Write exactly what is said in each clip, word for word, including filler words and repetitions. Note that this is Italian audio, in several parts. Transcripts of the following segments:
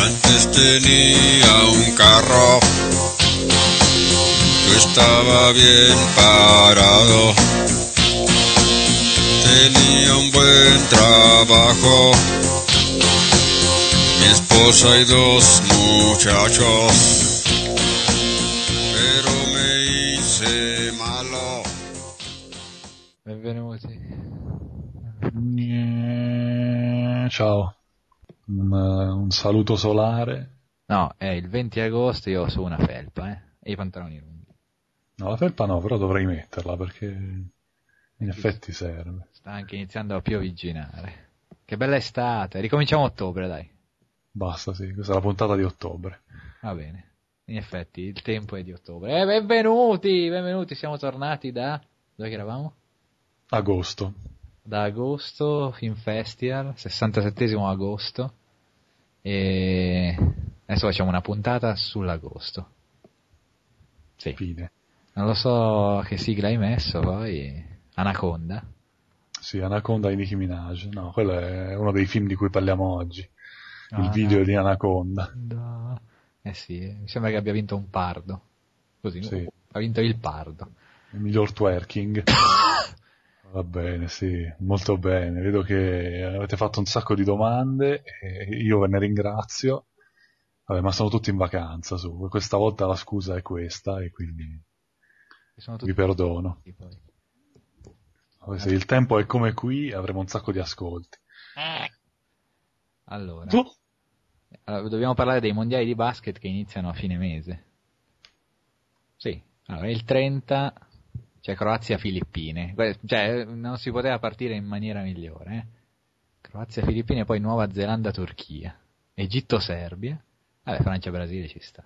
Antes tenía un carro que estaba bien parado. Tenía un buen trabajo, mi esposa y dos muchachos, pero me hice malo. Benvenuti. Ciao, un, un saluto solare. No, è il venti agosto, io ho su una felpa, eh, e i pantaloni lunghi. No, la felpa no, però dovrei metterla perché in effetti serve. Sta anche iniziando a piovigginare. Che bella estate, ricominciamo a ottobre, dai. Basta, sì, questa è la puntata di ottobre. Va bene, in effetti il tempo è di ottobre. Eh, benvenuti, benvenuti, siamo tornati da... dove che eravamo? Agosto. Da agosto, Film Festival, sessantasettesimo agosto, e adesso facciamo una puntata sull'agosto. Sì. Fine. Non lo so che sigla hai messo poi, Anaconda? Sì, Anaconda di Nicki Minaj. No, quello è uno dei film di cui parliamo oggi. Il Ah, video no. di Anaconda. Da... Eh sì, mi sembra che abbia vinto un pardo. Così, Sì. ha vinto il pardo. Il miglior twerking. Va bene, sì, molto bene. Vedo che avete fatto un sacco di domande e io ve ne ringrazio. Vabbè, ma sono tutti in vacanza, su. Questa volta la scusa è questa e quindi Sono vi tutti perdono. poi. Vabbè, se il tempo è come qui avremo un sacco di ascolti. Allora, Oh. allora, dobbiamo parlare dei mondiali di basket che iniziano a fine mese. Sì, allora il trenta c'è Croazia-Filippine. Que- Cioè, non si poteva partire in maniera migliore, eh? Croazia-Filippine, poi Nuova Zelanda-Turchia, Egitto-Serbia, vabbè, Francia-Brasile ci sta.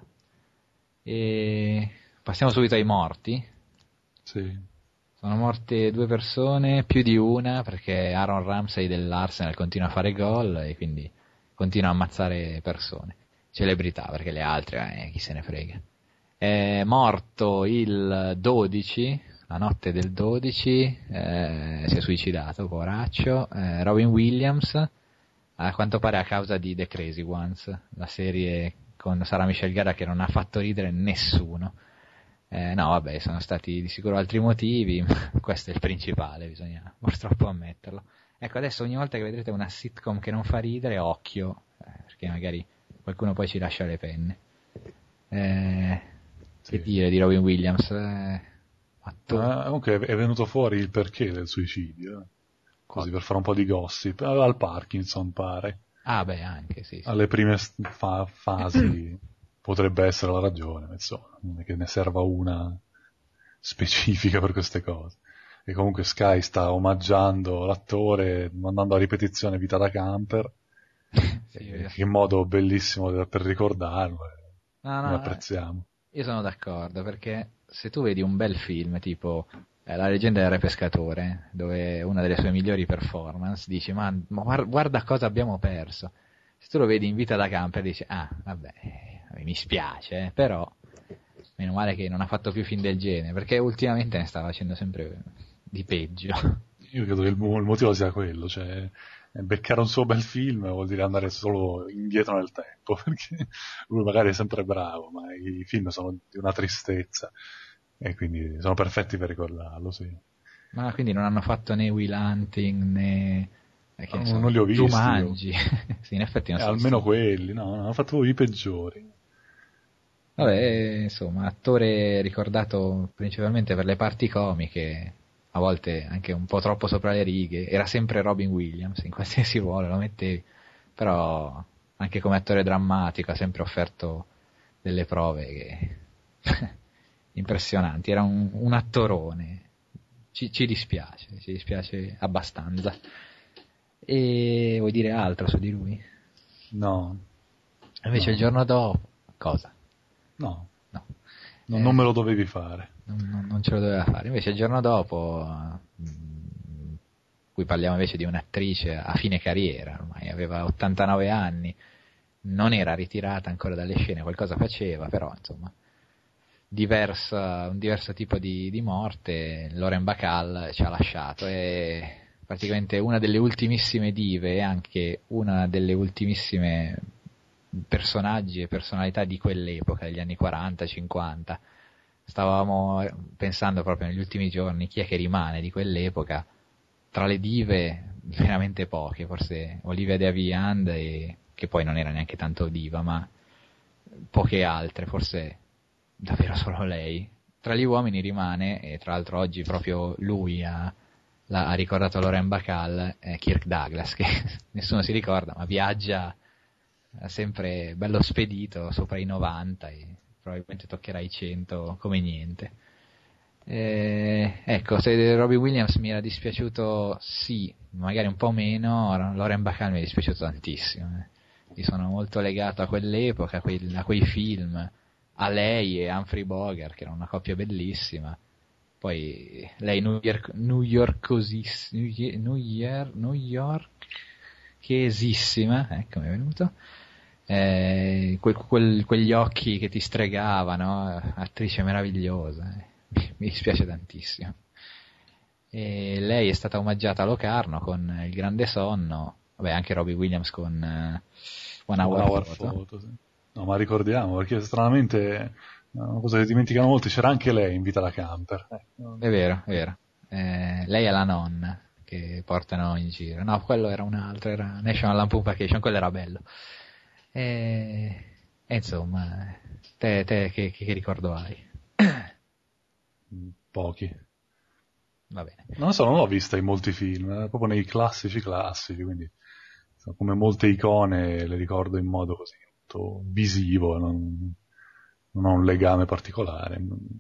E passiamo subito ai morti. Sì. Sono morte due persone, più di una, perché Aaron Ramsey dell'Arsenal continua a fare gol e quindi continua a ammazzare persone. Celebrità, perché le altre, eh, chi se ne frega. È morto il dodici, la notte del dodici, eh, si è suicidato, poveraccio, eh, Robin Williams, a quanto pare a causa di The Crazy Ones, la serie con Sarah Michelle Gellar che non ha fatto ridere nessuno. Eh, no, vabbè, sono stati di sicuro altri motivi, ma questo è il principale, bisogna purtroppo ammetterlo. Ecco, adesso ogni volta che vedrete una sitcom che non fa ridere, occhio, eh, perché magari qualcuno poi ci lascia le penne. Eh, Sì. Che dire di Robin Williams? Eh, atto- Ah, comunque è venuto fuori il perché del suicidio. eh. Così per fare un po' di gossip. Aveva il Parkinson, pare. Ah, beh, anche, sì, sì. Alle prime st- fa- fasi potrebbe essere la ragione, ma insomma, non è che ne serva una specifica per queste cose. E comunque Sky sta omaggiando l'attore, mandando a ripetizione Vita da Camper. Sì, E eh. che modo bellissimo da- per ricordarlo. eh. No, Noi no, apprezziamo. io sono d'accordo, perché se tu vedi un bel film tipo eh, La leggenda del re pescatore, dove una delle sue migliori performance, dici ma, ma guar- guarda cosa abbiamo perso. Se tu lo vedi in Vita da camper dici ah vabbè, eh, mi spiace, eh, però meno male che non ha fatto più film del genere, perché ultimamente ne sta facendo sempre di peggio. Io credo che il, mo- il motivo sia quello, cioè eh, beccare un suo bel film vuol dire andare solo indietro nel tempo, perché lui magari è sempre bravo, ma i film sono di una tristezza e quindi sono perfetti per ricordarlo, sì. Ma quindi non hanno fatto né Will Hunting né eh, che ne Non, so, non li ho visti io. Jumanji. Sì, in effetti non Eh, sono almeno stati. quelli, no, no, hanno fatto proprio i peggiori. Vabbè, insomma, attore ricordato principalmente per le parti comiche, a volte anche un po' troppo sopra le righe, era sempre Robin Williams, in qualsiasi ruolo lo mettevi, però anche come attore drammatico ha sempre offerto delle prove che... impressionanti, era un, un attorone, ci, ci dispiace, ci dispiace abbastanza. E vuoi dire altro su di lui? No, Invece No. il giorno dopo, cosa? no, No. non, Eh, non me lo dovevi fare. Non, non- non ce lo doveva fare. Invece il giorno dopo, mh, qui parliamo invece di un'attrice a fine carriera, ormai aveva ottantanove anni, non era ritirata ancora dalle scene, qualcosa faceva, però insomma, diversa, un diverso tipo di, di morte. Lauren Bacall ci ha lasciato, è praticamente una delle ultimissime dive e anche una delle ultimissime personaggi e personalità di quell'epoca, degli anni quaranta cinquanta. Stavamo pensando proprio negli ultimi giorni chi è che rimane di quell'epoca. Tra le dive veramente poche, forse Olivia de Havilland, e, che poi non era neanche tanto diva, ma poche altre, forse davvero solo lei. Tra gli uomini rimane, e tra l'altro oggi proprio lui ha, ha ricordato Lauren Bacall, eh, Kirk Douglas, che nessuno si ricorda, ma viaggia sempre bello spedito sopra i novanta e probabilmente toccherà i cento come niente. Eh, ecco, se Robbie Williams mi era dispiaciuto, sì, magari un po' meno, Lauren Bacall mi è dispiaciuto tantissimo. Eh. Io sono molto legato a quell'epoca, a quei, a quei film, a lei e Humphrey Bogart, che era una coppia bellissima. Poi lei New York, New Yorkosis, New York, New Yorkesissima, ecco mi è venuto. Eh, quel, quel, quegli occhi che ti stregavano, attrice meravigliosa, eh. Mi dispiace tantissimo. E lei è stata omaggiata a Locarno con Il Grande Sonno, vabbè anche Robbie Williams con uh, One Hour, One Hour Photo. Photo sì. No, ma ricordiamo, perché stranamente una cosa che dimenticano molti, c'era anche lei in Vita da Camper. Eh. È vero, è vero. Eh, lei è la nonna che portano in giro. No, quello era un altro, era National Lampoon Vacation, quello era bello. E, e insomma, te, te che, che ricordo hai? Pochi. Va bene. Non so, non l'ho vista in molti film, eh, proprio nei classici classici, quindi so, come molte icone le ricordo in modo così, molto visivo, non, non ho un legame particolare.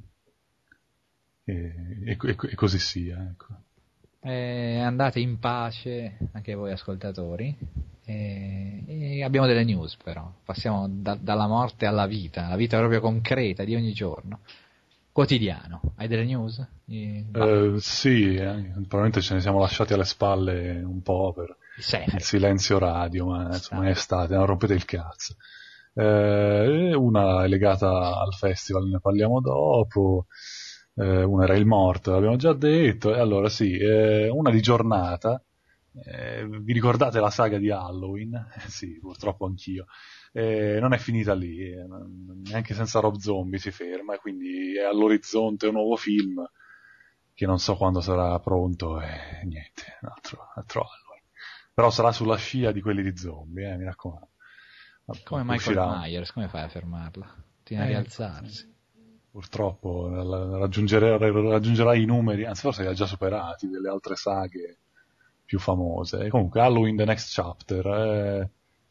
E, e, e così sia, ecco. Eh, andate in pace anche voi ascoltatori, e, e abbiamo delle news però, passiamo da, dalla morte alla vita, la vita proprio concreta di ogni giorno, quotidiano. Hai delle news? Eh, sì, eh, probabilmente ce ne siamo lasciati alle spalle un po' per il silenzio radio, ma insomma è estate, non rompete il cazzo. Eh, una è legata al festival, ne parliamo dopo. Eh, una era il morto, l'abbiamo già detto, e allora sì, eh, una di giornata, eh, vi ricordate la saga di Halloween? Eh, sì, purtroppo anch'io, eh, non è finita lì, eh, neanche senza Rob Zombie si ferma, e quindi è all'orizzonte un nuovo film che non so quando sarà pronto, e niente, un altro, altro Halloween, però sarà sulla scia di quelli di zombie, eh, mi raccomando. Come Michael uscirà... Myers, come fai a fermarla? Tiene a rialzarsi. Sì. Purtroppo raggiungerà, raggiungerà i numeri, anzi forse li ha già superati, delle altre saghe più famose. E comunque Halloween The Next Chapter, eh,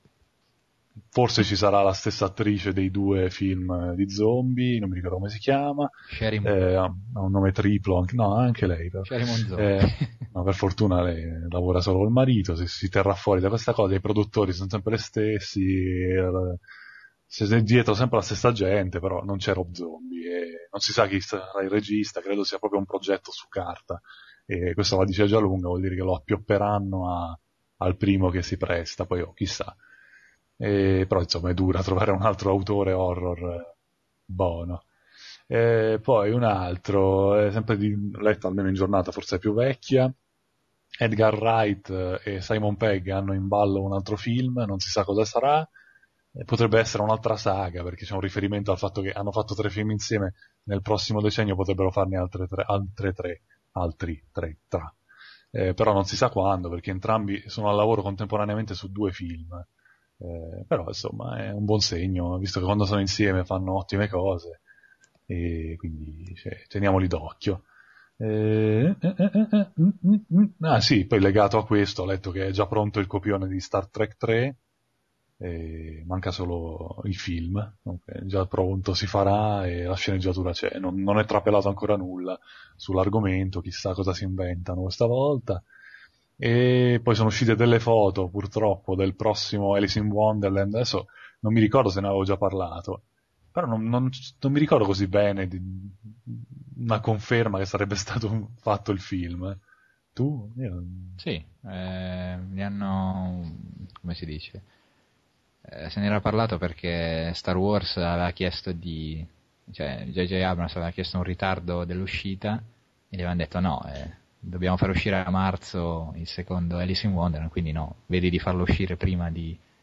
forse ci sarà la stessa attrice dei due film di zombie, non mi ricordo come si chiama, eh, ha un nome triplo, anche, no anche lei però. Eh, no, per fortuna lei lavora solo col marito, si, si terrà fuori da questa cosa, i produttori sono sempre gli stessi, c'è dietro sempre la stessa gente, però non c'è Rob Zombie e non si sa chi sarà il regista, credo sia proprio un progetto su carta, e questo la dice già lunga, vuol dire che lo appiopperanno a, al primo che si presta, poi oh, chissà. E, però insomma è dura trovare un altro autore horror eh, buono. E poi un altro, eh, sempre di, letto almeno in giornata, forse è più vecchia, Edgar Wright e Simon Pegg hanno in ballo un altro film, non si sa cosa sarà. Potrebbe essere un'altra saga, perché c'è un riferimento al fatto che hanno fatto tre film insieme, nel prossimo decennio potrebbero farne altre tre, altre tre altri tre, tra. Eh, però non si sa quando, perché entrambi sono al lavoro contemporaneamente su due film. Eh, però insomma è un buon segno, visto che quando sono insieme fanno ottime cose, e quindi cioè, teniamoli d'occhio. Eh, eh, eh, eh, mm, mm, mm. Ah sì, poi legato a questo ho letto che è già pronto il copione di Star Trek tre, e manca solo il film, okay, già pronto, si farà e la sceneggiatura c'è, non, non è trapelato ancora nulla sull'argomento, chissà cosa si inventano questa volta. E poi sono uscite delle foto purtroppo del prossimo Alice in Wonderland, adesso non mi ricordo se ne avevo già parlato, però non, non, non mi ricordo così bene di una conferma che sarebbe stato fatto il film. Tu? Io... Sì, eh, mi hanno, come si dice, Eh, se ne era parlato perché Star Wars aveva chiesto di, cioè J J Abrams aveva chiesto un ritardo dell'uscita e gli avevano detto no, eh, dobbiamo far uscire a marzo il secondo Alice in Wonderland, quindi no, vedi di farlo uscire prima di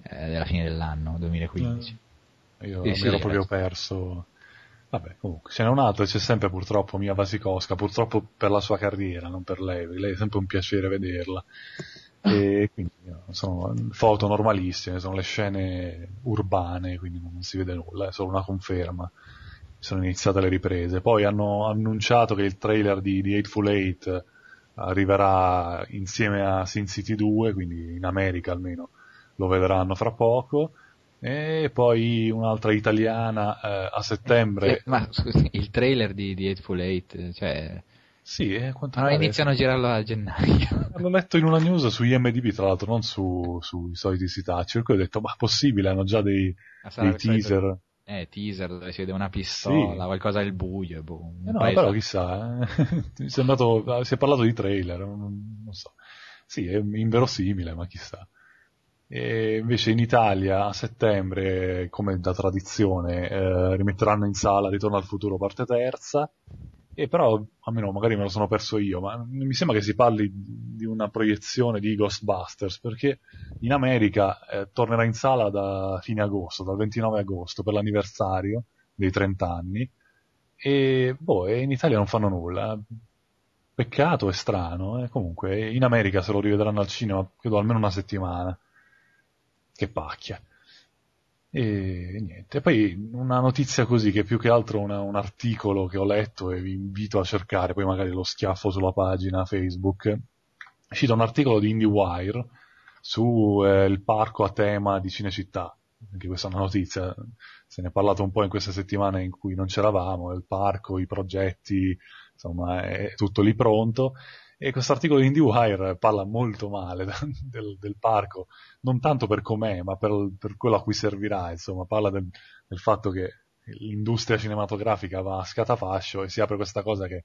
eh, della fine dell'anno duemilaquindici. Eh, io Sì, mi sì, ero eh. proprio perso. Vabbè, comunque, ce n'è un altro, c'è sempre purtroppo Mia Wasikowska, purtroppo per la sua carriera, non per lei, perché lei è sempre un piacere vederla. E quindi no, sono foto normalissime, sono le scene urbane, quindi non si vede nulla, è solo una conferma. Sono iniziate le riprese. Poi hanno annunciato che il trailer di, di Hateful Eight arriverà insieme a Sin City due, quindi in America almeno lo vedranno fra poco. E poi un'altra italiana eh, a settembre. Ma scusi, il trailer di, di Hateful Eight, cioè... Sì, eh, a quanto Ma no, pare iniziano a girarlo a gennaio. l'ho letto in una news su I M D B, tra l'altro, non su, sui soliti sitacci, per cui ho detto, ma possibile, hanno già dei, Ma sarà dei il solito, teaser. eh, teaser dove si vede una Sì, pistola, qualcosa al buio, e boh, eh un no, però paesaggio. chissà, eh. Mi è sembrato, si è parlato di trailer, non, non so. Sì, è inverosimile, ma chissà. E invece in Italia a settembre, come da tradizione, eh, rimetteranno in sala Ritorno al futuro parte terza, e però, almeno magari me lo sono perso io, ma mi sembra che si parli di una proiezione di Ghostbusters, perché in America eh, tornerà in sala da fine agosto, dal ventinove agosto, per l'anniversario dei trenta anni, e boh, e in Italia non fanno nulla. Peccato, è strano, eh. Comunque in America se lo rivedranno al cinema, credo almeno una settimana. Che pacchia. E niente. Poi una notizia così, che più che altro una, un articolo che ho letto e vi invito a cercare, poi magari lo schiaffo sulla pagina Facebook. È uscito un articolo di IndieWire su eh, il parco a tema di Cinecittà. Anche questa è una notizia, se ne è parlato un po' in queste settimane in cui non c'eravamo, il parco, i progetti, insomma è tutto lì pronto. E questo articolo di IndieWire parla molto male del, del parco, non tanto per com'è, ma per, per quello a cui servirà, insomma, parla del, del fatto che l'industria cinematografica va a scatafascio e si apre questa cosa che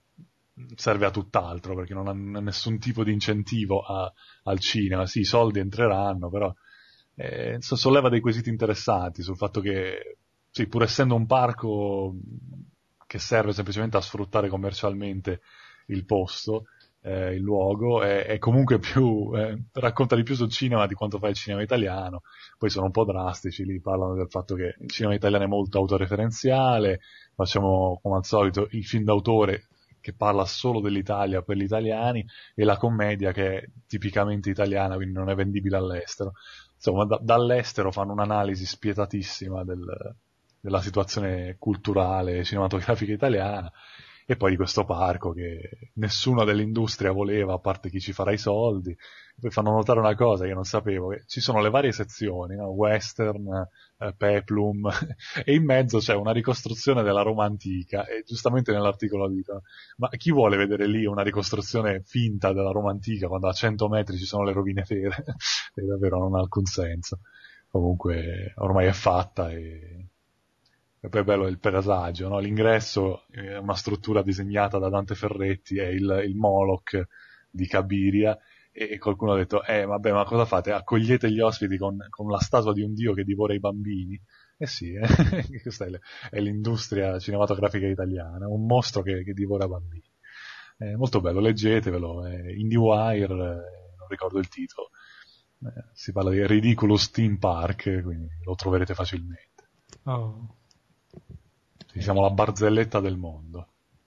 serve a tutt'altro, perché non ha nessun tipo di incentivo a, al cinema. Sì, i soldi entreranno, però eh, solleva dei quesiti interessanti sul fatto che, sì, pur essendo un parco che serve semplicemente a sfruttare commercialmente il posto, eh, il luogo, è, è comunque più, eh, racconta di più sul cinema di quanto fa il cinema italiano. Poi sono un po' drastici, lì parlano del fatto che il cinema italiano è molto autoreferenziale, facciamo come al solito il film d'autore che parla solo dell'Italia per gli italiani, e la commedia che è tipicamente italiana, quindi non è vendibile all'estero. Insomma, da, dall'estero fanno un'analisi spietatissima del, della situazione culturale e cinematografica italiana, e poi di questo parco che nessuno dell'industria voleva, a parte chi ci farà i soldi. Poi fanno notare una cosa che io non sapevo, che ci sono le varie sezioni, no? Western, eh, Peplum, e in mezzo c'è una ricostruzione della Roma antica, e giustamente nell'articolo dicono, ma chi vuole vedere lì una ricostruzione finta della Roma antica quando a cento metri ci sono le rovine vere? E davvero non ha alcun senso. Comunque ormai è fatta, e e poi è bello il paesaggio, no? L'ingresso è una struttura disegnata da Dante Ferretti, è il, il Moloch di Cabiria, e qualcuno ha detto, eh vabbè, ma cosa fate? Accogliete gli ospiti con, con la statua di un dio che divora i bambini? Eh sì, eh? Questa è, l- è l'industria cinematografica italiana, un mostro che, che divora bambini. È molto bello, leggetevelo, è IndieWire, eh, non ricordo il titolo, eh, si parla di Ridiculous Theme Park, quindi lo troverete facilmente. Oh. Sì, siamo la barzelletta del mondo.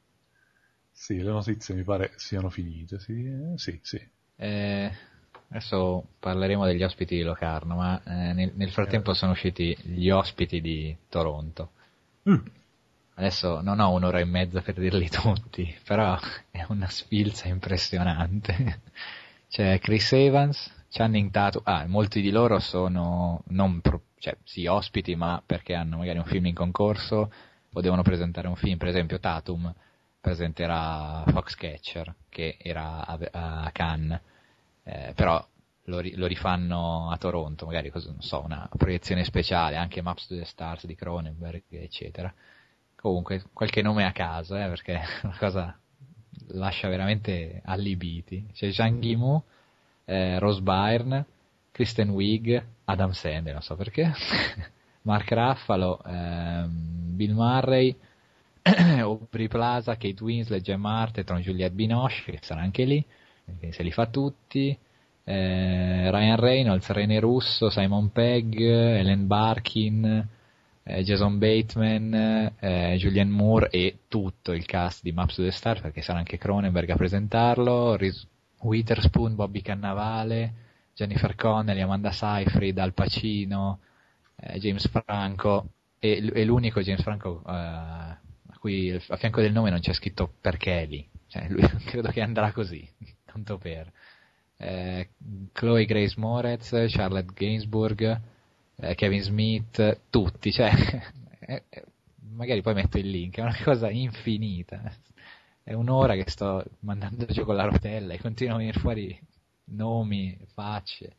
Sì, le notizie mi pare siano finite. Sì, eh, sì, sì. Eh, adesso parleremo degli ospiti di Locarno, ma eh, nel, nel frattempo sono usciti gli ospiti di Toronto. Mm. Adesso non ho un'ora e mezza per dirli tutti, però è una sfilza impressionante. C'è Chris Evans, Channing Tatum, ah, molti di loro sono non pro, cioè sì, ospiti, ma perché hanno magari un film in concorso o devono presentare un film. Per esempio Tatum presenterà Foxcatcher, che era a, a Cannes, eh, però lo, ri, lo rifanno a Toronto, magari cosa, non so, una proiezione speciale, anche Maps to the Stars di Cronenberg, eccetera. Comunque qualche nome a caso, eh, perché una cosa lascia veramente allibiti. C'è Zhang Yimou, eh, Rose Byrne, Kristen Wiig, Adam Sandler, non so perché, Mark Ruffalo, ehm, Bill Murray, Aubrey Plaza, Kate Winslet, Gemma Arterton, Juliette Binoche, che sarà anche lì, se li fa tutti, eh, Ryan Reynolds, René Russo, Simon Pegg, Ellen Barkin, eh, Jason Bateman, eh, Julianne Moore e tutto il cast di Maps to the Stars, perché sarà anche Cronenberg a presentarlo, Reese Witherspoon, Bobby Cannavale, Jennifer Connelly, Amanda Seyfried, Al Pacino, eh, James Franco e, e l'unico James Franco eh, a cui a fianco del nome non c'è scritto perché è lì, cioè lui credo che andrà così, tanto per eh, Chloe Grace Moretz, Charlotte Gainsbourg, eh, Kevin Smith, tutti, cioè eh, eh, magari poi metto il link, è una cosa infinita, è un'ora che sto mandando giù con la rotella e continuano a venire fuori nomi, facce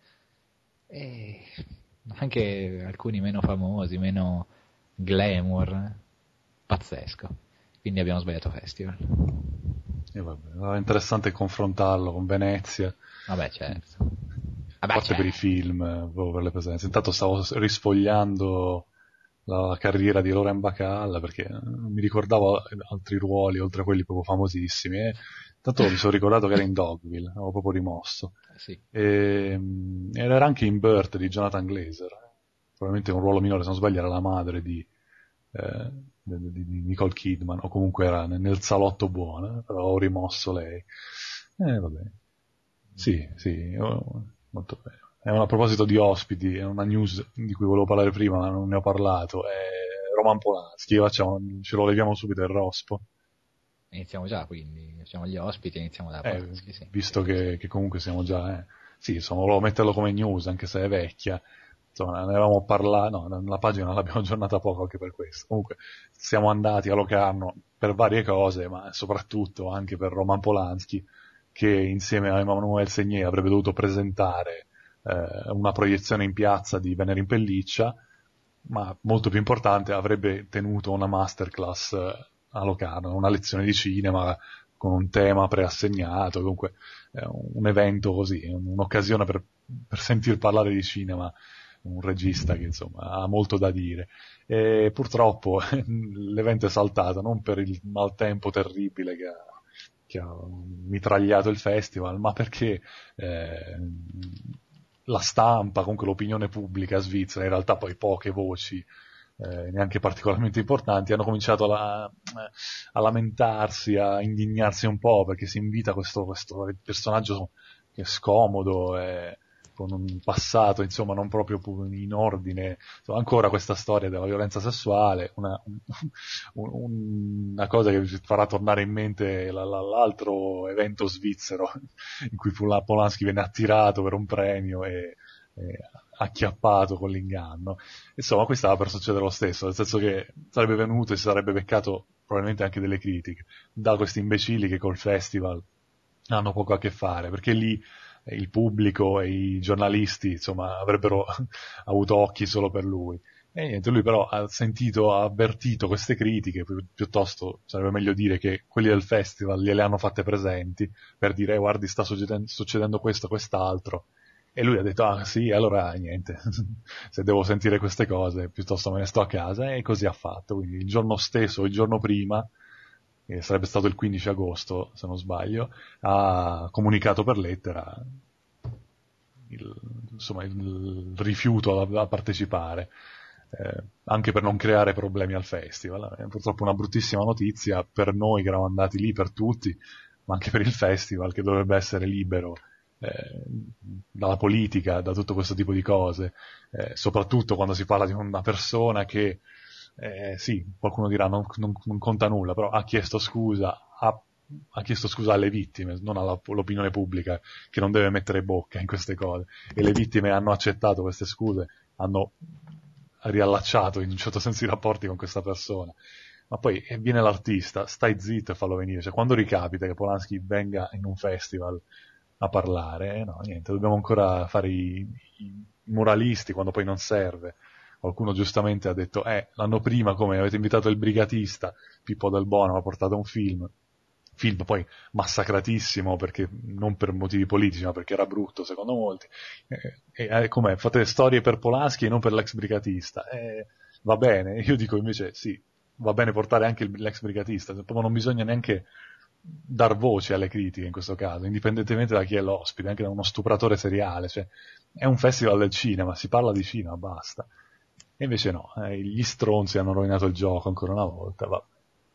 e anche alcuni meno famosi, meno glamour, pazzesco. Quindi abbiamo sbagliato festival. E vabbè, era interessante confrontarlo con Venezia. Vabbè, certo. A parte certo. per i film, proprio per le presenze. Intanto stavo risfogliando la carriera di Lauren Bacall perché non mi ricordavo altri ruoli oltre a quelli proprio famosissimi. E tanto mi sono ricordato che era in Dogville, avevo proprio rimosso. Sì. E, era anche in Burt di Jonathan Glazer, probabilmente un ruolo minore, se non sbaglio era la madre di, eh, di, di Nicole Kidman, o comunque era nel salotto buono, però ho rimosso lei. Eh, vabbè. Sì, sì, molto bene. È a proposito di ospiti, è una news di cui volevo parlare prima, ma non ne ho parlato, è Roman Polanski, facciamo, ce lo leviamo subito il rospo. Iniziamo già, quindi facciamo gli ospiti e iniziamo da eh, Polanski, sì. Visto che, che comunque siamo già, eh. Sì, insomma, volevo metterlo come news, anche se è vecchia. Insomma, ne avevamo parlato, no, la pagina l'abbiamo aggiornata poco anche per questo. Comunque, siamo andati a Locarno per varie cose, ma soprattutto anche per Roman Polanski, che insieme a Emmanuel Seigné avrebbe dovuto presentare eh, una proiezione in piazza di Venere in pelliccia, ma molto più importante avrebbe tenuto una masterclass a Locarno, una lezione di cinema con un tema preassegnato, comunque è un evento così, un'occasione per, per sentir parlare di cinema un regista che insomma ha molto da dire. E purtroppo l'evento è saltato, non per il maltempo terribile che ha che ha mitragliato il festival, ma perché eh, la stampa, comunque l'opinione pubblica svizzera, in realtà poi poche voci, eh, neanche particolarmente importanti, hanno cominciato a, a lamentarsi, a indignarsi un po', perché si invita questo, questo personaggio che è scomodo, e con un passato insomma non proprio in ordine, insomma, ancora questa storia della violenza sessuale, una, un, una cosa che farà tornare in mente l'altro evento svizzero in cui Polanski venne attirato per un premio e, e acchiappato con l'inganno. Insomma, qui stava per succedere lo stesso, nel senso che sarebbe venuto e si sarebbe beccato probabilmente anche delle critiche da questi imbecilli che col festival hanno poco a che fare, perché lì il pubblico e i giornalisti insomma avrebbero avuto occhi solo per lui, e niente, lui però ha sentito, ha avvertito queste critiche, pi- piuttosto sarebbe meglio dire che quelli del festival gliele hanno fatte presenti per dire eh, guardi sta succedendo, succedendo questo, quest'altro, e lui ha detto ah sì, allora niente se devo sentire queste cose piuttosto me ne sto a casa, e così ha fatto. Quindi il giorno stesso o il giorno prima, che sarebbe stato il quindici agosto se non sbaglio, ha comunicato per lettera il, insomma, il rifiuto a, a partecipare, eh, anche per non creare problemi al festival. È purtroppo una bruttissima notizia per noi che eravamo andati lì, per tutti, ma anche per il festival che dovrebbe essere libero eh, dalla politica, da tutto questo tipo di cose, eh, soprattutto quando si parla di una persona che Eh, sì, qualcuno dirà non, non, non conta nulla, però ha chiesto scusa, ha, ha chiesto scusa alle vittime, non all'opinione pubblica che non deve mettere bocca in queste cose, e le vittime hanno accettato queste scuse, hanno riallacciato in un certo senso i rapporti con questa persona. Ma poi eh, viene l'artista, stai zitto e fallo venire, cioè quando ricapita che Polanski venga in un festival a parlare, eh, no, niente, dobbiamo ancora fare i, i moralisti quando poi non serve. Qualcuno giustamente ha detto, eh, l'anno prima come avete invitato il brigatista, Pippo Del Bono ha portato un film, film poi massacratissimo, perché non per motivi politici, ma perché era brutto secondo molti, eh, e eh, com'è, fate storie per Polanski e non per l'ex brigatista, eh, va bene, io dico invece sì, va bene portare anche l'ex brigatista, proprio non bisogna neanche dar voce alle critiche in questo caso, indipendentemente da chi è l'ospite, anche da uno stupratore seriale, cioè è un festival del cinema, si parla di cinema, basta. E invece no, eh, gli stronzi hanno rovinato il gioco ancora una volta, va.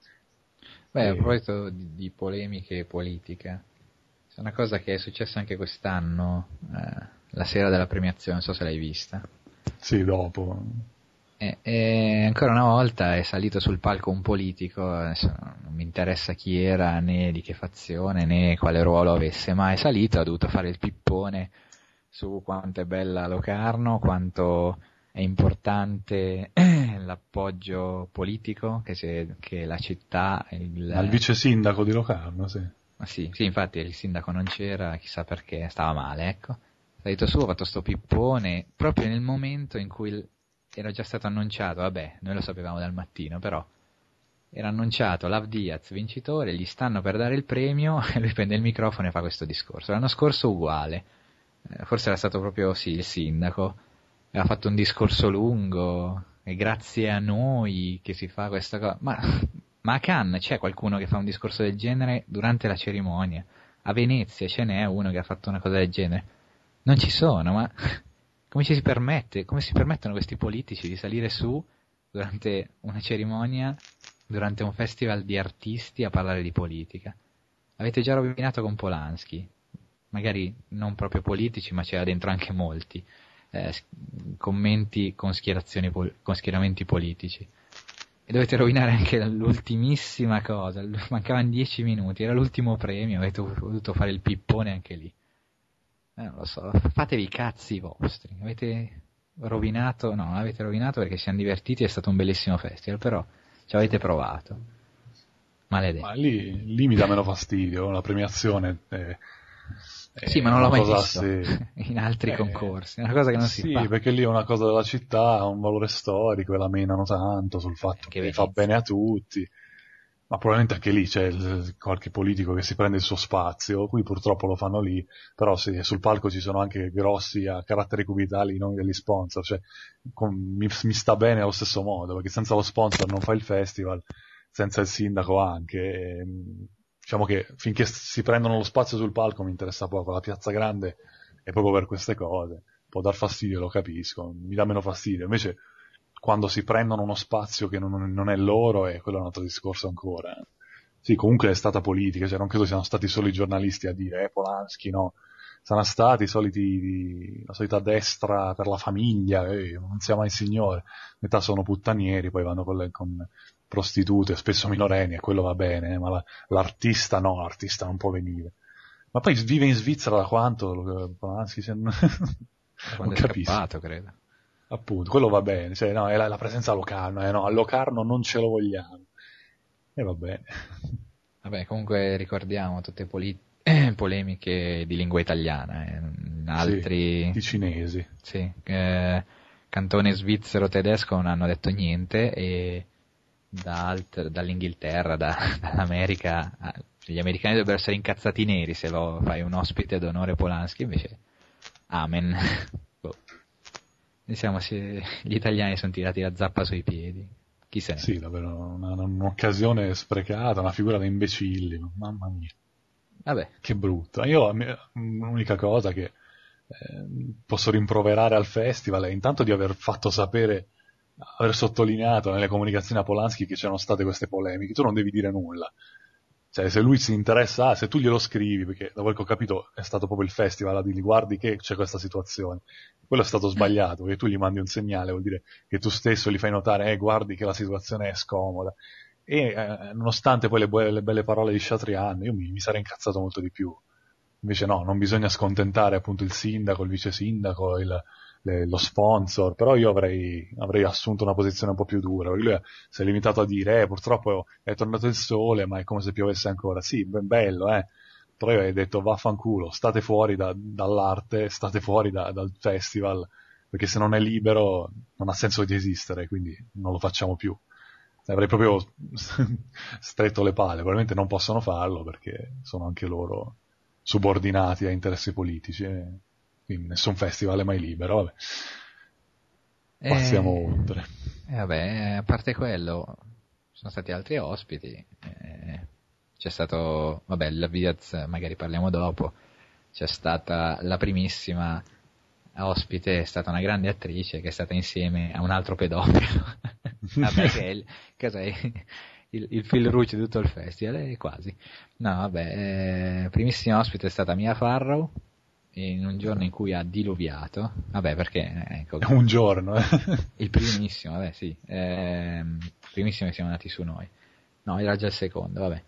Beh, E... a proposito di, di polemiche politiche, c'è una cosa che è successa anche quest'anno, eh, la sera della premiazione, non so se l'hai vista. Sì, dopo. E, e ancora una volta è salito sul palco un politico, adesso non mi interessa chi era, né di che fazione, né quale ruolo avesse, ma è salito, ha dovuto fare il pippone su quanto è bella Locarno, quanto è importante l'appoggio politico che, c'è, che la città... Il, Al vice sindaco di Locarno, sì. Ma sì, sì, infatti il sindaco non c'era, chissà perché, stava male, ecco. È salito su, ha fatto sto pippone, proprio nel momento in cui il, era già stato annunciato, vabbè, noi lo sapevamo dal mattino, però era annunciato Lav Diaz vincitore, gli stanno per dare il premio e lui prende il microfono e fa questo discorso. L'anno scorso uguale, eh, forse era stato proprio sì il sindaco, aveva fatto un discorso lungo e grazie a noi che si fa questa cosa, ma, ma a Cannes c'è qualcuno che fa un discorso del genere durante la cerimonia? A Venezia ce n'è uno che ha fatto una cosa del genere? Non ci sono, ma come ci si permette, come si permettono questi politici di salire su durante una cerimonia, durante un festival di artisti a parlare di politica? Avete già rovinato con Polanski, magari non proprio politici, ma c'era dentro anche molti. Eh, commenti con, con schieramenti politici, e dovete rovinare anche l'ultimissima cosa, mancavano dieci minuti, era l'ultimo premio, avete voluto fare il pippone anche lì. Eh, non lo so, fatevi i cazzi vostri, avete rovinato, no, non avete rovinato perché siamo divertiti, è stato un bellissimo festival, però ci avete provato, maledetto. Ma lì, lì mi dà meno fastidio, la premiazione è... Sì, ma non l'ho mai visto se... in altri eh, concorsi, è una cosa che non sì, si fa. Sì, perché lì è una cosa della città, ha un valore storico e la menano tanto sul fatto che, che fa bene a tutti, ma probabilmente anche lì c'è il, qualche politico che si prende il suo spazio, qui purtroppo lo fanno lì, però sì, sul palco ci sono anche grossi a caratteri cubitali i nomi degli sponsor, cioè con, mi, mi sta bene allo stesso modo, perché senza lo sponsor non fa il festival, senza il sindaco anche... E, diciamo che finché si prendono lo spazio sul palco mi interessa poco, la piazza grande è proprio per queste cose, può dar fastidio, lo capisco, mi dà meno fastidio, invece quando si prendono uno spazio che non, non è loro, e quello è un altro discorso ancora. Sì, comunque è stata politica, cioè non credo siano stati solo i giornalisti a dire, eh, Polanski, no, sono stati i soliti, la solita destra per la famiglia, eh, non sia mai signore, metà sono puttanieri, poi vanno con, le, con prostitute, spesso minorenni, e quello va bene, eh, ma la, l'artista no, l'artista non può venire. Ma poi vive in Svizzera da quanto? Polanski, se... non Quando è capisco. Scappato, credo. Appunto, quello va bene, cioè no, è la, la presenza a Locarno, eh, no, a Locarno non ce lo vogliamo. E va bene. Vabbè, comunque ricordiamo tutte poli- eh, polemiche di lingua italiana, eh, altri... Sì, di cinesi. Sì, eh, cantone svizzero-tedesco non hanno detto niente, e da alt- dall'Inghilterra, da, dall'America, gli americani dovrebbero essere incazzati neri se lo fai un ospite d'onore Polanski, invece amen. Boh. Diciamo, se gli italiani sono tirati la zappa sui piedi, chi se ne... Sì, davvero, una, un'occasione sprecata, una figura da imbecilli, mamma mia. Vabbè. Che brutto. Io, l'unica cosa che eh, posso rimproverare al festival è intanto di aver fatto sapere, aver sottolineato nelle comunicazioni a Polanski che c'erano state queste polemiche. Tu non devi dire nulla. Cioè, se lui si interessa, ah, se tu glielo scrivi, perché da quel che ho capito è stato proprio il festival a dirgli guardi che c'è questa situazione, quello è stato sbagliato, perché tu gli mandi un segnale, vuol dire che tu stesso gli fai notare, eh, guardi che la situazione è scomoda. E eh, nonostante poi le, bu- le belle parole di Chatrian, io mi, mi sarei incazzato molto di più. Invece no, non bisogna scontentare appunto il sindaco, il vice sindaco, il, le, lo sponsor, però io avrei, avrei assunto una posizione un po' più dura. Lui si è limitato a dire, eh, purtroppo è tornato il sole, ma è come se piovesse ancora. Sì, ben bello, eh. Però io hai detto, vaffanculo, state fuori da, dall'arte, state fuori da, dal festival, perché se non è libero non ha senso di esistere, quindi non lo facciamo più. Avrei proprio stretto le palle, probabilmente non possono farlo perché sono anche loro subordinati a interessi politici, eh. Quindi nessun festival è mai libero, vabbè. Passiamo eh, oltre. Eh, vabbè, a parte quello, sono stati altri ospiti, eh, c'è stato, vabbè, la Viaz magari parliamo dopo, c'è stata la primissima ospite, è stata una grande attrice che è stata insieme a un altro pedofilo. Vabbè, che è il, cos'è, il, il fil rouge di tutto il festival, è quasi. No, vabbè, eh, primissima ospite è stata Mia Farrow, in un giorno in cui ha diluviato, vabbè, perché ecco, un giorno, eh. il primissimo, vabbè, sì, eh, primissimo che siamo andati su noi, no, era già il secondo, vabbè.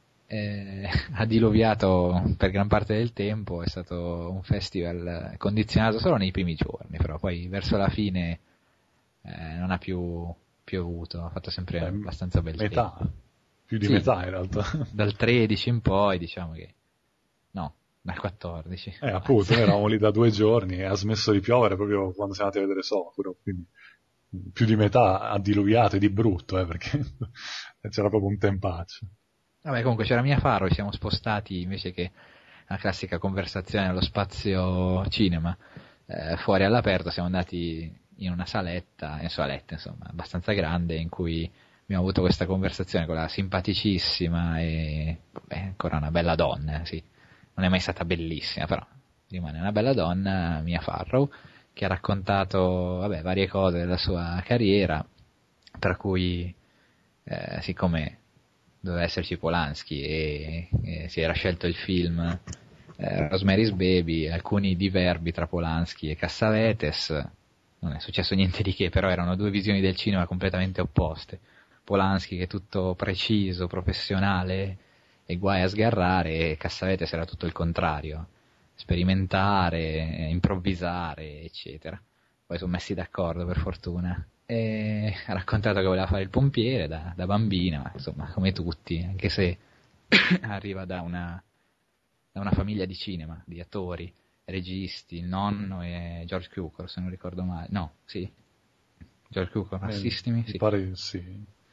Eh, ha diluviato per gran parte del tempo, è stato un festival condizionato solo nei primi giorni, però poi verso la fine eh, non ha più piovuto, ha fatto sempre eh, abbastanza bel metà, tempo. Più di sì, metà in realtà. Dal tredici in poi, diciamo che no, dal quattordici. Eh, appunto, noi eravamo lì da due giorni e ha smesso di piovere proprio quando siamo andati a vedere Sofuro, quindi più di metà ha diluviato e di brutto, eh, perché c'era proprio un tempaccio. Vabbè, comunque c'era Mia Farrow, ci siamo spostati invece che la classica conversazione allo spazio cinema, eh, fuori all'aperto, siamo andati in una saletta, in saletta insomma, abbastanza grande, in cui abbiamo avuto questa conversazione con la simpaticissima e beh, ancora una bella donna, sì, non è mai stata bellissima, però rimane una bella donna, Mia Farrow, che ha raccontato vabbè, varie cose della sua carriera, tra cui eh, siccome doveva esserci Polanski e, e si era scelto il film eh, Rosemary's Baby, alcuni diverbi tra Polanski e Cassavetes, non è successo niente di che, però erano due visioni del cinema completamente opposte. Polanski che è tutto preciso, professionale e guai a sgarrare, e Cassavetes era tutto il contrario, sperimentare, improvvisare, eccetera. Poi sono messi d'accordo per fortuna. E ha raccontato che voleva fare il pompiere da, da bambina, ma insomma come tutti, anche se arriva da una, da una famiglia di cinema, di attori, registi, il nonno è George Cukor, se non ricordo male, no, sì, George Cukor, eh, Assistimi, mi sì. pare sì.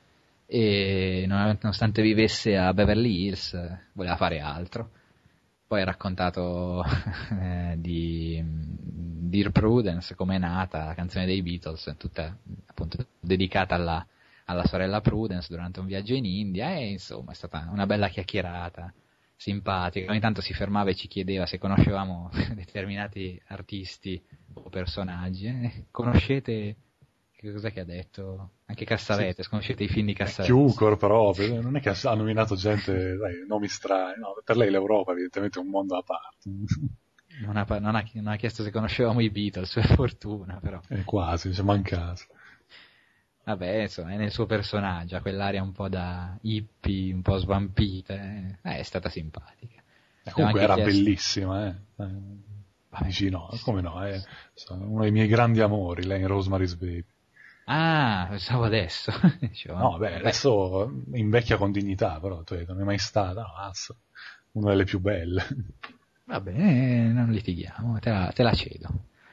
E nonostante vivesse a Beverly Hills voleva fare altro. Poi ha raccontato eh, di Dear Prudence, come è nata, la canzone dei Beatles, tutta appunto dedicata alla, alla sorella Prudence durante un viaggio in India, e insomma è stata una bella chiacchierata, simpatica. Ogni tanto si fermava e ci chiedeva se conoscevamo determinati artisti o personaggi. Eh, conoscete, che cos'è che ha detto? Anche Cassavetes, sì. Conoscete i film di Cassavetes? Cukor però, non è che ha nominato gente, dai, nomi strani, no, per lei l'Europa evidentemente è un mondo a parte. Non ha, non, ha, non ha chiesto se conoscevamo i Beatles, per fortuna, però. Eh, quasi, ci mancato. Vabbè, insomma, è nel suo personaggio, ha quell'aria un po' da hippie, un po' svampita, eh, è stata simpatica. E comunque era chiesto... bellissima, eh. Vabbè, Dici no, come no, è uno dei miei grandi amori, lei in Rosemary's Baby. Ah, pensavo adesso. Dicevo, no, beh, adesso invecchia con dignità, però tu non è mai stata, no, azzo, una delle più belle. Va bene, non litighiamo, te la, te la cedo.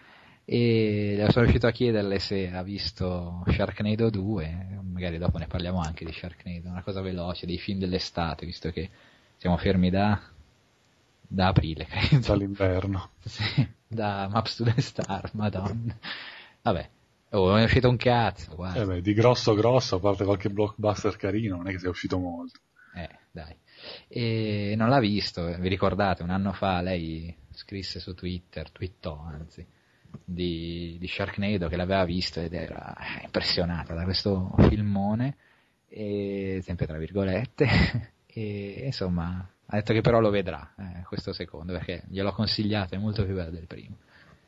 E sono riuscito a chiederle se ha visto Sharknado due, magari dopo ne parliamo anche di Sharknado, una cosa veloce, dei film dell'estate, visto che siamo fermi da, da aprile, credo. Dall'inverno. Sì, da Maps to the Star, madonna. Vabbè. Oh, è uscito un cazzo, guarda. Eh beh, di grosso grosso, a parte qualche blockbuster carino, non è che sia uscito molto. Eh, dai. E non l'ha visto, vi ricordate, un anno fa lei scrisse su Twitter, twittò anzi, di, di Sharknado, che l'aveva visto ed era impressionata da questo filmone, e, sempre tra virgolette, e insomma ha detto che però lo vedrà, eh, questo secondo, perché gliel'ho consigliato, è molto più bello del primo.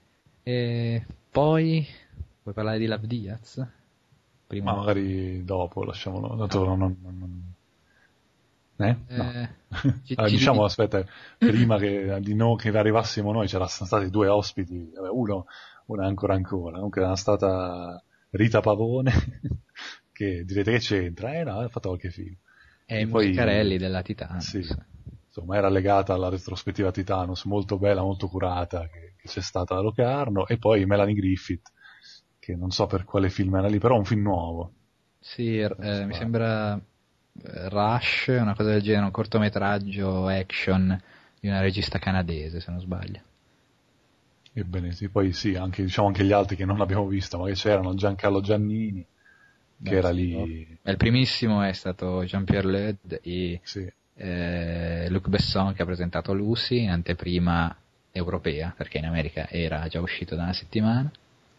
E poi... Vuoi parlare di Love Diaz? Prima... Ma magari dopo, lasciamolo. Dato no. non, non, non... Eh? No. Eh, ci, allora, ci diciamo, dico... aspetta, prima che, di no, che arrivassimo noi c'erano stati due ospiti, vabbè, uno, uno ancora ancora, comunque era stata Rita Pavone, che direte che c'entra, eh no, ha fatto qualche film. E i musicarelli della Titanus. Sì, insomma, era legata alla retrospettiva Titanus, molto bella, molto curata, che, che c'è stata a Locarno, e poi Melanie Griffith, che non so per quale film era lì, però è un film nuovo. Sì, eh, mi sembra Rush, una cosa del genere, un cortometraggio action di una regista canadese, se non sbaglio. Ebbene sì, poi sì, anche, diciamo anche gli altri che non abbiamo visto, ma che c'erano Giancarlo Giannini, che Beh, era sì, lì... No. Il primissimo è stato Jean-Pierre Led e sì. eh, Luc Besson che ha presentato Lucy in anteprima europea, perché in America era già uscito da una settimana.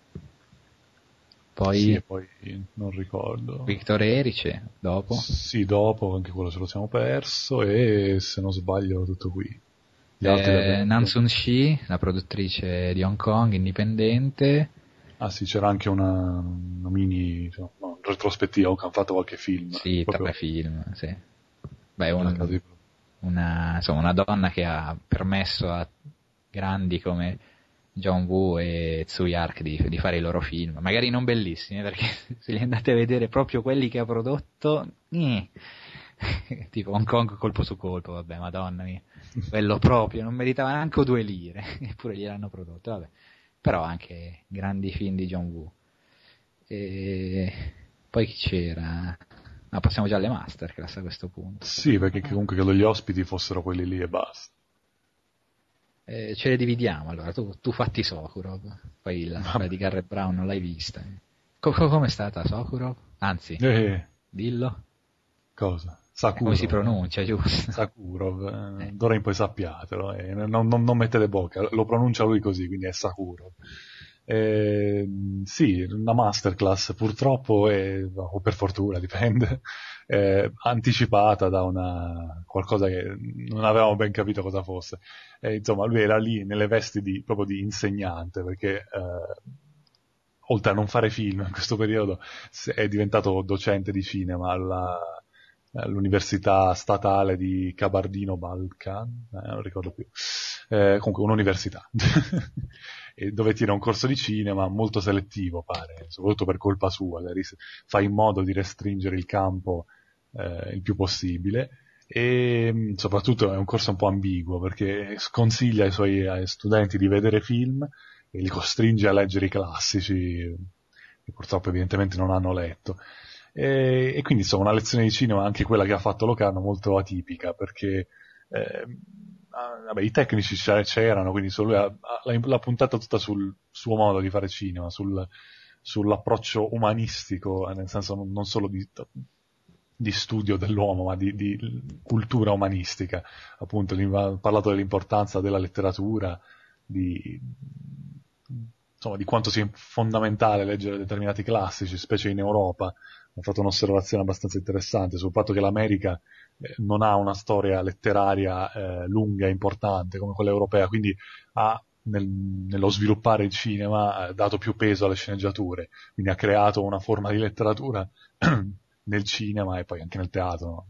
Poi, sì, e poi non ricordo. Victor Erice, dopo. Sì, dopo, anche quello ce lo siamo perso, e se non sbaglio tutto qui. Gli altri Eh, Nansun Shi, la produttrice di Hong Kong, indipendente. Ah sì, c'era anche una, una mini, insomma, no, retrospettiva, hanno fatto qualche film. Sì, proprio... tre film, sì. Beh, un, una, insomma, una donna che ha permesso a grandi come John Woo e Tsui Hark di, di fare i loro film, magari non bellissimi, perché se li andate a vedere proprio quelli che ha prodotto, eh, tipo Hong Kong colpo su colpo, vabbè, madonna mia, quello proprio, non meritava neanche due lire, eppure gliel'hanno prodotto, vabbè. Però anche grandi film di John Woo. E poi chi c'era? Ah, passiamo già alle masterclass a questo punto. Sì, perché comunque credo gli ospiti fossero quelli lì e basta. Eh, ce le dividiamo allora, tu, tu fatti Sokurov, poi la, quella di Garrett Brown non l'hai vista. Co- co- com'è stata Sokurov? Anzi, Eh, dillo. cosa? Sakurov. Come si pronuncia, giusto? Sakurov, eh. d'ora in poi sappiatelo, eh, non, non, non mettete bocca, lo pronuncia lui così, quindi è Sakurov. Eh, sì, una masterclass purtroppo, è, o per fortuna, dipende, eh, anticipata da una qualcosa che non avevamo ben capito cosa fosse. Eh, insomma, lui era lì nelle vesti di, proprio di insegnante, perché eh, oltre a non fare film in questo periodo è diventato docente di cinema alla, all'università statale di Kabardino-Balkan, eh, non ricordo più, eh, comunque un'università e dove tiene un corso di cinema molto selettivo, pare, soprattutto per colpa sua, fa in modo di restringere il campo eh, il più possibile, e soprattutto è un corso un po' ambiguo perché sconsiglia ai suoi ai studenti di vedere film e li costringe a leggere i classici che purtroppo evidentemente non hanno letto. E, e quindi insomma una lezione di cinema, anche quella che ha fatto Locarno, molto atipica, perché eh, vabbè, i tecnici c'erano, quindi lui ha, l'ha puntata tutta sul suo modo di fare cinema, sul, sull'approccio umanistico, nel senso non, non solo di, di studio dell'uomo, ma di, di cultura umanistica. Appunto, ha parlato dell'importanza della letteratura, di, insomma, di quanto sia fondamentale leggere determinati classici, specie in Europa. Ha fatto un'osservazione abbastanza interessante sul fatto che l'America eh, non ha una storia letteraria eh, lunga e importante come quella europea, quindi ha nel, nello sviluppare il cinema eh, dato più peso alle sceneggiature, quindi ha creato una forma di letteratura nel cinema e poi anche nel teatro, no?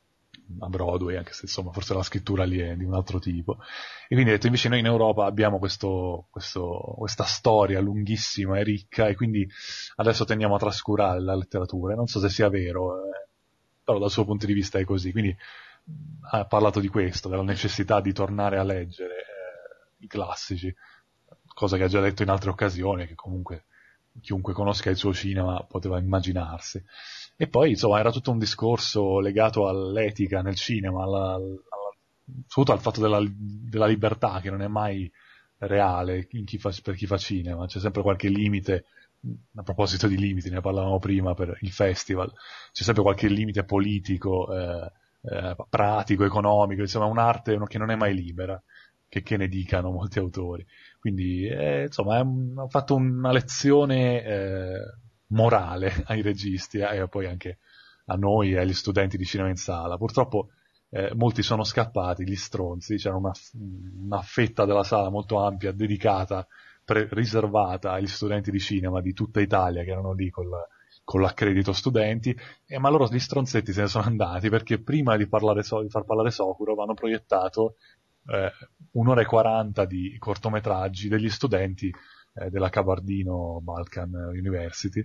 A Broadway, anche se insomma forse la scrittura lì è di un altro tipo. E quindi ho detto, invece noi in Europa abbiamo questo, questo, questa storia lunghissima e ricca, e quindi adesso tendiamo a trascurare la letteratura. Non so se sia vero, eh, però dal suo punto di vista è così. Quindi ha parlato di questo, della necessità di tornare a leggere eh, i classici, cosa che ha già detto in altre occasioni, che comunque chiunque conosca il suo cinema poteva immaginarsi. E poi insomma era tutto un discorso legato all'etica nel cinema, alla, alla, soprattutto al fatto della, della libertà, che non è mai reale in chi fa, per chi fa cinema. C'è sempre qualche limite. A proposito di limiti, ne parlavamo prima per il festival, c'è sempre qualche limite politico, eh, eh, pratico, economico, insomma un'arte che non è mai libera, che, che ne dicano molti autori. Quindi eh, insomma ha fatto una lezione eh, morale ai registi eh, e poi anche a noi e agli studenti di cinema in sala. Purtroppo eh, molti sono scappati, gli stronzi, c'era una, una fetta della sala molto ampia dedicata, pre- riservata agli studenti di cinema di tutta Italia che erano lì col, con l'accredito studenti, e, ma loro gli stronzetti se ne sono andati perché prima di, parlare so- di far parlare Sokurov hanno proiettato eh, un'ora e quaranta di cortometraggi degli studenti eh, della Kabardino Balkan University,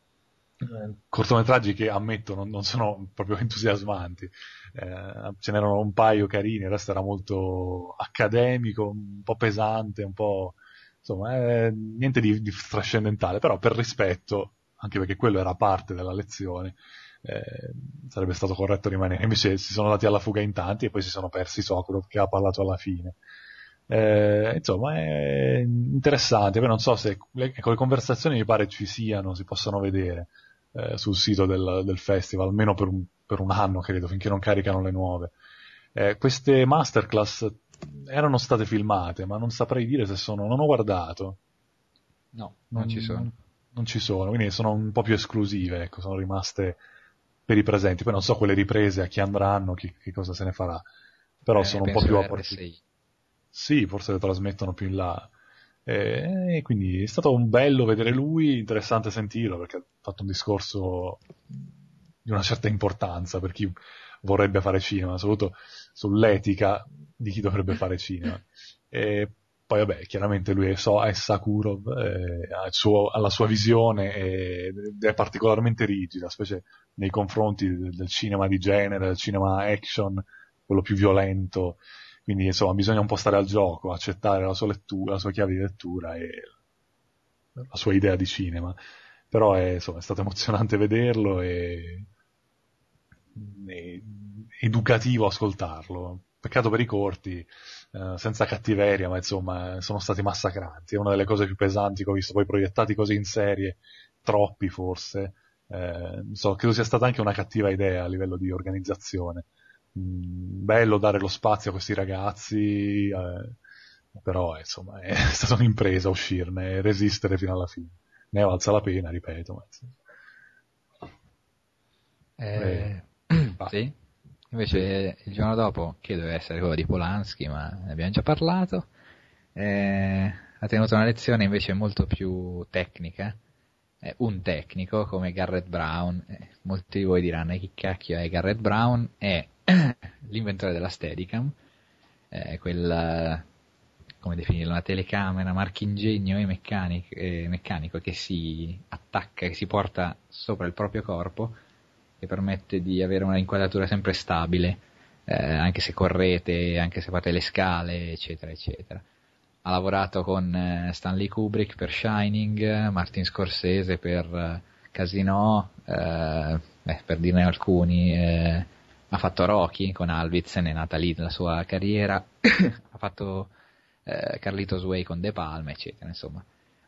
eh, cortometraggi che ammetto non, non sono proprio entusiasmanti, eh, ce n'erano un paio carini, il resto era molto accademico, un po' pesante, un po' insomma eh, niente di, di trascendentale, però per rispetto, anche perché quello era parte della lezione, Eh, sarebbe stato corretto rimanere. Invece si sono dati alla fuga in tanti e poi si sono persi Sokurov, che ha parlato alla fine. Eh, insomma è interessante. Poi non so se le, ecco, le conversazioni mi pare ci siano, si possano vedere eh, sul sito del, del festival almeno per un, per un anno credo, finché non caricano le nuove. Eh, queste masterclass erano state filmate, ma non saprei dire se sono... non ho guardato. No, non, non ci sono. Non, non ci sono, quindi sono un po' più esclusive, ecco, sono rimaste per i presenti. Poi non so quelle riprese a chi andranno, chi, che cosa se ne farà. Però eh, sono un po' più R S I. Sì, forse le trasmettono più in là. E, e quindi è stato un bello vedere lui, interessante sentirlo, perché ha fatto un discorso di una certa importanza per chi vorrebbe fare cinema, soprattutto sull'etica di chi dovrebbe fare cinema. E poi vabbè, chiaramente lui è, so, è Sakurov, eh, ha, il suo, ha la sua visione ed è particolarmente rigida, specie nei confronti del, del cinema di genere, del cinema action, quello più violento. Quindi insomma bisogna un po' stare al gioco, accettare la sua lettura, la sua chiave di lettura e la sua idea di cinema. Però è, insomma, è stato emozionante vederlo e, e educativo ascoltarlo. Peccato per i corti, eh, senza cattiveria, ma insomma sono stati massacranti. È una delle cose più pesanti che ho visto, poi proiettati così in serie, troppi forse. Eh, so, credo sia stata anche una cattiva idea a livello di organizzazione. Mm, bello dare lo spazio a questi ragazzi, eh, però insomma è stata un'impresa uscirne e resistere fino alla fine. Ne valsa la pena, ripeto. Ma, eh, eh, sì. Invece il giorno dopo, che doveva essere quello di Polanski, ma ne abbiamo già parlato, eh, ha tenuto una lezione invece molto più tecnica. Eh, un tecnico come Garrett Brown, eh, molti di voi diranno chi cacchio è Garrett Brown, è l'inventore della Steadicam, eh, quella, come definirla, una telecamera marchingegno e meccanico, eh, meccanico che si attacca, che si porta sopra il proprio corpo, che permette di avere una inquadratura sempre stabile, eh, anche se correte, anche se fate le scale, eccetera, eccetera. Ha lavorato con eh, Stanley Kubrick per Shining, Martin Scorsese per eh, Casino, eh, eh, per dirne alcuni, eh, ha fatto Rocky con Alvitzen, è nata lì la sua carriera, ha fatto eh, Carlitos Way con De Palma, eccetera, insomma.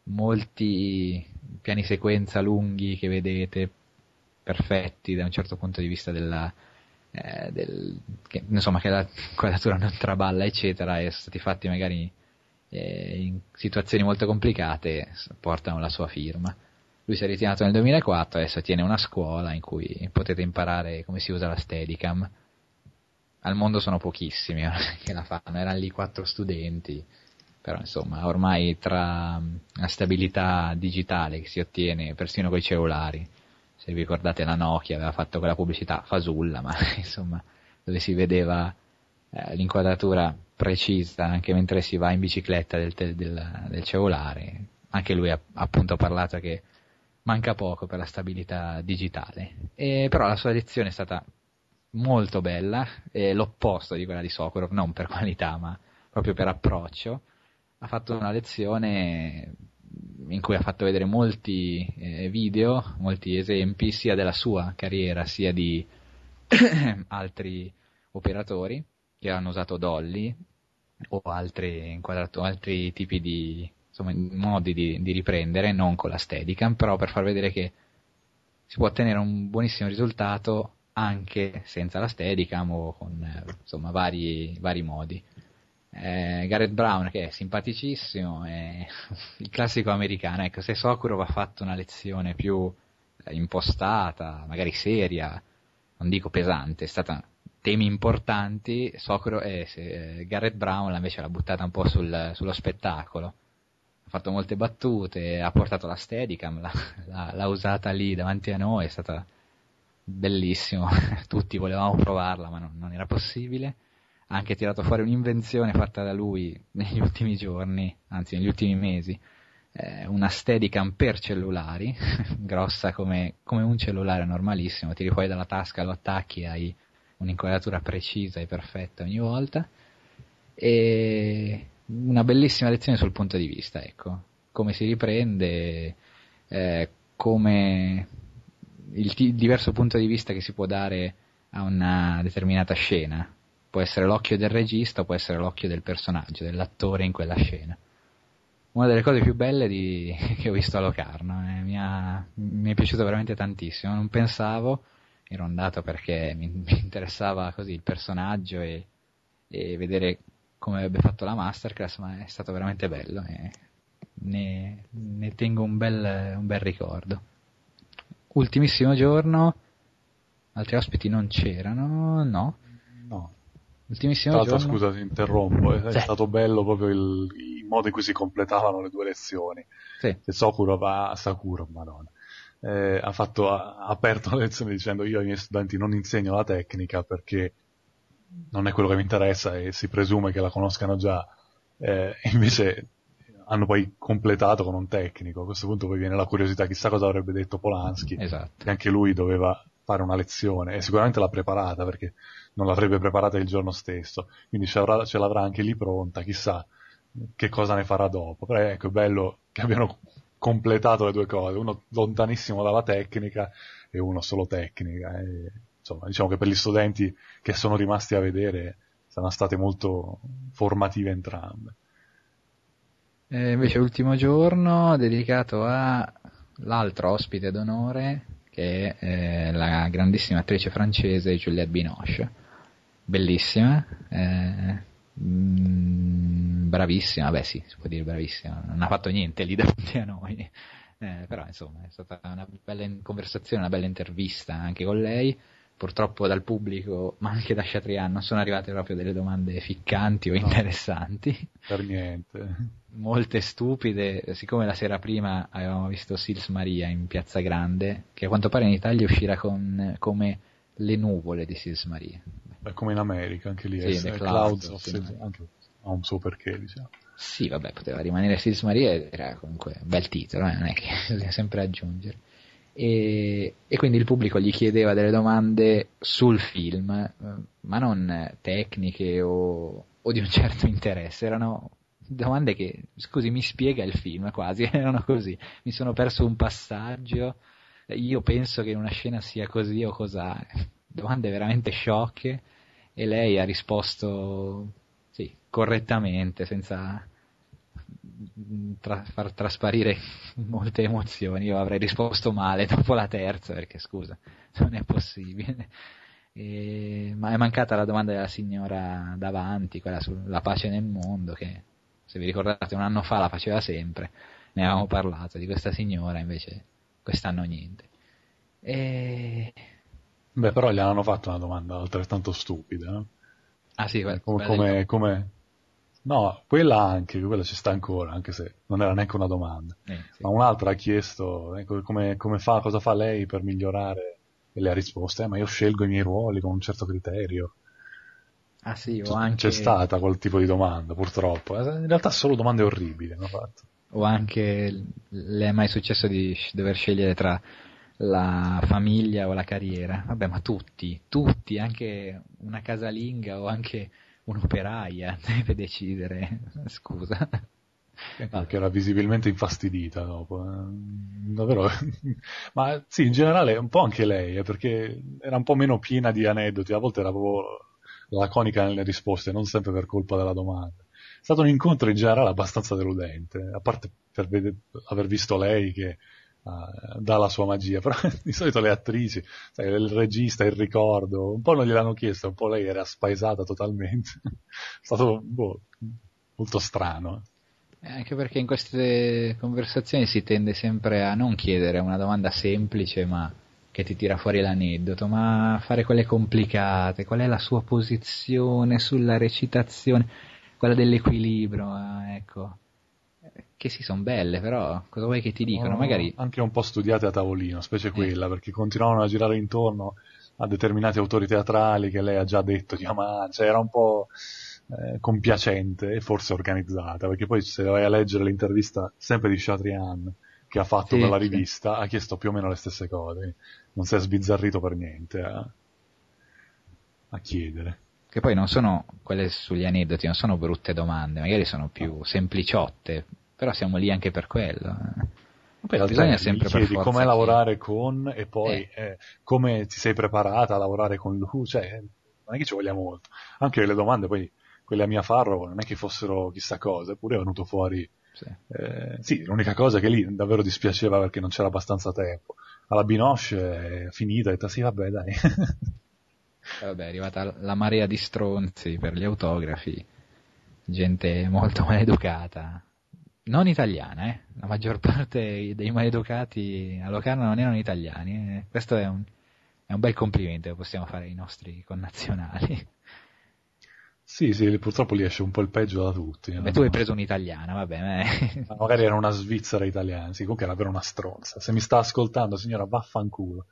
Molti piani sequenza lunghi che vedete, perfetti da un certo punto di vista della, eh, del, che, insomma, che la quadratura non traballa, eccetera, e sono stati fatti magari eh, in situazioni molto complicate, portano la sua firma. Lui si è ritirato nel duemilaquattro, adesso tiene una scuola in cui potete imparare come si usa la Steadicam. Al mondo sono pochissimi che la fanno, erano lì quattro studenti, però insomma ormai tra la stabilità digitale che si ottiene persino con i cellulari, se vi ricordate la Nokia aveva fatto quella pubblicità fasulla, ma insomma dove si vedeva eh, l'inquadratura precisa anche mentre si va in bicicletta del, del, del cellulare. Anche lui ha appunto parlato che manca poco per la stabilità digitale, e però la sua lezione è stata molto bella, è l'opposto di quella di Sokurov, non per qualità ma proprio per approccio. Ha fatto una lezione in cui ha fatto vedere molti eh, video, molti esempi sia della sua carriera sia di altri operatori che hanno usato dolly o altri inquadrato, altri tipi di insomma modi di, di riprendere, non con la Steadicam, però per far vedere che si può ottenere un buonissimo risultato anche senza la Steadicam o con eh, insomma vari, vari modi. Eh, Garrett Brown, che è simpaticissimo, è il classico americano. Ecco, se Sokurov ha fatto una lezione più eh, impostata, magari seria, non dico pesante, è stata temi importanti, Sokurov, eh, se, eh, Garrett Brown invece l'ha buttata un po' sul, sullo spettacolo. Ha fatto molte battute, ha portato la Steadicam, l'ha, l'ha, l'ha usata lì davanti a noi, è stata bellissimo. Tutti volevamo provarla, ma non, non era possibile. Ha anche tirato fuori un'invenzione fatta da lui negli ultimi giorni, anzi negli ultimi mesi, eh, una Steadicam per cellulari, grossa come, come un cellulare normalissimo, tiri fuori dalla tasca, lo attacchi, hai un'inquadratura precisa e perfetta ogni volta, e una bellissima lezione sul punto di vista, ecco, come si riprende, eh, come il, t- il diverso punto di vista che si può dare a una determinata scena. Può essere l'occhio del regista, può essere l'occhio del personaggio, dell'attore in quella scena. Una delle cose più belle di, che ho visto a Locarno, eh, mi, ha, mi è piaciuto veramente tantissimo. Non pensavo, ero andato perché mi, mi interessava così il personaggio e e vedere come avrebbe fatto la masterclass, ma è stato veramente bello e ne, ne tengo un bel, un bel ricordo. Ultimissimo giorno, altri ospiti non c'erano, no? No. Ultimissimo Tra l'altro, giorno. scusa, ti interrompo, è Sì. stato bello proprio il, il modo in cui si completavano le due lezioni. Sì. Che Sakura va, Sakura, madonna, eh, ha fatto, ha aperto la lezione dicendo: io ai miei studenti non insegno la tecnica perché non è quello che mi interessa e si presume che la conoscano già, eh, invece hanno poi completato con un tecnico. A questo punto poi viene la curiosità, chissà cosa avrebbe detto Polanski, Esatto. che anche lui doveva fare una lezione e sicuramente l'ha preparata perché non l'avrebbe preparata il giorno stesso, quindi ce l'avrà, ce l'avrà anche lì pronta, chissà che cosa ne farà dopo. Però ecco, è bello che abbiano completato le due cose, uno lontanissimo dalla tecnica e uno solo tecnica. E, insomma, diciamo che per gli studenti che sono rimasti a vedere sono state molto formative entrambe. E invece l'ultimo giorno dedicato all'altro ospite d'onore, che è eh, la grandissima attrice francese Juliette Binoche, bellissima, eh, mh, bravissima, beh sì, si può dire bravissima, non ha fatto niente lì davanti a noi, eh, però insomma è stata una bella conversazione, una bella intervista anche con lei. Purtroppo dal pubblico, ma anche da Chatrian, non sono arrivate proprio delle domande ficcanti o interessanti. Per niente. Molte stupide, siccome la sera prima avevamo visto Sils Maria in Piazza Grande, che a quanto pare in Italia uscirà con, come Le nuvole di Sils Maria. È come in America, anche lì, Sì, è, The è Clouds Clouds of of Sils- Maria. anche ha un suo perché, diciamo. Sì, vabbè, poteva rimanere Sils Maria, era comunque un bel titolo, eh, non è che bisogna sempre aggiungere. E, e quindi il pubblico gli chiedeva delle domande sul film, eh, ma non tecniche o, o di un certo interesse, erano domande che, scusi, mi spiega il film, quasi, erano così, mi sono perso un passaggio, io penso che in una scena sia così o cos'ha, domande veramente sciocche, e lei ha risposto, sì, correttamente, senza Tra, far trasparire molte emozioni. Io avrei risposto male dopo la terza, perché scusa, non è possibile. E, ma è mancata la domanda della signora davanti, quella sulla pace nel mondo, che se vi ricordate un anno fa la faceva sempre, ne avevamo parlato di questa signora, invece quest'anno niente. E... Beh, però gli hanno fatto una domanda altrettanto stupida, no? Ah sì, quella, Come, quella come, del... come... No, quella anche, quella ci sta ancora, anche se non era neanche una domanda. eh, sì. Ma un'altra ha chiesto, ecco, come, come fa, cosa fa lei per migliorare, e lei ha risposto: eh, ma io scelgo i miei ruoli con un certo criterio. Ah sì, o C- anche... C'è stata quel tipo di domanda, purtroppo. Eh, In realtà solo domande orribili hanno fatto. O anche le è mai successo di dover scegliere tra la famiglia o la carriera? Vabbè, ma tutti, tutti, anche una casalinga o anche un'operaia deve decidere, scusa. Perché era visibilmente infastidita dopo. eh. Davvero. Ma sì, in generale un po' anche lei, eh, perché era un po' meno piena di aneddoti, a volte era proprio laconica nelle risposte, non sempre per colpa della domanda. È stato un incontro in generale abbastanza deludente, a parte per vede- aver visto lei che uh, dà la sua magia, però di solito le attrici, sai, il regista, il ricordo, un po' non gliel'hanno chiesto, un po' lei era spaesata totalmente. È stato boh, molto strano. Eh, Anche perché in queste conversazioni si tende sempre a non chiedere una domanda semplice ma che ti tira fuori l'aneddoto, ma fare quelle complicate, qual è la sua posizione sulla recitazione, quella dell'equilibrio, eh, ecco, che sì, sono belle, però cosa vuoi che ti dicano? Sono Magari, anche un po' studiate a tavolino, specie eh, quella, perché continuavano a girare intorno a determinati autori teatrali che lei ha già detto di amare, cioè era un po' eh, compiacente e forse organizzata, perché poi se vai a leggere l'intervista sempre di Chatrian che ha fatto per sì, la sì. rivista, ha chiesto più o meno le stesse cose, non si è sbizzarrito per niente a, a chiedere. Che poi non sono quelle sugli aneddoti, non sono brutte domande, magari sono più sempliciotte, però siamo lì anche per quello. eh. Poi in Bisogna realtà gli sempre per chiedi forza com'è chiedere. lavorare con e poi Eh. eh, come ti sei preparata a lavorare con lui, cioè non è che ci voglia molto. Anche le domande poi, quelle a Mia Farrow, non è che fossero chissà cosa, eppure è venuto fuori. Sì. Eh, sì, l'unica cosa è che lì davvero dispiaceva perché non c'era abbastanza tempo. Alla Binoche è finita e ha detto sì vabbè dai. Vabbè, è arrivata la marea di stronzi per gli autografi, gente molto maleducata, non italiana, eh? La maggior parte dei maleducati a Locarno non erano italiani, eh? Questo è un, è un bel complimento che possiamo fare ai nostri connazionali. Sì, sì, purtroppo lì esce un po' il peggio da tutti. Beh, No? tu hai preso un'italiana, vabbè, ma... Magari era una svizzera italiana, sì, comunque era per una stronza. Se mi sta ascoltando, signora, vaffanculo.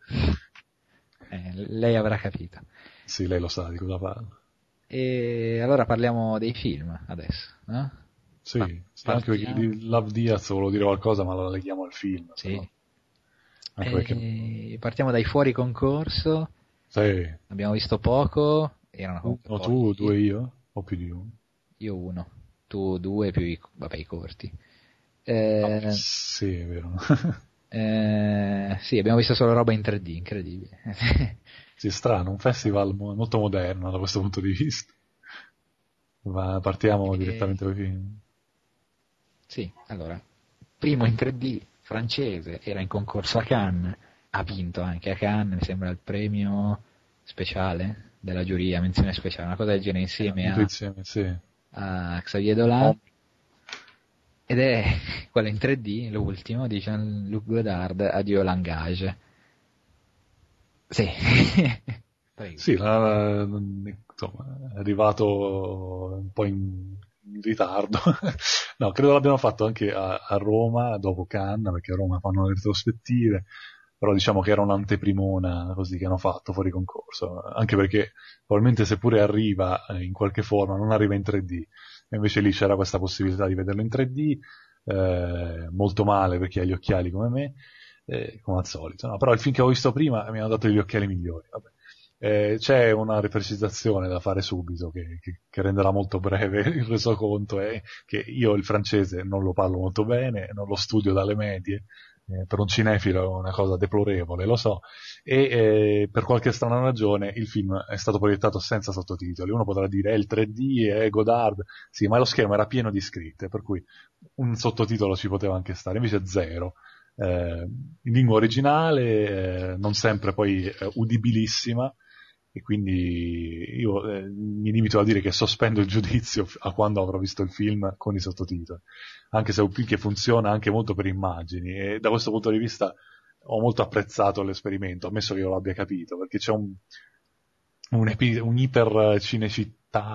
eh, lei avrà capito. Sì, lei lo sa di cosa parla. E allora parliamo dei film adesso, no? Sì, Pa- sì, anche perché partiamo. di Love Diaz volevo dire qualcosa, ma lo leghiamo al film. Sì. Però. Anche perché... E partiamo dai fuori concorso. Sì. Abbiamo visto poco, erano comunque Uno tu, pochi. due io? O più di uno? Io uno, tu due più i, vabbè, i corti. Eh, Ah, sì, è vero. eh, sì, abbiamo visto solo roba in tre D, incredibile. Sì, è strano, un festival mo- molto moderno da questo punto di vista. Ma partiamo E- direttamente dai film. Sì, allora, primo in tre D francese, era in concorso a Cannes, ha vinto anche a Cannes, mi sembra il premio speciale della giuria, menzione speciale, una cosa del genere insieme Tutto a, insieme, sì. a Xavier Dolan. Ed è quello in tre D, l'ultimo, di Jean-Luc Godard, Adieu Langage. Sì. Prego. Sì, la- la- insomma, è arrivato un po' in, in ritardo. No, credo l'abbiano fatto anche a, a Roma, dopo Cannes, perché a Roma fanno le retrospettive, però diciamo che era un'anteprimona così che hanno fatto fuori concorso, anche perché probabilmente seppure arriva eh, in qualche forma, non arriva in tre D, e invece lì c'era questa possibilità di vederlo in tre D, eh, molto male per chi ha gli occhiali come me, eh, come al solito, no? Però il film che ho visto prima mi hanno dato gli occhiali migliori, vabbè. Eh, c'è una reprecisazione da fare subito che, che, che renderà molto breve il resoconto, è che io il francese non lo parlo molto bene, non lo studio dalle medie, eh, per un cinefilo è una cosa deplorevole, lo so, e eh, per qualche strana ragione il film è stato proiettato senza sottotitoli. Uno potrà dire è il tre D, è Godard, sì, ma lo schermo era pieno di scritte, per cui un sottotitolo ci poteva anche stare, invece zero. Eh, in lingua originale, eh, non sempre poi eh, udibilissima, e quindi io eh, mi limito a dire che sospendo il giudizio a quando avrò visto il film con i sottotitoli, anche se è un film che funziona anche molto per immagini, e da questo punto di vista ho molto apprezzato l'esperimento, ammesso che io l'abbia capito, perché c'è un, un, epi, un iper cinecittà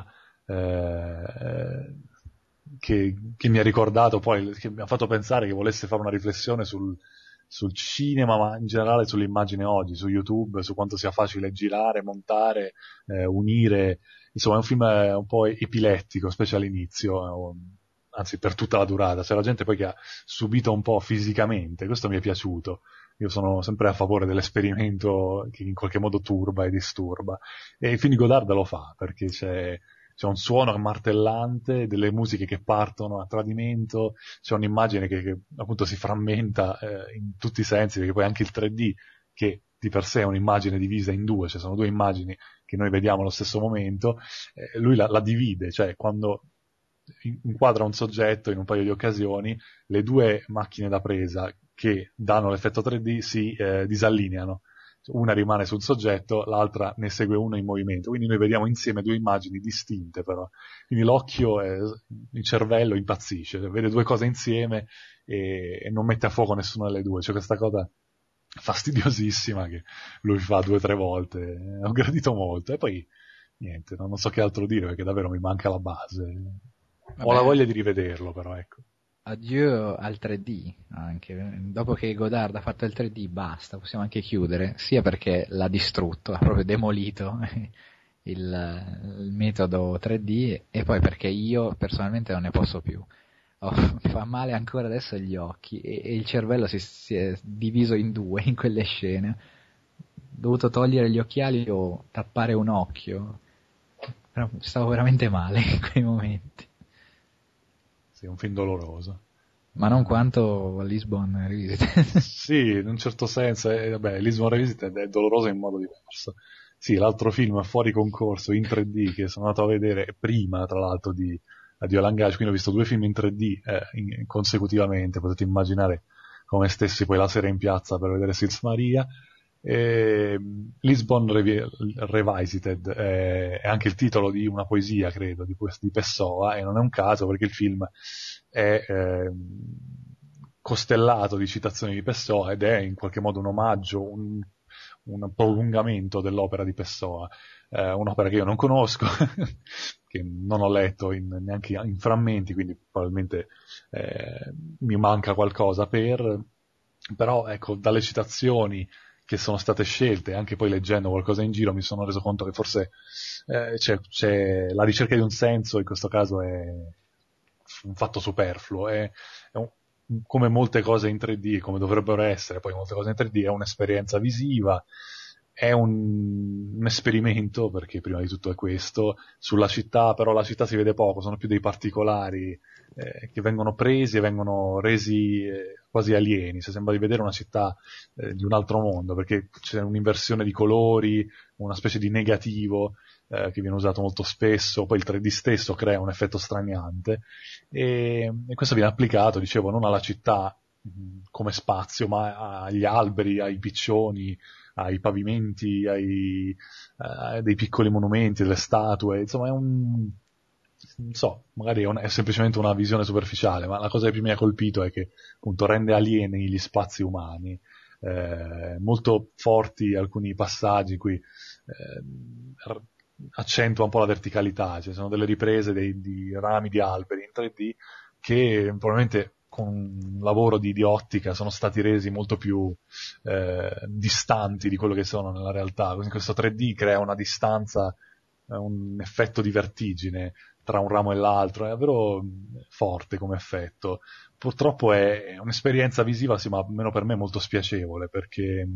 eh, che, che mi ha ricordato poi, che mi ha fatto pensare che volesse fare una riflessione sul, sul cinema, ma in generale sull'immagine oggi, su YouTube, su quanto sia facile girare, montare, eh, unire. Insomma, è un film un po' epilettico, specie all'inizio, eh, anzi per tutta la durata. C'è la gente poi che ha subito un po' fisicamente, questo mi è piaciuto. Io sono sempre a favore dell'esperimento che in qualche modo turba e disturba. E il film di Godard lo fa, perché c'è... c'è un suono martellante, delle musiche che partono a tradimento, c'è un'immagine che, che appunto si frammenta eh, in tutti i sensi, perché poi anche il tre D, che di per sé è un'immagine divisa in due, cioè sono due immagini che noi vediamo allo stesso momento, eh, lui la, la divide, cioè quando inquadra un soggetto in un paio di occasioni, le due macchine da presa che danno l'effetto tre D si eh, disallineano. Una rimane sul soggetto, l'altra ne segue uno in movimento, quindi noi vediamo insieme due immagini distinte però, quindi l'occhio, è, il cervello impazzisce, vede due cose insieme e, e non mette a fuoco nessuna delle due, c'è questa cosa fastidiosissima che lui fa due o tre volte, ho gradito molto, e poi niente, non, non so che altro dire perché davvero mi manca la base, Vabbè. Ho la voglia di rivederlo però, ecco. Addio al tre D anche, dopo che Godard ha fatto il tre D basta, possiamo anche chiudere, sia perché l'ha distrutto, ha proprio demolito il, il metodo tre D, e poi perché io personalmente non ne posso più. Oh, mi fa male ancora adesso gli occhi e, e il cervello si, si è diviso in due in quelle scene. Ho dovuto togliere gli occhiali o tappare un occhio, stavo veramente male in quei momenti. Sì, è un film doloroso. Ma non quanto Lisbon Revisited. Sì, in un certo senso, eh, vabbè, Lisbon Revisited è doloroso in modo diverso. Sì, l'altro film fuori concorso in tre D che sono andato a vedere prima, tra l'altro, di Addio Langage, quindi ho visto due film in tre D eh, in, consecutivamente, potete immaginare come stessi poi la sera in piazza per vedere Sils Maria. E Lisbon Revi- Revisited è, è anche il titolo di una poesia, credo, di, di Pessoa, e non è un caso perché il film è eh, costellato di citazioni di Pessoa ed è in qualche modo un omaggio, un, un prolungamento dell'opera di Pessoa, eh, un'opera che io non conosco, che non ho letto in, neanche in frammenti, quindi probabilmente eh, mi manca qualcosa per, però ecco, dalle citazioni che sono state scelte, anche poi leggendo qualcosa in giro mi sono reso conto che forse eh, c'è, c'è la ricerca di un senso, in questo caso è un fatto superfluo, è, è un, come molte cose in tre D, come dovrebbero essere poi molte cose in tre D, è un'esperienza visiva, è un, un esperimento, perché prima di tutto è questo, sulla città, però la città si vede poco, sono più dei particolari eh, che vengono presi e vengono resi eh, quasi alieni, se sembra di vedere una città eh, di un altro mondo, perché c'è un'inversione di colori, una specie di negativo eh, che viene usato molto spesso, poi il tre D stesso crea un effetto straniante, e, e questo viene applicato, dicevo, non alla città mh, come spazio, ma agli alberi, ai piccioni, ai pavimenti, ai uh, dei piccoli monumenti, delle statue, insomma è un, non so, magari è, un, è semplicemente una visione superficiale, ma la cosa che più mi ha colpito è che appunto rende alieni gli spazi umani, eh, molto forti alcuni passaggi in cui eh, accentua un po' la verticalità, ci sono delle riprese dei, di rami di alberi in tre D che probabilmente con un lavoro di, di ottica sono stati resi molto più eh, distanti di quello che sono nella realtà. Quindi questo tre D crea una distanza, eh, un effetto di vertigine tra un ramo e l'altro, è davvero forte come effetto. Purtroppo è, è un'esperienza visiva, sì, ma almeno per me molto spiacevole, perché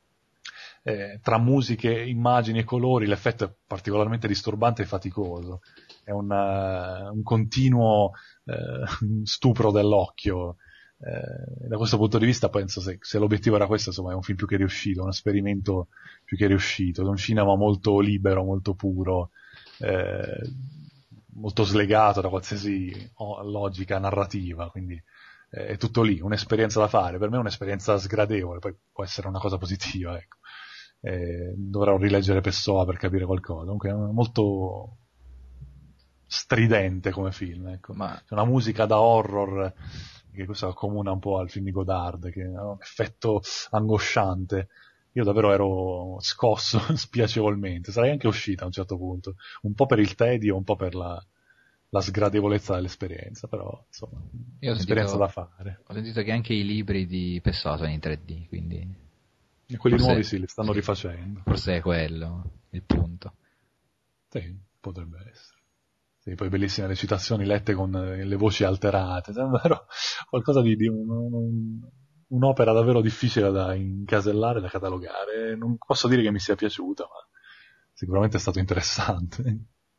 eh, tra musiche, immagini e colori l'effetto è particolarmente disturbante e faticoso. È una, un continuo eh, stupro dell'occhio. Eh, da questo punto di vista penso se, se l'obiettivo era questo, insomma è un film più che riuscito, un esperimento più che riuscito, è un cinema molto libero, molto puro, eh, molto slegato da qualsiasi logica narrativa, quindi eh, è tutto lì, un'esperienza da fare. Per me è un'esperienza sgradevole, poi può essere una cosa positiva, ecco. Eh, dovrò rileggere Pessoa per capire qualcosa. Comunque è molto stridente come film, ecco. Ma c'è una musica da horror che questo accomuna un po' al film di Godard, che ha un effetto angosciante. Io davvero ero scosso spiacevolmente, sarei anche uscito a un certo punto, un po' per il tedio, un po' per la, la sgradevolezza dell'esperienza, però insomma è un'esperienza da fare. Ho sentito che anche i libri di Pessoa sono in tre D, quindi e quelli forse, nuovi sì, li stanno sì, rifacendo. Forse è quello il punto. Sì, potrebbe essere. Sì, poi bellissime le citazioni lette con le voci alterate, davvero qualcosa di, di un, un, un'opera davvero difficile da incasellare, da catalogare. Non posso dire che mi sia piaciuta, ma sicuramente è stato interessante.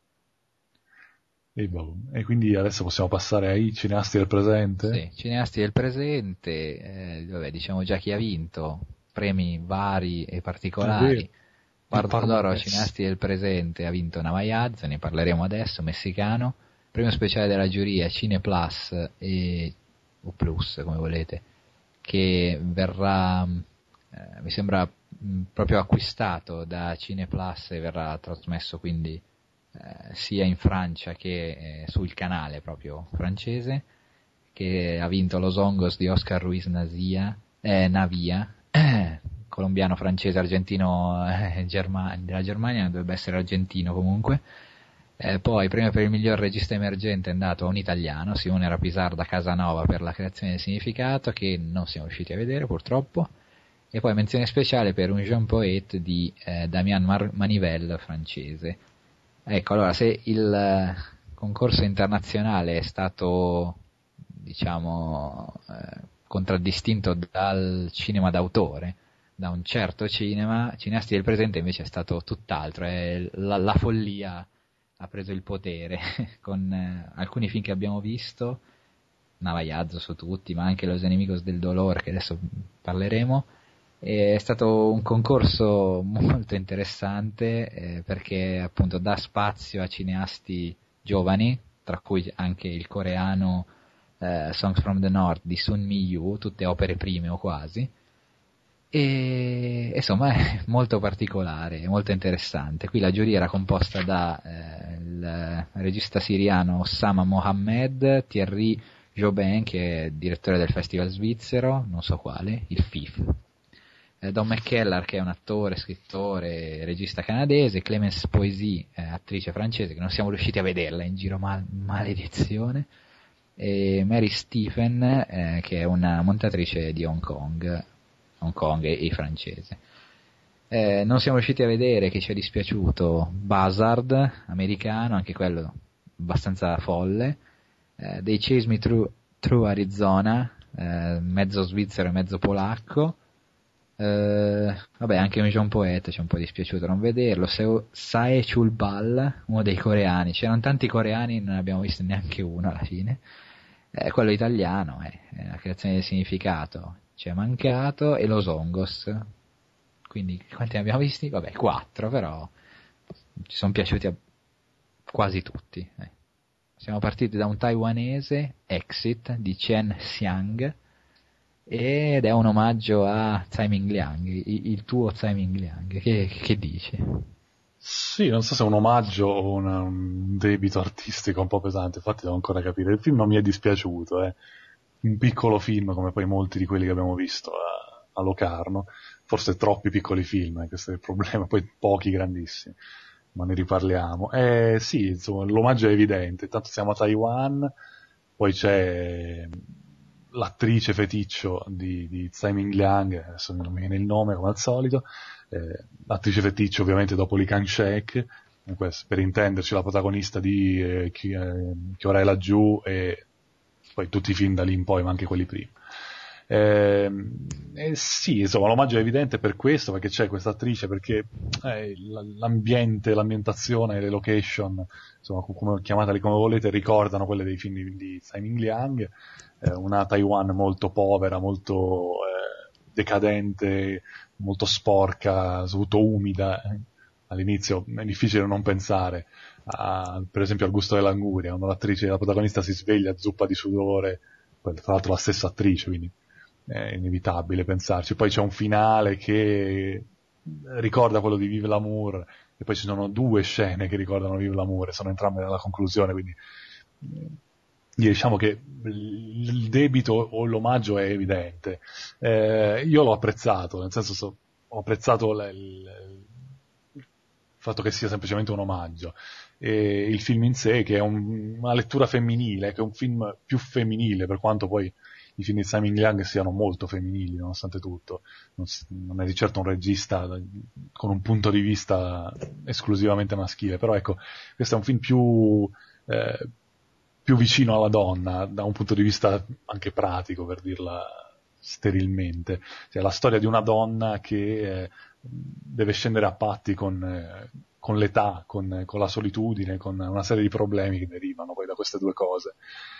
E, boh. E quindi adesso possiamo passare ai cineasti del presente? Sì, cineasti del presente, eh, vabbè, diciamo già chi ha vinto, premi vari e particolari. Bardo d'Oro cineasti del presente ha vinto Navajazo, ne parleremo adesso, messicano. Premio speciale della giuria Cine Plus e o Plus, come volete, che verrà, eh, mi sembra mh, proprio acquistato da Cine Plus e verrà trasmesso quindi eh, sia in Francia che eh, sul canale proprio francese, che ha vinto Los Hongos di Oscar Ruiz Nazia, eh, Navia, colombiano, francese, argentino, eh, Germa- della Germania, dovrebbe essere argentino comunque. Eh, poi premio per il miglior regista emergente è andato a un italiano, Simone Rapisar da Casanova, per la creazione del significato, che non siamo riusciti a vedere purtroppo. E poi menzione speciale per un Jean Poet di eh, Damien Mar- Manivelle, francese. Ecco, allora, se il eh, concorso internazionale è stato, diciamo, eh, contraddistinto dal cinema d'autore, da un certo cinema, Cineasti del presente invece è stato tutt'altro, è la, la follia ha preso il potere con eh, alcuni film che abbiamo visto, Navajazo su tutti, ma anche Los Enemigos del Dolor, che adesso parleremo. È stato un concorso molto interessante eh, perché appunto dà spazio a cineasti giovani, tra cui anche il coreano eh, Songs from the North di Sun Mi-yu, tutte opere prime o quasi, E insomma è molto particolare, molto interessante. Qui la giuria era composta da eh, il regista siriano Osama Mohammed, Thierry Jobin, che è direttore del festival svizzero, non so quale, il F I F, eh, Don McKellar, che è un attore, scrittore, regista canadese, Clemence Poésy, eh, attrice francese, che non siamo riusciti a vederla in giro, mal- maledizione, e Mary Stephen, eh, che è una montatrice di Hong Kong, Hong Kong e, e francese. Eh, non siamo riusciti a vedere, che ci è dispiaciuto, Buzzard, americano, anche quello abbastanza folle, eh, They Chase Me Through, Through Arizona, eh, mezzo svizzero e mezzo polacco, eh, vabbè anche un Jean Poet ci è un po' dispiaciuto non vederlo, Seo, Sae Chul Bal, uno dei coreani, c'erano tanti coreani, non ne abbiamo visto neanche uno alla fine, eh, quello italiano, eh, è la creazione del significato, ci è mancato, e Los Hongos, quindi quanti ne abbiamo visti? Vabbè, quattro, però ci sono piaciuti a quasi tutti. Eh. Siamo partiti da un taiwanese, Exit, di Chen Xiang, ed è un omaggio a Tsai Ming Liang, il, il tuo Tsai Ming Liang, che, che dici? Sì, non so se è un omaggio o una, un debito artistico un po' pesante, infatti devo ancora capire. Il film non mi è dispiaciuto, eh. Un piccolo film come poi molti di quelli che abbiamo visto a, a Locarno, forse troppi piccoli film, eh, questo è il problema, poi pochi grandissimi, ma ne riparliamo. Eh sì, insomma, l'omaggio è evidente, intanto siamo a Taiwan, poi c'è l'attrice feticcio di, di Tsai Ming Liang, adesso non mi viene il nome come al solito, eh, l'attrice feticcio ovviamente dopo Lee Kang-shek, per intenderci la protagonista di eh, Chi, eh, Chi ora è laggiù, e poi tutti i film da lì in poi, ma anche quelli prima. Eh, eh, sì, insomma, l'omaggio è evidente per questo, perché c'è questa attrice, perché eh, l'ambiente, l'ambientazione, le location, insomma, come, chiamateli come volete, ricordano quelle dei film di, di Tsai Ming Liang, eh, una Taiwan molto povera, molto eh, decadente, molto sporca, soprattutto umida. All'inizio è difficile non pensare a, per esempio, al Gusto dell'anguria, quando l'attrice, la protagonista si sveglia zuppa di sudore, tra l'altro la stessa attrice, quindi è inevitabile pensarci. Poi c'è un finale che ricorda quello di Vive l'amour, e poi ci sono due scene che ricordano Vive l'amour, e sono entrambe nella conclusione, quindi diciamo che il debito o l'omaggio è evidente. Eh, io l'ho apprezzato, nel senso so, ho apprezzato l- il, il fatto che sia semplicemente un omaggio, e il film in sé, che è un, una lettura femminile, che è un film più femminile, per quanto poi i film di Tsai Ming Liang siano molto femminili nonostante tutto, non, non è di certo un regista con un punto di vista esclusivamente maschile, però ecco, questo è un film più eh, più vicino alla donna da un punto di vista anche pratico, per dirla sterilmente. Cioè, la storia di una donna che eh, deve scendere a patti con, eh, con l'età, con, con la solitudine, con una serie di problemi che derivano poi da queste due cose.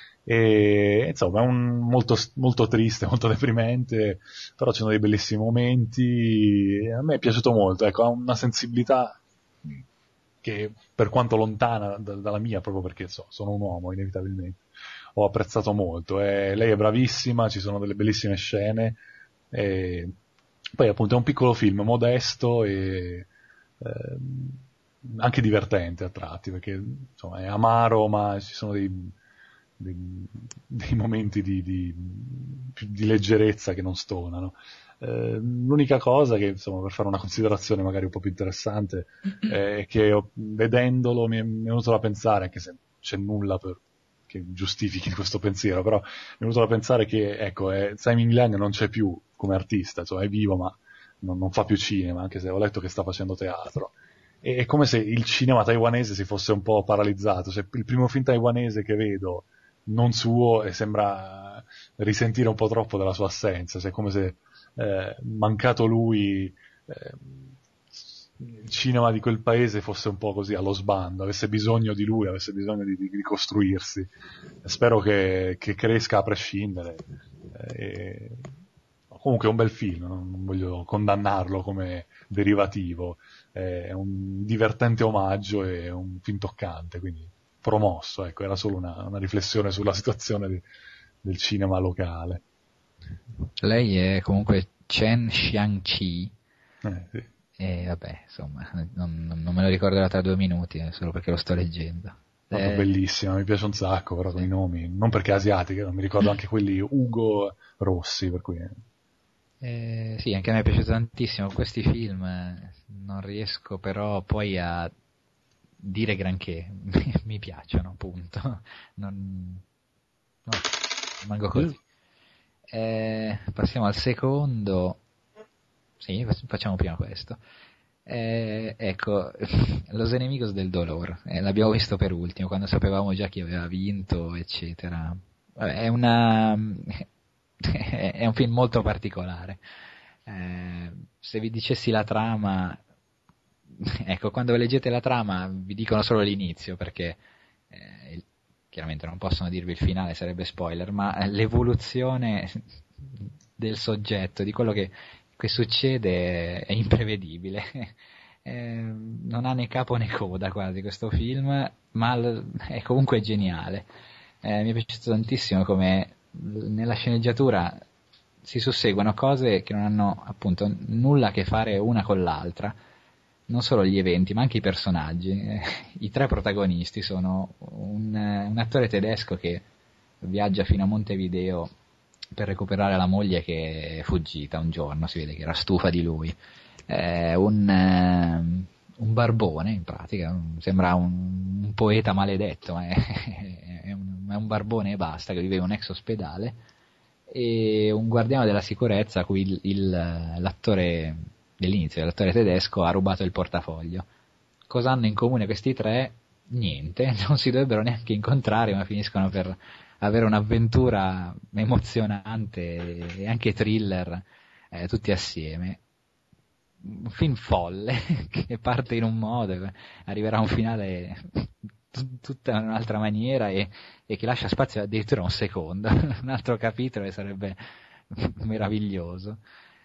E insomma è un molto, molto triste, molto deprimente, però ci sono dei bellissimi momenti, e a me è piaciuto molto, ecco, ha una sensibilità che, per quanto lontana da, dalla mia, proprio perché so, sono un uomo inevitabilmente, ho apprezzato molto. E lei è bravissima, ci sono delle bellissime scene, e poi appunto è un piccolo film modesto e eh, anche divertente a tratti, perché insomma è amaro, ma ci sono dei, dei, dei momenti di, di, di leggerezza che non stonano. Eh, l'unica cosa che, insomma, per fare una considerazione magari un po' più interessante, è che ho, vedendolo mi è, mi è venuto da pensare, anche se c'è nulla per, che giustifichi questo pensiero, però mi è venuto da pensare che, ecco, eh, Tsai Ming Liang non c'è più come artista, insomma, è vivo ma non, non fa più cinema, anche se ho letto che sta facendo teatro. E è come se il cinema taiwanese si fosse un po' paralizzato, cioè il primo film taiwanese che vedo non suo, e sembra risentire un po' troppo della sua assenza, cioè come se eh, mancato lui eh, il cinema di quel paese fosse un po' così allo sbando, avesse bisogno di lui, avesse bisogno di, di ricostruirsi. Spero che, che cresca a prescindere. E... comunque è un bel film, non voglio condannarlo come derivativo, è un divertente omaggio e un film toccante, quindi promosso, ecco, era solo una, una riflessione sulla situazione di, del cinema locale. Lei è comunque Chen Xiang-chi, Eh, sì. e vabbè, insomma, non, non- non me lo ricorderò tra due minuti, eh, solo perché lo sto leggendo. Vabbè, Eh, bellissima, mi piace un sacco, però sì. con i nomi, non perché è asiatica, mi ricordo anche quelli Ugo Rossi, per cui... Eh, sì, anche a me è piaciuto tantissimo questi film, eh, non riesco però poi a dire granché, mi piacciono, punto. Non, no, rimango così. Eh, passiamo al secondo. Sì, facciamo prima questo. Eh, ecco, Los Enemigos del Dolor, eh, l'abbiamo visto per ultimo, quando sapevamo già chi aveva vinto, eccetera. Vabbè, è una è un film molto particolare. Eh, se vi dicessi la trama, ecco, quando leggete la trama vi dicono solo l'inizio, perché eh, il- chiaramente non possono dirvi il finale, sarebbe spoiler, ma l'evoluzione del soggetto, di quello che, che succede è imprevedibile. Eh, non ha né capo né coda quasi questo film, ma l- è comunque geniale. Eh, mi è piaciuto tantissimo come l- nella sceneggiatura si susseguono cose che non hanno appunto nulla a che fare una con l'altra, non solo gli eventi ma anche i personaggi. Eh, I tre protagonisti sono un, eh, un attore tedesco che viaggia fino a Montevideo per recuperare la moglie che è fuggita un giorno, si vede che era stufa di lui. Eh, un, eh, un barbone in pratica, un- sembra un, un poeta maledetto, ma è, è un, è un barbone e basta, che vive in un ex ospedale, e un guardiano della sicurezza a cui il, il- l'attore dell'inizio, l'attore tedesco, ha rubato il portafoglio. Cosa hanno in comune questi tre? Niente, non si dovrebbero neanche incontrare, ma finiscono per avere un'avventura emozionante e anche thriller, eh, tutti assieme. Un film folle che parte in un modo e arriverà a un finale t- tutta in un'altra maniera, e, e che lascia spazio addirittura un secondo, un altro capitolo, e sarebbe meraviglioso.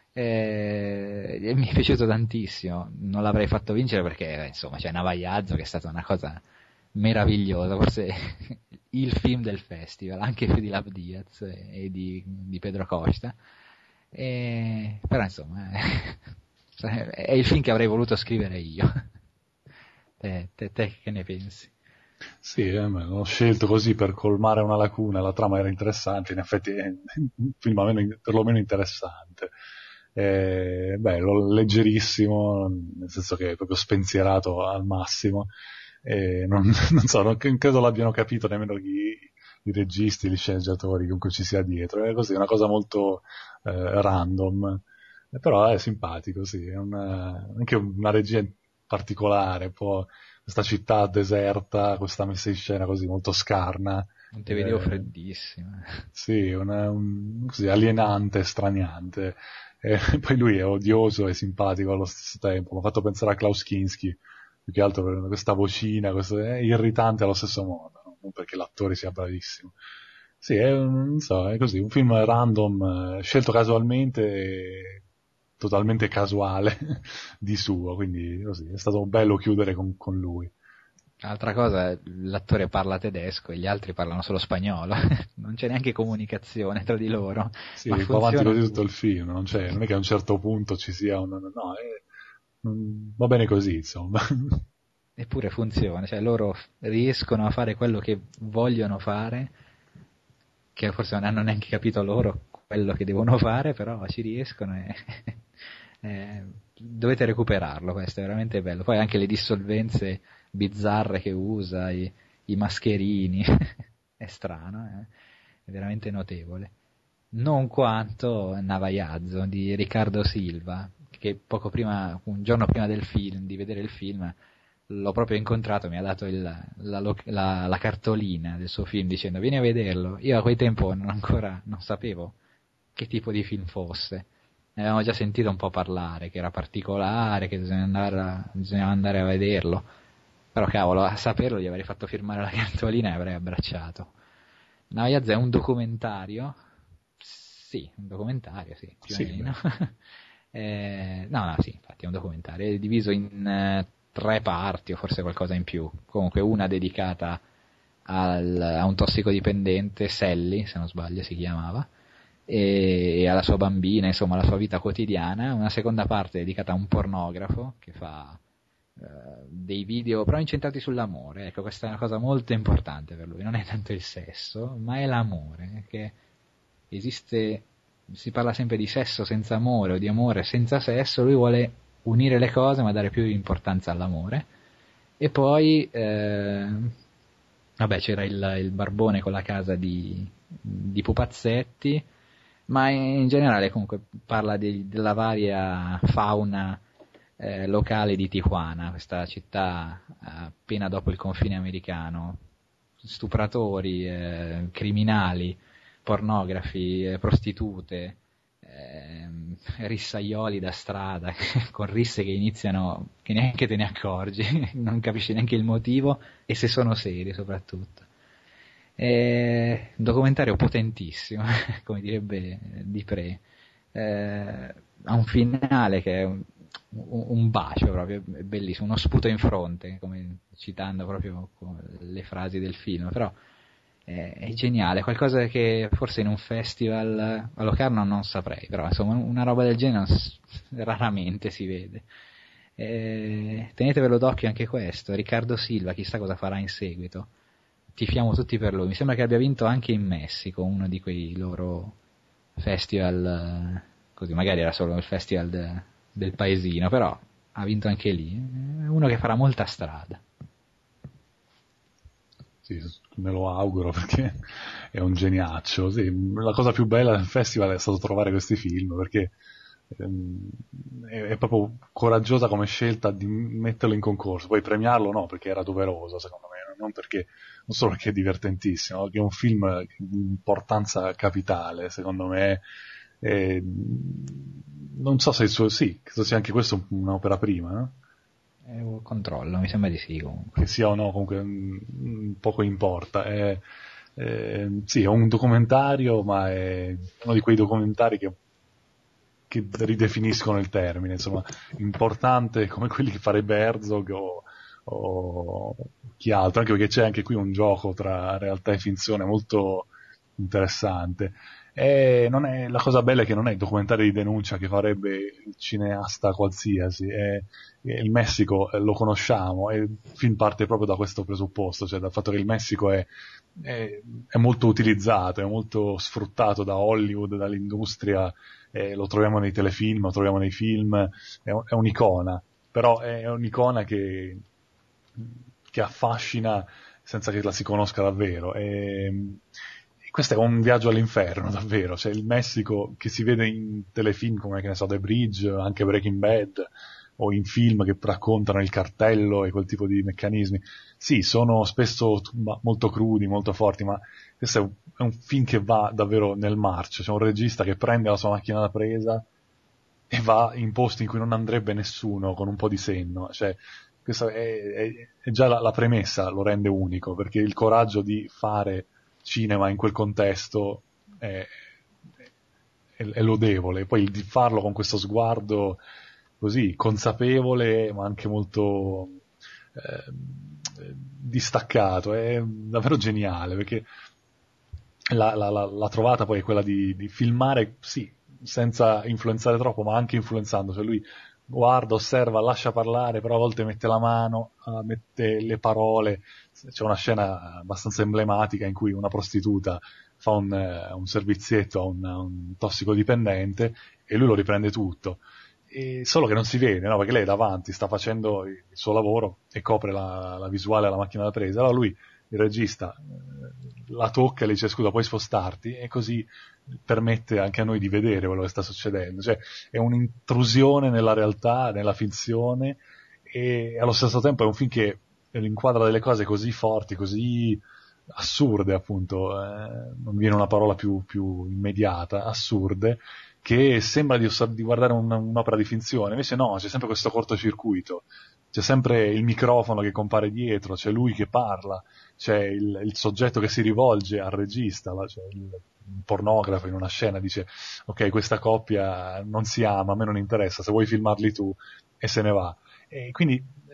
Eh, e mi è piaciuto tantissimo, non l'avrei fatto vincere perché eh, insomma c'è Navaiazzo, che è stata una cosa meravigliosa, forse il film del festival, anche più di Lab Diaz e e di, di Pedro Costa. E, però insomma eh, è il film che avrei voluto scrivere io. Te, te, te che ne pensi? Sì, eh, ma l'ho scelto così per colmare una lacuna, la trama era interessante, in effetti è un film almeno, perlomeno interessante. Eh, bello, leggerissimo, nel senso che è proprio spensierato al massimo. Eh, non, non so, non credo l'abbiano capito nemmeno gli, i registi, gli sceneggiatori, comunque ci sia dietro. È così, una cosa molto eh, random. Eh, però è simpatico, sì, è una, anche una regia particolare, un po' questa città deserta, questa messa in scena così molto scarna. Montevideo Eh, freddissima. sì, una, un, così, alienante, straniante. E poi lui è odioso e simpatico allo stesso tempo. Mi ha fatto pensare a Klaus Kinski, più che altro per questa vocina, questo, è irritante allo stesso modo, no? Non perché l'attore sia bravissimo. Sì, è, un- non so, è così, un film random, eh, scelto casualmente, e totalmente casuale di suo, quindi così, è stato bello chiudere con, con lui. Altra cosa, l'attore parla tedesco e gli altri parlano solo spagnolo, non c'è neanche comunicazione tra di loro, Sì, ma va avanti funziona così tutto tutto. il film, non, c'è, non è che a un certo punto ci sia un... No, è- mm, va bene così, insomma. Eppure funziona, cioè loro riescono a fare quello che vogliono fare, che forse non hanno neanche capito loro quello che devono fare, però ci riescono e eh, dovete recuperarlo, questo è veramente bello. Poi anche le dissolvenze bizzarre che usa, i, i mascherini, è strano, eh? È veramente notevole. Non quanto Navaiazzo di Riccardo Silva, che poco prima, un giorno prima del film, di vedere il film, l'ho proprio incontrato, mi ha dato il, la, lo- la- la cartolina del suo film dicendo vieni a vederlo. Io a quel tempo non ancora non sapevo che tipo di film fosse. Ne avevamo già sentito un po' parlare, che era particolare, che bisognava andare a, bisognava andare a vederlo. Però cavolo, a saperlo gli avrei fatto firmare la cartolina e avrei abbracciato. Navaiazzo è un documentario? Sì, un documentario, sì, più o Sì, beh. meno. Eh, no, no, sì, infatti è un documentario, è diviso in eh, tre parti o forse qualcosa in più. Comunque una dedicata al- a un tossicodipendente, Sally, se non sbaglio si chiamava, e, e alla sua bambina, insomma alla sua vita quotidiana, una seconda parte dedicata a un pornografo che fa uh, dei video però incentrati sull'amore. Ecco, questa è una cosa molto importante per lui, non è tanto il sesso, ma è l'amore, che esiste, si parla sempre di sesso senza amore o di amore senza sesso, lui vuole unire le cose ma dare più importanza all'amore. E poi eh, vabbè, c'era il, il barbone con la casa di, di pupazzetti, ma in generale comunque parla di, della varia fauna eh, locale di Tijuana, questa città appena dopo il confine americano, stupratori, eh, criminali, pornografi, eh, prostitute, eh, rissaioli da strada con risse che iniziano che neanche te ne accorgi, non capisci neanche il motivo e se sono seri soprattutto. È un documentario potentissimo, come direbbe Dupré, eh, ha un finale che è un, un bacio proprio, è bellissimo, uno sputo in fronte, come citando proprio le frasi del film, però è, è geniale, qualcosa che forse in un festival a Locarno non saprei, però insomma una roba del genere raramente si vede. Eh, tenetevelo d'occhio anche questo, Riccardo Silva, chissà cosa farà in seguito. Tifiamo tutti per lui. Mi sembra che abbia vinto anche in Messico uno di quei loro festival, così magari era solo il festival de, del paesino, però ha vinto anche lì. Uno che farà molta strada. Sì, me lo auguro perché è un geniaccio. Sì, la cosa più bella del festival è stato trovare questi film, perché ehm, è, è proprio coraggiosa come scelta di metterlo in concorso. Poi premiarlo no, perché era doveroso secondo me, non perché non solo perché è divertentissimo, che è un film di importanza capitale, secondo me. E non so se il suo, sì, credo sia anche questo un'opera prima, no? È un controllo, mi sembra di sì comunque. Che sia o no, comunque mh, poco importa. È, è, sì, è un documentario, ma è uno di quei documentari che, che ridefiniscono il termine, insomma, importante come quelli che farebbe Herzog o o chi altro, anche perché c'è anche qui un gioco tra realtà e finzione molto interessante. E non è, la cosa bella è che non è il documentario di denuncia che farebbe il cineasta qualsiasi, è, è il Messico lo conosciamo e il film parte proprio da questo presupposto, cioè dal fatto che il Messico è, è, è molto utilizzato, è molto sfruttato da Hollywood, dall'industria, eh, lo troviamo nei telefilm, lo troviamo nei film, è, è un'icona, però è un'icona che che affascina senza che la si conosca davvero, e, e questo è un viaggio all'inferno davvero, cioè il Messico che si vede in telefilm come, che ne so, The Bridge, anche Breaking Bad, o in film che raccontano il cartello e quel tipo di meccanismi, sì, sono spesso molto crudi, molto forti, ma questo è un, è un film che va davvero nel marcio, c'è un regista che prende la sua macchina da presa e va in posti in cui non andrebbe nessuno con un po' di senno, cioè questa è, è, è già la, la premessa lo rende unico, perché il coraggio di fare cinema in quel contesto è, è, è lodevole, poi di farlo con questo sguardo così consapevole ma anche molto eh, distaccato, è davvero geniale, perché la, la, la, la trovata poi è quella di, di filmare sì senza influenzare troppo ma anche influenzando, cioè lui guarda, osserva, lascia parlare, però a volte mette la mano, uh, mette le parole. C'è una scena abbastanza emblematica in cui una prostituta fa un, uh, un servizietto a un, a un tossicodipendente e lui lo riprende tutto. E solo che non si vede, no? Perché lei è davanti, sta facendo il suo lavoro e copre la, la visuale alla macchina da presa. Allora lui, il regista, la tocca e le dice scusa puoi spostarti, e così permette anche a noi di vedere quello che sta succedendo, cioè è un'intrusione nella realtà, nella finzione, e allo stesso tempo è un film che inquadra delle cose così forti, così assurde appunto, eh, non viene una parola più, più immediata, assurde, che sembra di, ossa- di guardare un, un'opera di finzione, invece no, c'è sempre questo cortocircuito, c'è sempre il microfono che compare dietro, c'è lui che parla, c'è il, il soggetto che si rivolge al regista, cioè il, il pornografo in una scena dice ok, questa coppia non si ama, a me non interessa, se vuoi filmarli tu, e se ne va. E quindi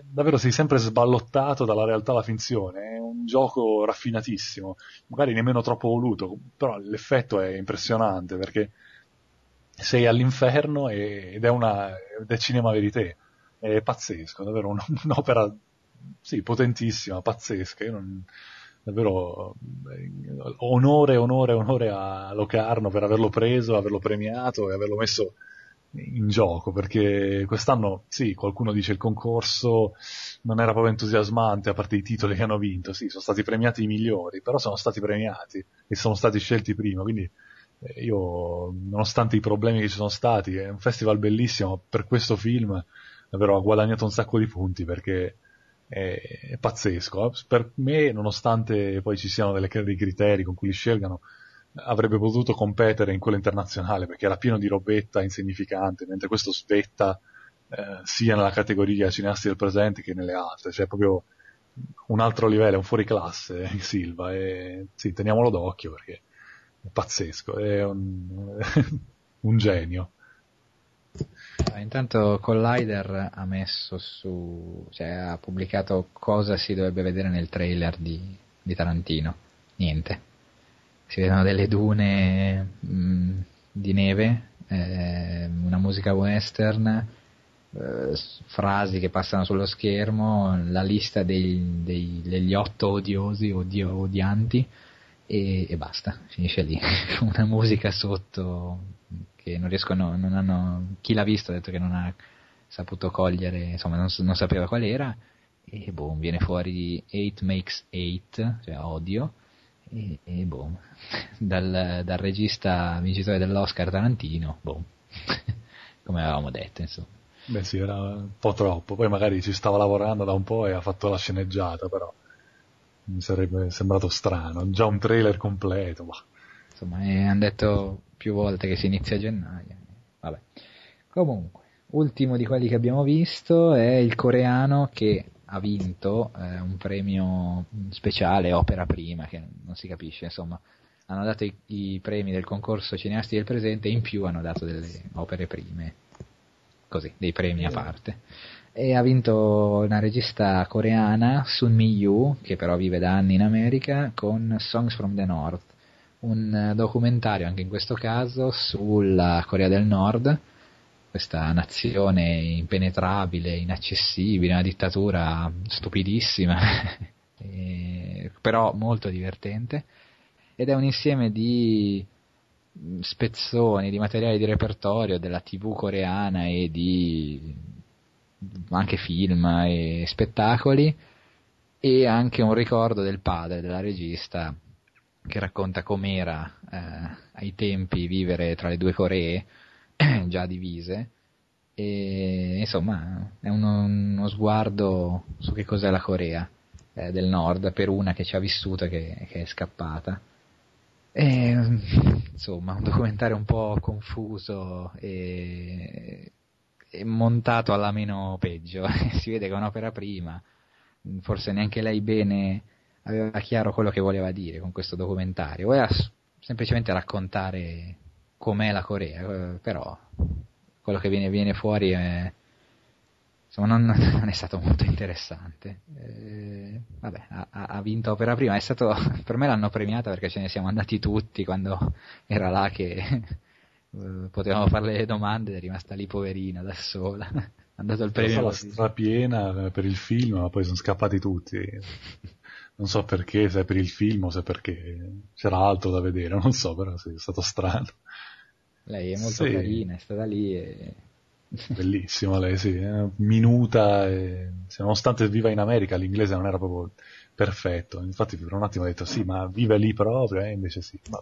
davvero sei sempre sballottato dalla realtà alla finzione, è un gioco raffinatissimo, magari nemmeno troppo voluto, però l'effetto è impressionante perché sei all'inferno e, ed è una ed è cinema verité, è pazzesco, davvero un, un'opera sì, potentissima, pazzesca, io non, davvero eh, onore, onore, onore a Locarno per averlo preso, averlo premiato e averlo messo in gioco, perché quest'anno sì, qualcuno dice il concorso non era proprio entusiasmante, a parte i titoli che hanno vinto, sì, sono stati premiati i migliori, però sono stati premiati e sono stati scelti prima, quindi eh, io, nonostante i problemi che ci sono stati, è un festival bellissimo, per questo film davvero ha guadagnato un sacco di punti perché è, è pazzesco, per me, nonostante poi ci siano delle, dei criteri con cui li scelgano, avrebbe potuto competere in quello internazionale perché era pieno di robetta insignificante, mentre questo svetta eh, sia nella categoria cineasti del presente che nelle altre, cioè proprio un altro livello, un fuoriclasse eh, Silva, e sì, teniamolo d'occhio perché è pazzesco, è un, un genio. Ah, intanto Collider ha messo su, cioè ha pubblicato cosa si dovrebbe vedere nel trailer di, di Tarantino. Niente. Si vedono delle dune mh, di neve, eh, una musica western, eh, frasi che passano sullo schermo, la lista dei, dei, degli otto odiosi, odio, odianti e, e basta, finisce lì. Una musica sotto che non riescono, non hanno, chi l'ha visto ha detto che non ha saputo cogliere, insomma non, non sapeva qual era, e boh, viene fuori eight makes eight, cioè odio, e, e boh, dal, dal regista vincitore dell'Oscar Tarantino, boh, come avevamo detto, insomma. Beh sì, era un po' troppo, poi magari ci stava lavorando da un po' e ha fatto la sceneggiata, però mi sarebbe sembrato strano, già un trailer completo, ma... Insomma, hanno detto più volte che si inizia a gennaio, vabbè. Comunque, ultimo di quelli che abbiamo visto è il coreano che ha vinto eh, un premio speciale, opera prima, che non si capisce, insomma, hanno dato i, i premi del concorso cineasti del presente e in più hanno dato delle opere prime, così, dei premi a parte. E ha vinto una regista coreana, Sun Mi-yu, che però vive da anni in America, con Songs from the North, un documentario anche in questo caso sulla Corea del Nord, questa nazione impenetrabile, inaccessibile, una dittatura stupidissima, e, però molto divertente, ed è un insieme di spezzoni, di materiali di repertorio della tivù coreana e di anche film e spettacoli, e anche un ricordo del padre della regista che racconta com'era eh, ai tempi vivere tra le due Coree già divise, e insomma è uno, uno sguardo su che cos'è la Corea eh, del Nord per una che ci ha vissuto e che, che è scappata, e insomma un documentario un po' confuso e, e montato alla meno peggio. Si vede che è un'opera prima, forse neanche lei bene aveva chiaro quello che voleva dire con questo documentario, voleva semplicemente raccontare com'è la Corea, però quello che viene, viene fuori è, insomma, non, non è stato molto interessante. Eh, vabbè, ha, ha vinto opera prima, è stato, per me l'hanno premiata perché ce ne siamo andati tutti quando era là che eh, potevamo fare le domande ed è rimasta lì poverina da sola. Ha dato il premio. La strapiena per il film, ma poi sono scappati tutti. Non so perché, se è per il film o se è perché c'era altro da vedere, non so, però sì, è stato strano. Lei è molto sì. carina, è stata lì e... Bellissima lei, sì, è minuta, e, se nonostante viva in America l'inglese non era proprio perfetto, infatti per un attimo ho detto sì, ma vive lì proprio, e eh, invece sì. Ma...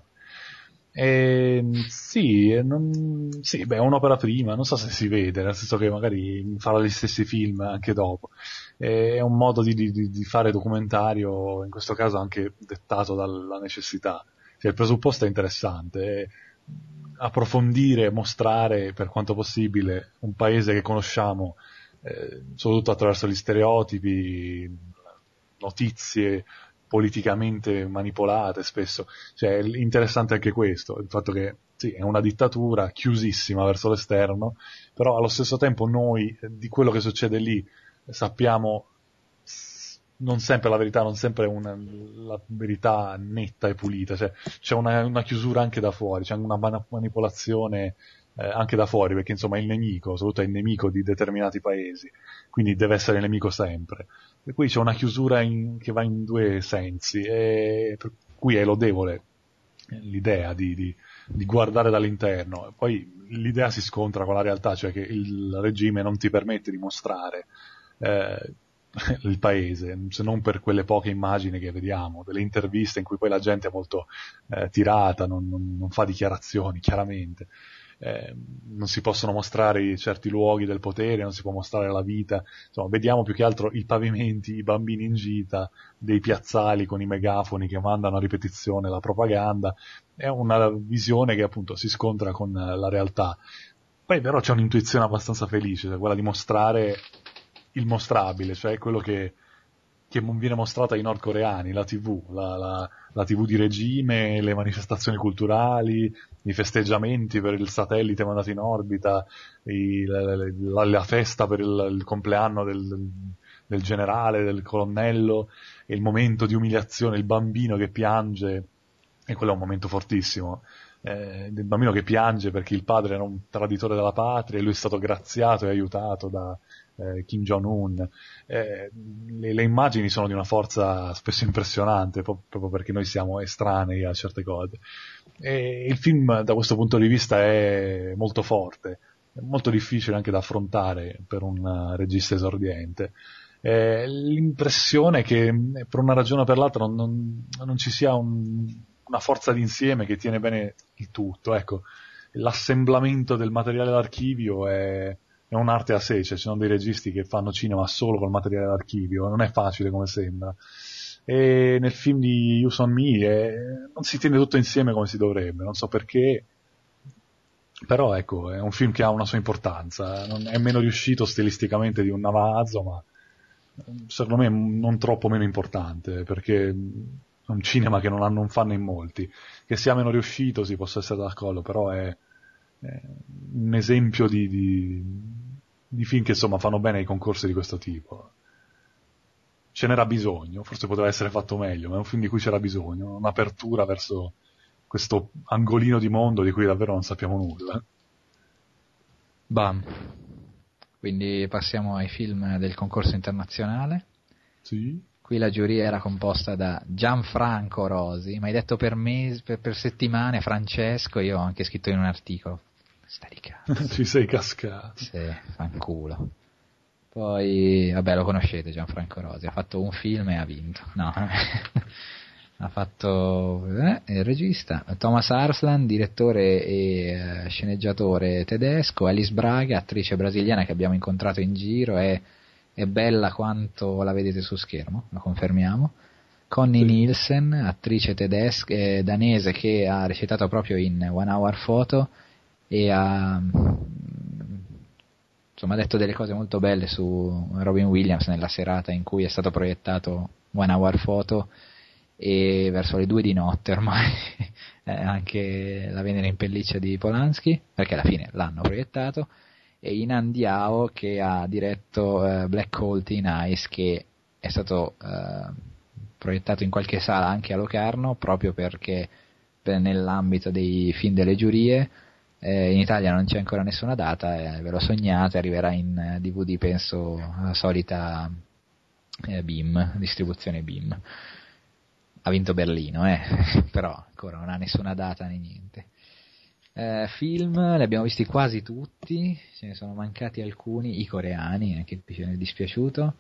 E, sì, non... sì, beh, è un'opera prima, non so se si vede, nel senso che magari farà gli stessi film anche dopo. È un modo di, di, di fare documentario, in questo caso anche dettato dalla necessità. Cioè, il presupposto è interessante, è approfondire, mostrare per quanto possibile un paese che conosciamo, eh, soprattutto attraverso gli stereotipi, notizie politicamente manipolate spesso, cioè è interessante anche questo, il fatto che sì, è una dittatura chiusissima verso l'esterno, però allo stesso tempo noi di quello che succede lì sappiamo non sempre la verità, non sempre una, la verità netta e pulita, cioè c'è una, una chiusura anche da fuori, c'è una man- manipolazione eh, anche da fuori, perché insomma il nemico, soprattutto è il nemico di determinati paesi, quindi deve essere il nemico sempre. E qui c'è una chiusura in, che va in due sensi, e per cui è lodevole l'idea di, di, di guardare dall'interno. Poi l'idea si scontra con la realtà, cioè che il regime non ti permette di mostrare eh, il paese, se non per quelle poche immagini che vediamo, delle interviste in cui poi la gente è molto eh, tirata, non, non, non fa dichiarazioni chiaramente, eh, non si possono mostrare certi luoghi del potere, non si può mostrare la vita, insomma vediamo più che altro i pavimenti, i bambini in gita, dei piazzali con i megafoni che mandano a ripetizione la propaganda. È una visione che appunto si scontra con la realtà. Poi però c'è un'intuizione abbastanza felice, cioè quella di mostrare il mostrabile, cioè quello che, che viene mostrato ai nordcoreani, la tivù, la, la, la tivù di regime, le manifestazioni culturali, i festeggiamenti per il satellite mandato in orbita, i, la, la, la festa per il, il compleanno del, del generale, del colonnello, e il momento di umiliazione, il bambino che piange, e quello è un momento fortissimo. Eh, del bambino che piange perché il padre era un traditore della patria e lui è stato graziato e aiutato da eh, Kim Jong-un. Eh, le, le immagini sono di una forza spesso impressionante, proprio, proprio perché noi siamo estranei a certe cose. E il film da questo punto di vista è molto forte, è molto difficile anche da affrontare per un uh, regista esordiente. Eh, l'impressione è che per una ragione o per l'altra non, non, non ci sia un una forza d'insieme che tiene bene il tutto, ecco. L'assemblamento del materiale d'archivio è, è un'arte a sé, cioè ci sono dei registi che fanno cinema solo col materiale d'archivio, non è facile come sembra. E nel film di You Son Me è, non si tiene tutto insieme come si dovrebbe, non so perché, però ecco, è un film che ha una sua importanza, non, è meno riuscito stilisticamente di un Navazo, ma secondo me non troppo meno importante, perché un cinema che non, hanno, non fanno in molti. Che sia meno riuscito si possa essere d'accordo, però è, è un esempio di, di, di film che insomma fanno bene ai concorsi di questo tipo. Ce n'era bisogno, forse poteva essere fatto meglio, ma è un film di cui c'era bisogno, un'apertura verso questo angolino di mondo di cui davvero non sappiamo nulla. Bam. Quindi passiamo ai film del concorso internazionale. Sì. Qui la giuria era composta da Gianfranco Rosi, ma hai detto per mesi, per, per settimane Francesco, io ho anche scritto in un articolo. Sta di cazzo. Ci sei cascato. Sì, fanculo. Poi, vabbè, lo conoscete Gianfranco Rosi, ha fatto un film e ha vinto. No, ha fatto eh, il regista, Thomas Arslan, direttore e eh, sceneggiatore tedesco, Alice Braga, attrice brasiliana che abbiamo incontrato in giro, e è bella quanto la vedete su schermo, lo confermiamo. Connie sì. Nielsen, attrice tedesca, eh, danese, che ha recitato proprio in One Hour Photo e ha insomma ha detto delle cose molto belle su Robin Williams nella serata in cui è stato proiettato One Hour Photo, e verso le due di notte ormai anche La Venere in pelliccia di Polanski, perché alla fine l'hanno proiettato, e Inan Diao che ha diretto uh, Black Hole Teen Ice, che è stato uh, proiettato in qualche sala anche a Locarno proprio perché per, nell'ambito dei film delle giurie. Eh, in Italia non c'è ancora nessuna data, eh, ve lo sognate, arriverà in eh, D V D penso alla solita eh, B I M, distribuzione B I M. Ha vinto Berlino, eh, però ancora non ha nessuna data né niente. Eh, film li abbiamo visti quasi tutti, ce ne sono mancati alcuni, i coreani, anche se mi è dispiaciuto.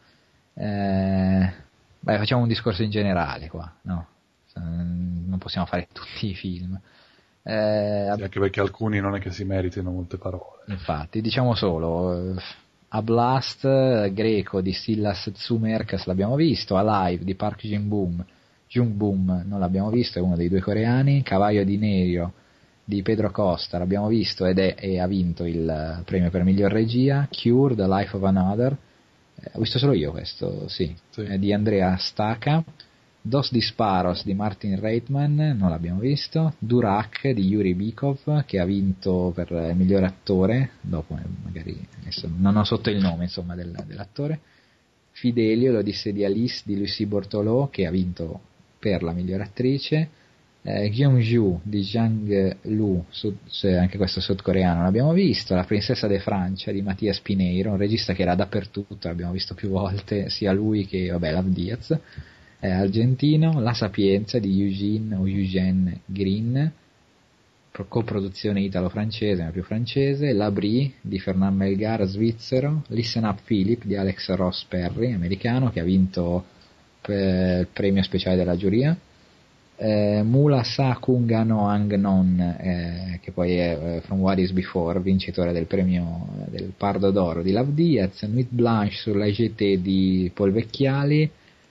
Eh, beh, facciamo un discorso in generale qua, no? Non possiamo fare tutti i film. Eh, sì, anche perché alcuni non è che si meritino molte parole. Infatti, diciamo solo A Blast greco di Silas Tsumerkas l'abbiamo visto, Alive di Park Jin-boom, Jung-boom non l'abbiamo visto, è uno dei due coreani, Cavallo di Nero di Pedro Costa l'abbiamo visto ed è, e ha vinto il premio per miglior regia. Cure, The Life of Another, eh, ho visto solo io questo, sì, sì. È di Andrea Stacca. Dos Disparos di Martin Reitman non l'abbiamo visto. Durak di Yuri Bykov che ha vinto per il miglior attore, dopo magari adesso non ho sotto il nome insomma del, dell'attore. Fidelio, l'Odissea di Alice di Lucie Bortolò, che ha vinto per la migliore attrice, eh, Gyeongju di Zhang Lu, sud, anche questo sudcoreano l'abbiamo visto, La princessa de Francia di Mattias Pineiro, un regista che era dappertutto, l'abbiamo visto più volte, sia lui che vabbè Lav Diaz, eh, argentino, La Sapienza di Eugene o Eugene Green, coproduzione italo-francese ma più francese, La Brie di Fernand Melgar, svizzero, Listen Up Philip di Alex Ross Perry, americano, che ha vinto il premio speciale della giuria, eh, Mula Sa Kunga no Ang Non, eh, che poi è eh, From What Is Before, vincitore del premio eh, del Pardo d'Oro di Lav Diaz, Nuit Blanche sulla I G T di Paul Vecchiali,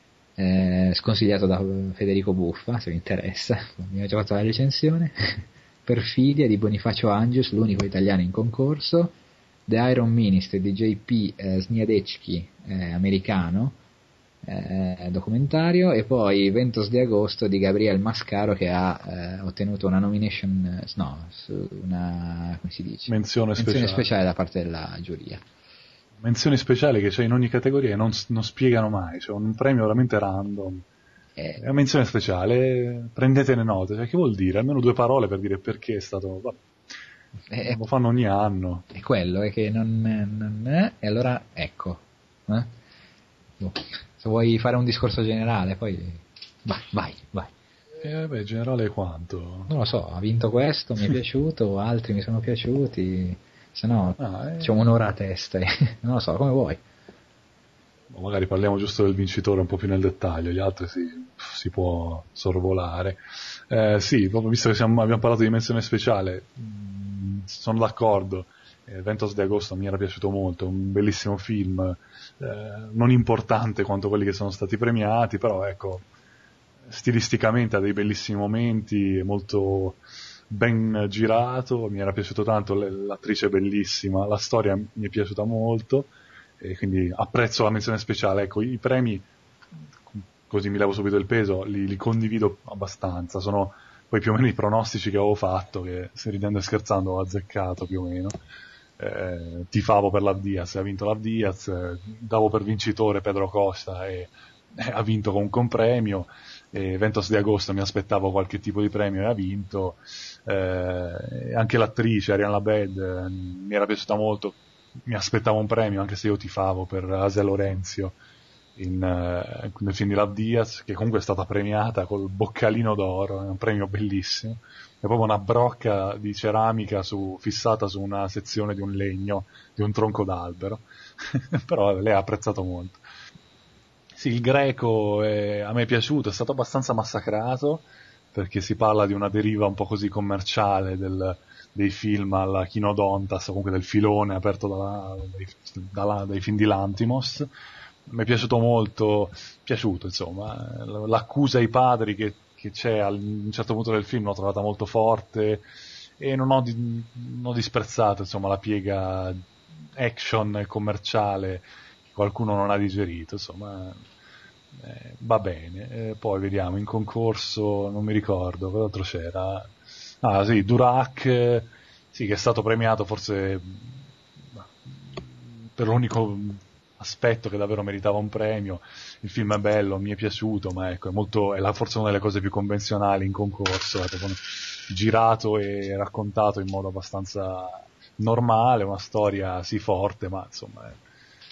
eh, sconsigliato da Federico Buffa se vi interessa, mi ha già fatto la recensione. Perfidia di Bonifacio Angius, l'unico italiano in concorso, The Iron Ministry di J P eh, Sniadecki, eh, americano, eh, documentario, e poi Ventos di agosto di Gabriel Mascaro, che ha eh, ottenuto una nomination, no, una, come si dice? Menzione, Menzione speciale. speciale da parte della giuria. Menzioni speciali che c'è in ogni categoria e non, non spiegano mai, c'è un premio veramente random. Eh, È una menzione speciale, prendetene note, cioè, che vuol dire? Almeno due parole per dire perché è stato... Vabbè, eh, lo fanno ogni anno. è quello, è che non, non è, e allora ecco. Eh? Boh. Se vuoi fare un discorso generale, poi vai, vai, vai. E beh, generale quanto? Non lo so, ha vinto questo, mi è piaciuto, altri mi sono piaciuti, se no Ah, eh. facciamo un'ora a testa, non lo so, come vuoi. Magari parliamo giusto del vincitore un po' più nel dettaglio, gli altri si, si può sorvolare. Eh, sì, proprio visto che siamo, abbiamo parlato di menzione speciale, mh, sono d'accordo. Eh, Ventos di agosto mi era piaciuto molto, un bellissimo film, eh, non importante quanto quelli che sono stati premiati, però ecco, stilisticamente ha dei bellissimi momenti, è molto ben girato, mi era piaciuto tanto, l'attrice è bellissima, la storia mi è piaciuta molto, e quindi apprezzo la menzione speciale. Ecco, i premi, così mi levo subito il peso, li, li condivido abbastanza, sono poi più o meno i pronostici che avevo fatto, che se ridendo e scherzando ho azzeccato più o meno. Eh, tifavo per Lav Diaz, ha vinto Lav Diaz, eh, davo per vincitore Pedro Costa e eh, ha vinto con un compremio, e Ventos di agosto mi aspettavo qualche tipo di premio e ha vinto. Eh, anche l'attrice Ariane Labed eh, mi era piaciuta molto, mi aspettavo un premio, anche se io tifavo per Asia Lorenzio in, uh, nel film di Lav Diaz, che comunque è stata premiata col boccalino d'oro, è un premio bellissimo, è proprio una brocca di ceramica su, fissata su una sezione di un legno, di un tronco d'albero, però lei ha apprezzato molto. Sì, il Greco è, a me è piaciuto, è stato abbastanza massacrato, perché si parla di una deriva un po' così commerciale del, dei film alla Kinodontas, comunque del filone aperto dalla, dai, dalla, dai film di Lantimos. Mi è piaciuto molto, piaciuto insomma, l'accusa ai padri che, che c'è a un certo punto del film l'ho trovata molto forte, e non ho, di, non ho disprezzato insomma la piega action commerciale che qualcuno non ha digerito, insomma. Eh, va bene, eh, poi vediamo in concorso, non mi ricordo cos'altro c'era. Ah sì, Durac, eh, sì, che è stato premiato forse per l'unico aspetto che davvero meritava un premio. Il film è bello, mi è piaciuto, ma ecco, è molto, è la, forse una delle cose più convenzionali in concorso, ecco, con, girato e raccontato in modo abbastanza normale, una storia sì forte, ma insomma è,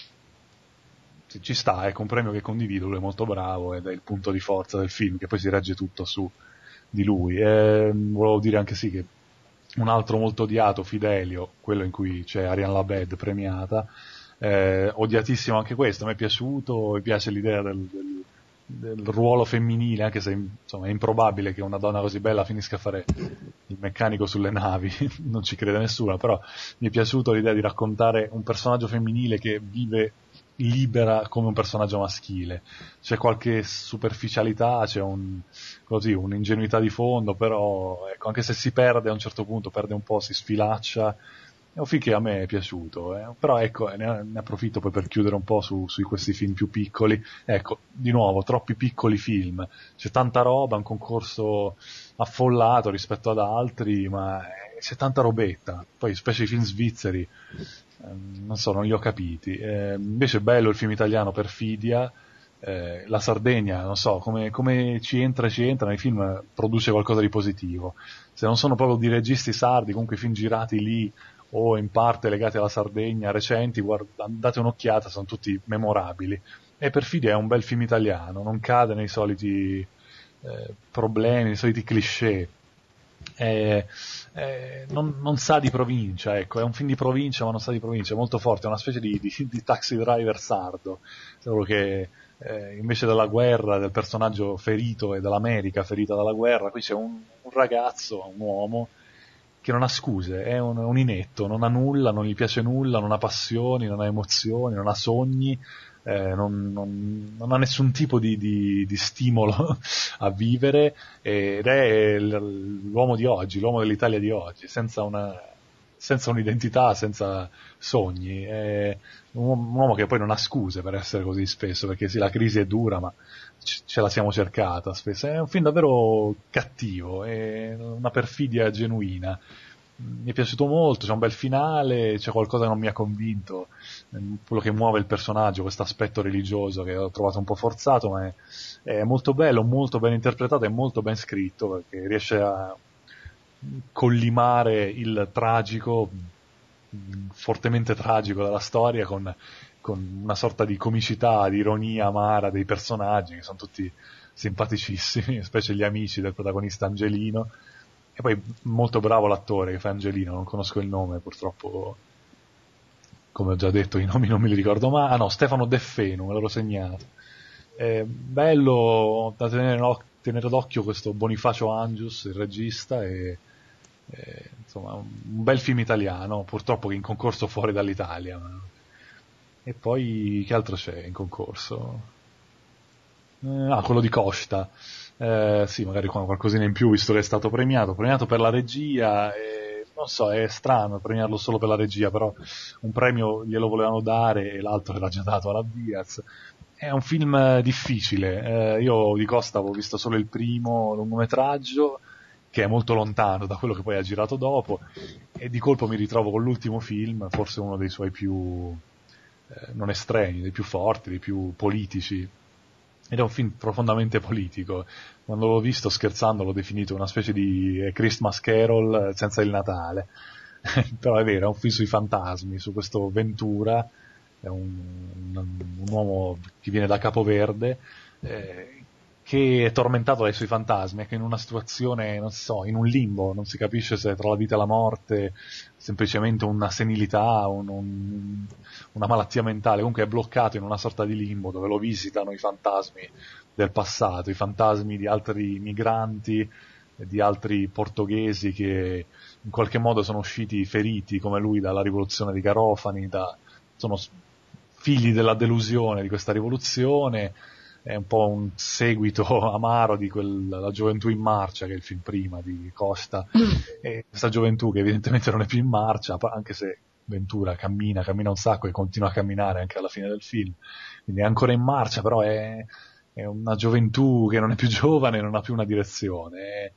ci sta, ecco, un premio che condivido, lui è molto bravo ed è il punto di forza del film, che poi si regge tutto su di lui. E volevo dire anche sì che un altro molto odiato, Fidelio, quello in cui c'è Ariane Labed premiata, eh, odiatissimo anche questo, mi è piaciuto, mi piace l'idea del, del, del ruolo femminile, anche se insomma è improbabile che una donna così bella finisca a fare il meccanico sulle navi, non ci crede nessuno, però mi è piaciuto l'idea di raccontare un personaggio femminile che vive libera come un personaggio maschile. C'è qualche superficialità, c'è un, così, un'ingenuità di fondo, però ecco, anche se si perde a un certo punto, perde un po', si sfilaccia. È un film che a me è piaciuto, eh. Però ecco, ne, ne approfitto poi per chiudere un po' su, su questi film più piccoli. Ecco, di nuovo, troppi piccoli film, c'è tanta roba, un concorso affollato rispetto ad altri, ma c'è tanta robetta, poi specie i film svizzeri, eh, non so, non li ho capiti. Eh, invece è bello il film italiano Perfidia, eh, la Sardegna, non so, come, come ci entra ci entra nei film, produce qualcosa di positivo. Se non sono proprio di registi sardi, comunque i film girati lì o in parte legati alla Sardegna, recenti, guarda, date un'occhiata, sono tutti memorabili. E Perfidia è un bel film italiano, non cade nei soliti eh, problemi, nei soliti cliché. Eh, eh, non, non sa di provincia, ecco, è un film di provincia ma non sa di provincia, è molto forte, è una specie di, di, di taxi driver sardo, solo che eh, invece della guerra, del personaggio ferito e dell'America ferita dalla guerra, qui c'è un, un ragazzo, un uomo che non ha scuse, è un, un inetto, non ha nulla, non gli piace nulla, non ha passioni, non ha emozioni, non ha sogni, eh, non, non, non ha nessun tipo di, di, di stimolo a vivere, ed è l'uomo di oggi, l'uomo dell'Italia di oggi, senza una, senza un'identità, senza sogni. È un uomo che poi non ha scuse per essere così spesso, perché sì, la crisi è dura, ma ce la siamo cercata spesso. È un film davvero cattivo, è una perfidia genuina. Mi è piaciuto molto, c'è un bel finale, c'è qualcosa che non mi ha convinto, quello che muove il personaggio, questo aspetto religioso che ho trovato un po' forzato, ma è, è molto bello, molto ben interpretato e molto ben scritto, perché riesce a collimare il tragico, fortemente tragico della storia con, con una sorta di comicità, di ironia amara dei personaggi, che sono tutti simpaticissimi, specie gli amici del protagonista Angelino. E poi molto bravo l'attore che fa Angelino, non conosco il nome purtroppo, come ho già detto i nomi non me li ricordo mai. Ah no, Stefano De Fenu, me l'ero segnato. È bello da tenere, no, tenere d'occhio questo Bonifacio Angius, il regista, e, e insomma un bel film italiano, purtroppo che in concorso fuori dall'Italia. Ma... E poi che altro c'è in concorso? Eh, ah, quello di Costa. Eh, sì, magari qualcosina in più, visto che è stato premiato, premiato per la regia, e, non so, è strano premiarlo solo per la regia, però un premio glielo volevano dare e l'altro era già dato alla Diaz. È un film difficile, eh, io di Costa avevo visto solo il primo lungometraggio, che è molto lontano da quello che poi ha girato dopo, e di colpo mi ritrovo con l'ultimo film, forse uno dei suoi più eh, non estremi, dei più forti, dei più politici. Ed è un film profondamente politico. Quando l'ho visto, scherzando, l'ho definito una specie di Christmas Carol senza il Natale. Però è vero, è un film sui fantasmi, su questo Ventura, è un, un, un uomo che viene da Capoverde, eh, che è tormentato dai suoi fantasmi, è che in una situazione, non so, in un limbo, non si capisce se è tra la vita e la morte, semplicemente una senilità, un, un, una malattia mentale, comunque è bloccato in una sorta di limbo dove lo visitano i fantasmi del passato, i fantasmi di altri migranti, di altri portoghesi che in qualche modo sono usciti feriti come lui dalla rivoluzione di Garofani, da, sono figli della delusione di questa rivoluzione. È un po' un seguito amaro di quella La gioventù in marcia, che è il film prima di Costa, e questa gioventù che evidentemente non è più in marcia, anche se Ventura cammina, cammina un sacco e continua a camminare anche alla fine del film, quindi è ancora in marcia, però è, è una gioventù che non è più giovane, non ha più una direzione. È,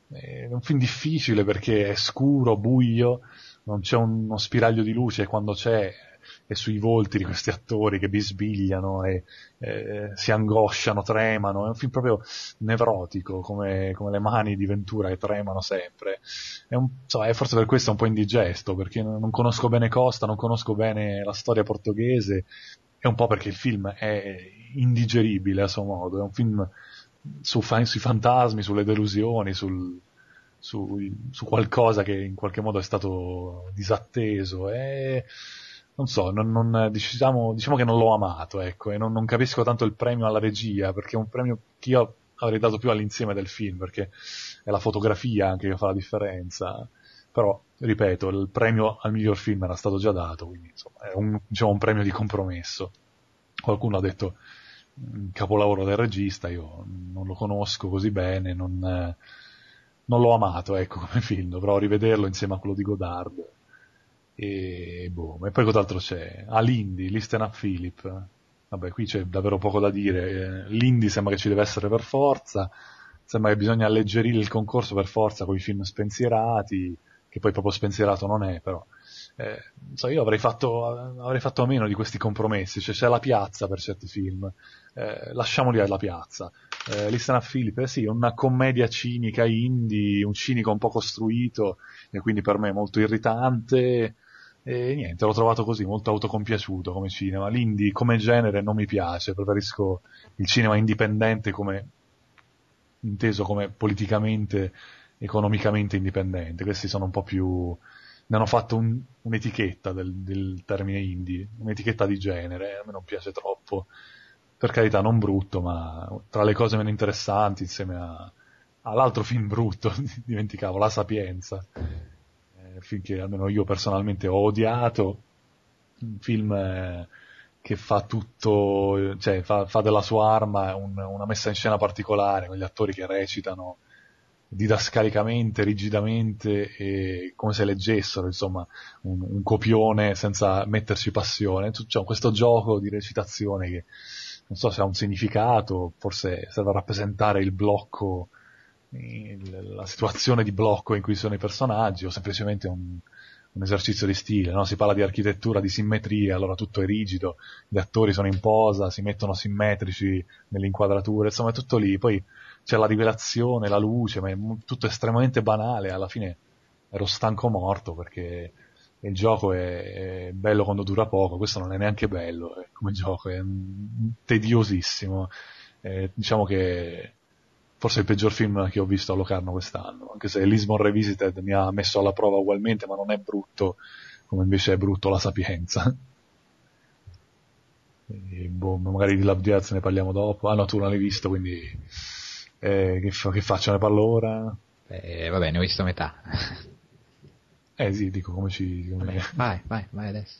è un film difficile perché è scuro, buio, non c'è uno spiraglio di luce, e quando c'è e sui volti di questi attori che bisbigliano e eh, si angosciano, tremano. È un film proprio nevrotico, come, come le mani di Ventura che tremano sempre. È, un, so, è forse per questo un po' indigesto, perché non conosco bene Costa, non conosco bene la storia portoghese, e un po' perché il film è indigeribile a suo modo. È un film su, sui fantasmi, sulle delusioni, sul, su, su qualcosa che in qualche modo è stato disatteso. È... non so, non, non, diciamo, diciamo che non l'ho amato, ecco, e non, non capisco tanto il premio alla regia, perché è un premio che io avrei dato più all'insieme del film, perché è la fotografia anche che fa la differenza. Però, ripeto, il premio al miglior film era stato già dato, quindi insomma è un, diciamo, un premio di compromesso. Qualcuno ha detto capolavoro del regista, io non lo conosco così bene, non, non l'ho amato, ecco, come film, dovrò rivederlo insieme a quello di Godard. E boh, e poi cos'altro c'è? Ah, l'Indy, Listen Up Philip. Vabbè, qui c'è davvero poco da dire. L'Indy sembra che ci deve essere per forza, sembra che bisogna alleggerire il concorso per forza con i film spensierati, che poi proprio spensierato non è, però eh, so, io avrei fatto, avrei fatto a meno di questi compromessi, cioè c'è la piazza per certi film, eh, lasciamoli alla piazza. Eh, Listen a Philip, eh sì, una commedia cinica indie, un cinico un po' costruito, e quindi per me molto irritante, e niente, l'ho trovato così, molto autocompiaciuto come cinema. L'indie come genere non mi piace, preferisco il cinema indipendente come inteso come politicamente, economicamente indipendente. Questi sono un po' più, ne hanno fatto un, un'etichetta del, del termine indie, un'etichetta di genere, a me non piace troppo, per carità non brutto, ma tra le cose meno interessanti insieme a, all'altro film brutto, dimenticavo, La Sapienza, eh, film che almeno io personalmente ho odiato, un film eh, che fa tutto, cioè fa, fa della sua arma un, una messa in scena particolare, con gli attori che recitano didascalicamente, rigidamente, e come se leggessero, insomma, un, un copione senza metterci passione. C'è questo gioco di recitazione che non so se ha un significato, forse serve a rappresentare il blocco, il, la situazione di blocco in cui sono i personaggi, o semplicemente un, un esercizio di stile, no? Si parla di architettura, di simmetria, allora tutto è rigido, gli attori sono in posa, si mettono simmetrici nelle inquadrature, insomma è tutto lì, poi c'è la rivelazione, la luce, ma è tutto estremamente banale, alla fine ero stanco morto perché il gioco è, è bello quando dura poco, questo non è neanche bello eh, come gioco, è mm, tediosissimo, eh, diciamo che forse è il peggior film che ho visto a Locarno quest'anno, anche se Lisbon Revisited mi ha messo alla prova ugualmente, ma non è brutto come invece è brutto La Sapienza. E, boh, magari di Love Diaz ne parliamo dopo. Ah no, tu non l'hai visto, quindi eh, che, fa, che faccio, ne parlo ora? Eh, vabbè, ne ho visto metà. Eh sì, dico come ci... Come... Vabbè, vai, vai, vai adesso.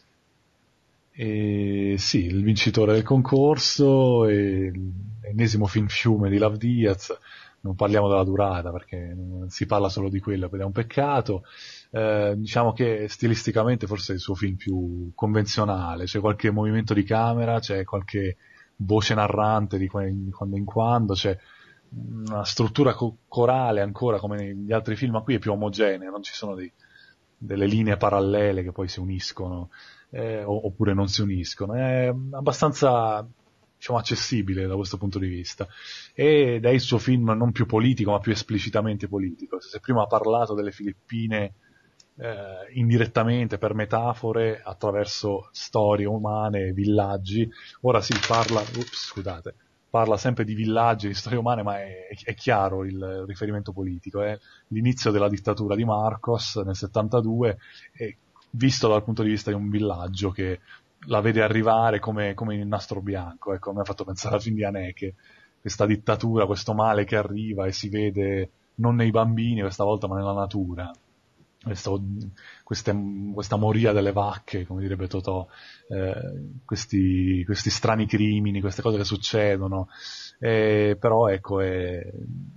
E, sì, il vincitore del concorso, e l'ennesimo film fiume di Love Diaz, non parliamo della durata perché non si parla solo di quello ed è un peccato. Eh, diciamo che stilisticamente forse è il suo film più convenzionale, c'è qualche movimento di camera, c'è qualche voce narrante di quando in quando, c'è una struttura co- corale ancora come negli altri film, ma qui è più omogenea, non ci sono dei, delle linee parallele che poi si uniscono eh, oppure non si uniscono, è abbastanza, diciamo, accessibile da questo punto di vista, ed è il suo film non più politico ma più esplicitamente politico. Se prima ha parlato delle Filippine eh, indirettamente per metafore attraverso storie umane, villaggi, ora si parla, ups, scusate, parla sempre di villaggi, di storie umane, ma è, è chiaro il riferimento politico, è l'inizio della dittatura di Marcos nel settantadue, e visto dal punto di vista di un villaggio che la vede arrivare come, come in Nastro Bianco. Ecco, mi ha fatto pensare al film di Haneke, questa dittatura, questo male che arriva e si vede non nei bambini questa volta ma nella natura, questo, queste, questa moria delle vacche, come direbbe Totò, eh, questi, questi strani crimini, queste cose che succedono, eh, però ecco è,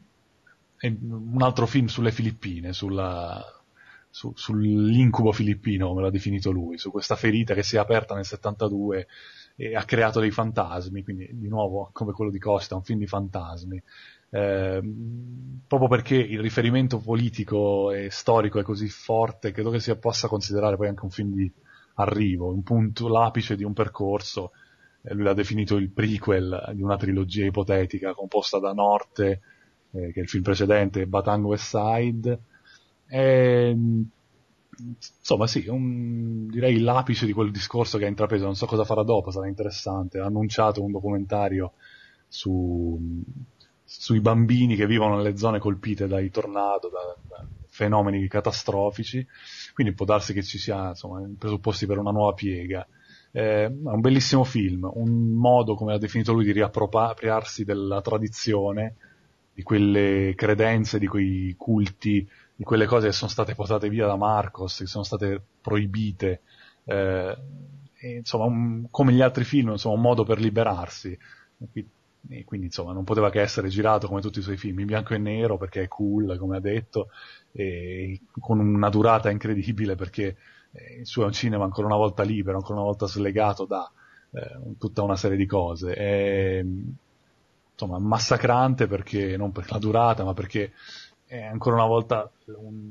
è un altro film sulle Filippine, sulla Su, sull'incubo filippino, come l'ha definito lui, su questa ferita che si è aperta nel settantadue e ha creato dei fantasmi, quindi di nuovo come quello di Costa, un film di fantasmi, eh, proprio perché il riferimento politico e storico è così forte, credo che si possa considerare poi anche un film di arrivo, un punto, l'apice di un percorso. Eh, lui l'ha definito il prequel di una trilogia ipotetica composta da Norte, eh, che è il film precedente, e Batang West Side. E, insomma sì, un, direi l'apice di quel discorso che ha intrapreso. Non so cosa farà dopo, sarà interessante. Ha annunciato un documentario su, sui bambini che vivono nelle zone colpite dai tornado, da, da fenomeni catastrofici, quindi può darsi che ci sia, insomma, presupposti per una nuova piega. Eh, è un bellissimo film, un modo, come l'ha definito lui, di riappropriarsi della tradizione, di quelle credenze, di quei culti, di quelle cose che sono state portate via da Marcos, che sono state proibite, eh, e, insomma, un, come gli altri film, insomma, un modo per liberarsi. E, e quindi, insomma, non poteva che essere girato come tutti i suoi film, in bianco e nero, perché è cool, come ha detto, e con una durata incredibile, perché eh, il suo è un cinema ancora una volta libero, ancora una volta slegato da eh, tutta una serie di cose. E, insomma, massacrante, perché non per la durata, ma perché è ancora una volta un,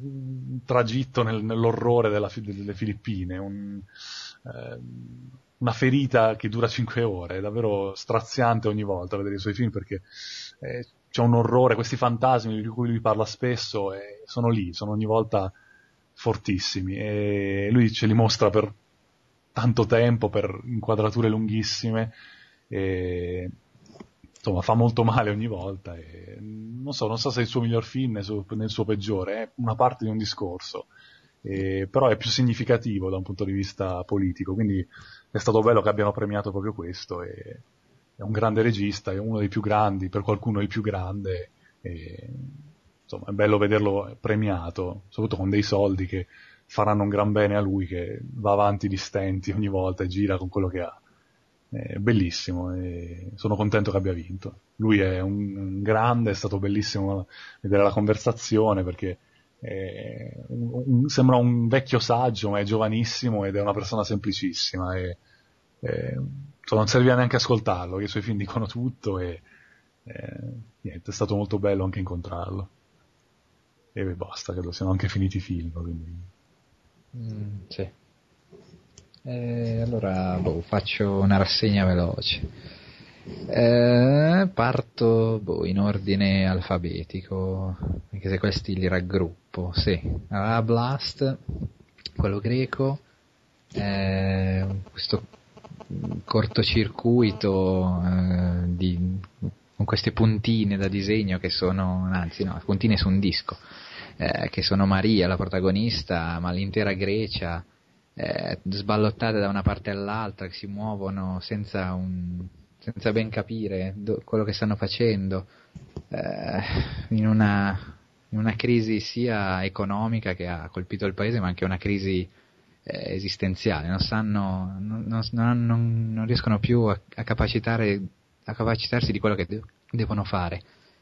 un tragitto nel, nell'orrore della, delle Filippine, un, eh, una ferita che dura cinque ore, è davvero straziante ogni volta vedere i suoi film, perché eh, c'è un orrore, questi fantasmi di cui lui parla spesso, e sono lì, sono ogni volta fortissimi, e lui ce li mostra per tanto tempo, per inquadrature lunghissime, e insomma fa molto male ogni volta, e non so, non so se è il suo miglior film nel suo, nel suo peggiore, è una parte di un discorso, e, però è più significativo da un punto di vista politico, quindi è stato bello che abbiano premiato proprio questo, e è un grande regista, è uno dei più grandi, per qualcuno il più grande, e insomma è bello vederlo premiato, soprattutto con dei soldi che faranno un gran bene a lui, che va avanti di stenti ogni volta e gira con quello che ha. È bellissimo, e sono contento che abbia vinto. Lui è un, un grande, è stato bellissimo vedere la conversazione, perché è un, un, sembra un vecchio saggio, ma è giovanissimo ed è una persona semplicissima, e, e insomma, non serviva neanche ascoltarlo, che i suoi film dicono tutto, e, e niente, è stato molto bello anche incontrarlo. E basta, credo siano anche finiti i film, quindi... Mm, sì. Eh, allora boh, faccio una rassegna veloce. Eh, parto boh, in ordine alfabetico, anche se questi li raggruppo. Sì, allora, Blast, quello greco, eh, questo cortocircuito eh, di, con queste puntine da disegno che sono, anzi no, puntine su un disco. Eh, che sono Maria, la protagonista, ma l'intera Grecia, eh, sballottate da una parte all'altra, che si muovono senza, un, senza ben capire do, quello che stanno facendo, eh, in, una, in una crisi sia economica che ha colpito il paese, ma anche una crisi eh, esistenziale. Non sanno, non, non, non, non riescono più a, a, capacitare, a capacitarsi di quello che de- devono fare.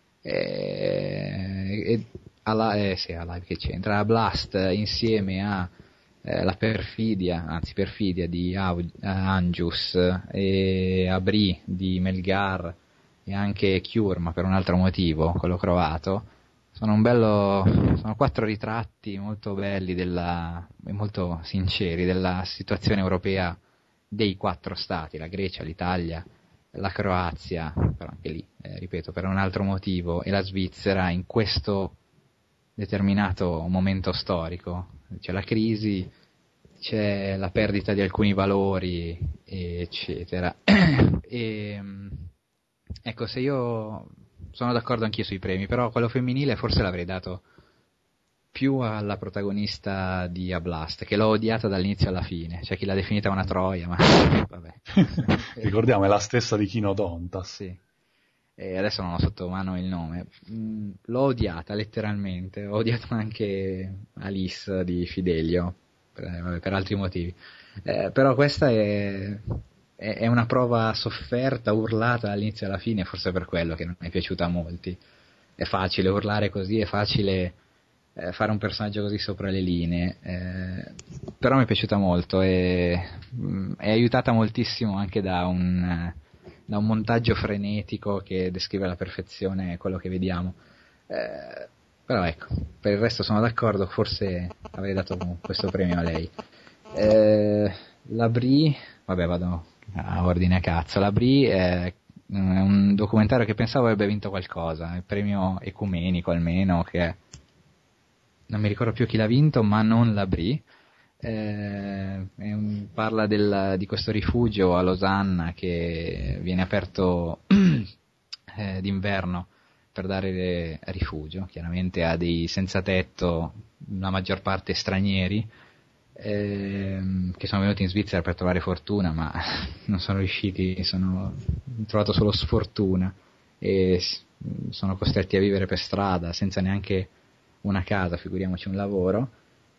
E, e alla, eh, sì, a live che c'entra a Blast insieme a eh, la perfidia, anzi perfidia di Au- Angius, e a Brie di Melgar, e anche Cure, ma per un altro motivo, quello croato. Sono un bello, sono quattro ritratti molto belli della, e molto sinceri della situazione europea dei quattro stati, la Grecia, l'Italia, la Croazia, però anche lì, eh, ripeto, per un altro motivo, e la Svizzera in questo determinato momento storico. C'è la crisi, c'è la perdita di alcuni valori, eccetera. E, ecco, se io sono d'accordo anch'io sui premi, però quello femminile forse l'avrei dato più alla protagonista di A Blast, che l'ho odiata dall'inizio alla fine. C'è chi l'ha definita una troia, ma vabbè. Ricordiamo, è la stessa di Kino Dontas. Sì. E adesso non ho sotto mano il nome. Mm, l'ho odiata letteralmente, ho odiato anche Alice di Fidelio, per, vabbè, per altri motivi. Eh, però questa è, è, è una prova sofferta, urlata dall'inizio alla fine, forse per quello che non è piaciuta a molti. È facile urlare così, è facile eh, fare un personaggio così sopra le linee, eh, però mi è piaciuta molto, e mh, è aiutata moltissimo anche da un... da un montaggio frenetico che descrive alla perfezione quello che vediamo, eh, però ecco, per il resto sono d'accordo, forse avrei dato questo premio a lei. eh, la Brie, vabbè, vado a ordine a cazzo. La Brie è un documentario che pensavo avrebbe vinto qualcosa, il premio ecumenico almeno, che non mi ricordo più chi l'ha vinto, ma non la Brie. Eh, un, parla del, di questo rifugio a Losanna che viene aperto eh, d'inverno per dare rifugio chiaramente a dei senza tetto, la maggior parte stranieri, eh, che sono venuti in Svizzera per trovare fortuna, ma non sono riusciti, sono hanno trovato solo sfortuna e sono costretti a vivere per strada senza neanche una casa, figuriamoci un lavoro.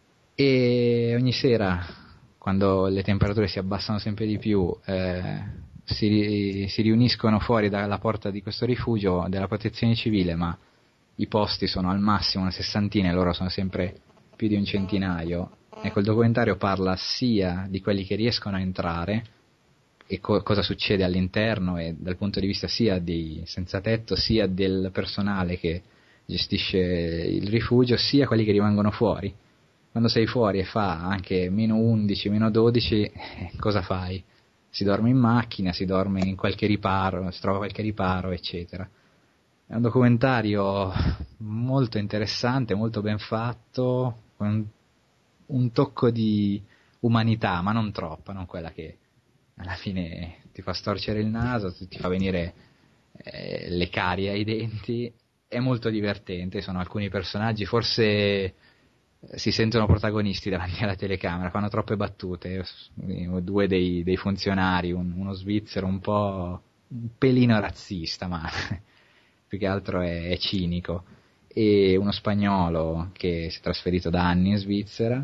E ogni sera, quando le temperature si abbassano sempre di più, eh, si, si riuniscono fuori dalla porta di questo rifugio della protezione civile, ma i posti sono al massimo una sessantina e loro sono sempre più di un centinaio. Ecco, il documentario parla sia di quelli che riescono a entrare e co- cosa succede all'interno, e dal punto di vista sia dei senza tetto sia del personale che gestisce il rifugio, sia quelli che rimangono fuori. Quando sei fuori e fa anche meno undici, meno dodici, eh, cosa fai? Si dorme in macchina, si dorme in qualche riparo, si trova qualche riparo, eccetera. È un documentario molto interessante, molto ben fatto, con un tocco di umanità, ma non troppa, non quella che alla fine ti fa storcere il naso, ti fa venire eh, le carie ai denti. È molto divertente, sono alcuni personaggi, forse si sentono protagonisti davanti alla telecamera, fanno troppe battute. Due dei, dei funzionari, un, uno svizzero un po' un pelino razzista, ma più che altro è, è cinico, e uno spagnolo che si è trasferito da anni in Svizzera,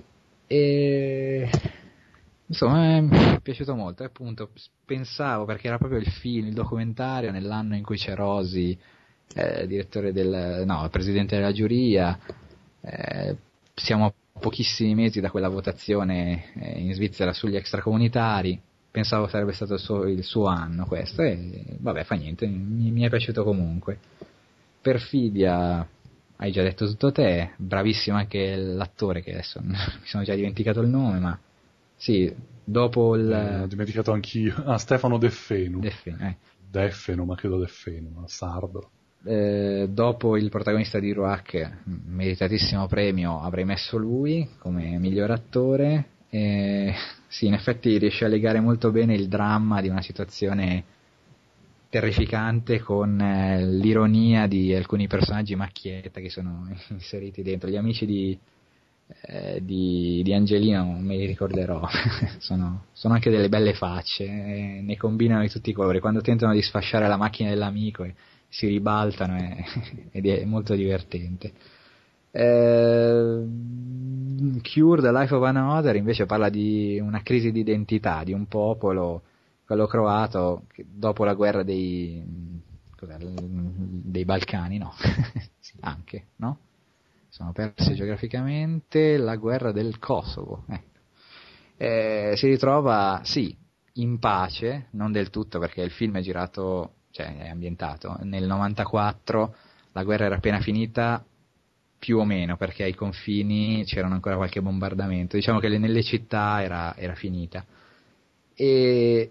e insomma mi è piaciuto molto. E appunto pensavo, perché era proprio il film, il documentario nell'anno in cui c'è Rosi, eh, direttore del, no, presidente della giuria. Eh, siamo a pochissimi mesi da quella votazione eh, in Svizzera sugli extracomunitari. Pensavo sarebbe stato il suo, il suo anno questo, e vabbè, fa niente, mi, mi è piaciuto comunque. Perfidia, hai già detto tutto te, bravissimo anche l'attore, che adesso mi sono già dimenticato il nome, ma sì, dopo il... Eh, ho dimenticato anch'io. Ah, Stefano De Fenu. De Fenu, eh. De Fenu, ma credo De Fenu, sardo. Eh, dopo il protagonista di Ruach, meritatissimo premio, avrei messo lui come miglior attore. E sì, in effetti riesce a legare molto bene il dramma di una situazione terrificante con eh, l'ironia di alcuni personaggi macchietta che sono inseriti dentro. Gli amici di, eh, di, di Angelino non me li ricorderò, sono, sono anche delle belle facce, eh, ne combinano di tutti i colori. Quando tentano di sfasciare la macchina dell'amico e si ribaltano e, ed è molto divertente. Eh, Cure, The Life of Another invece parla di una crisi di identità di un popolo, quello croato, che dopo la guerra dei cos'è, dei Balcani, no? Anche, no? Sono persi geograficamente, la guerra del Kosovo, ecco. Eh, si ritrova, sì, in pace, non del tutto, perché il film è girato, cioè è ambientato nel novantaquattro, la guerra era appena finita, più o meno, perché ai confini c'erano ancora qualche bombardamento, diciamo che nelle città era, era finita, e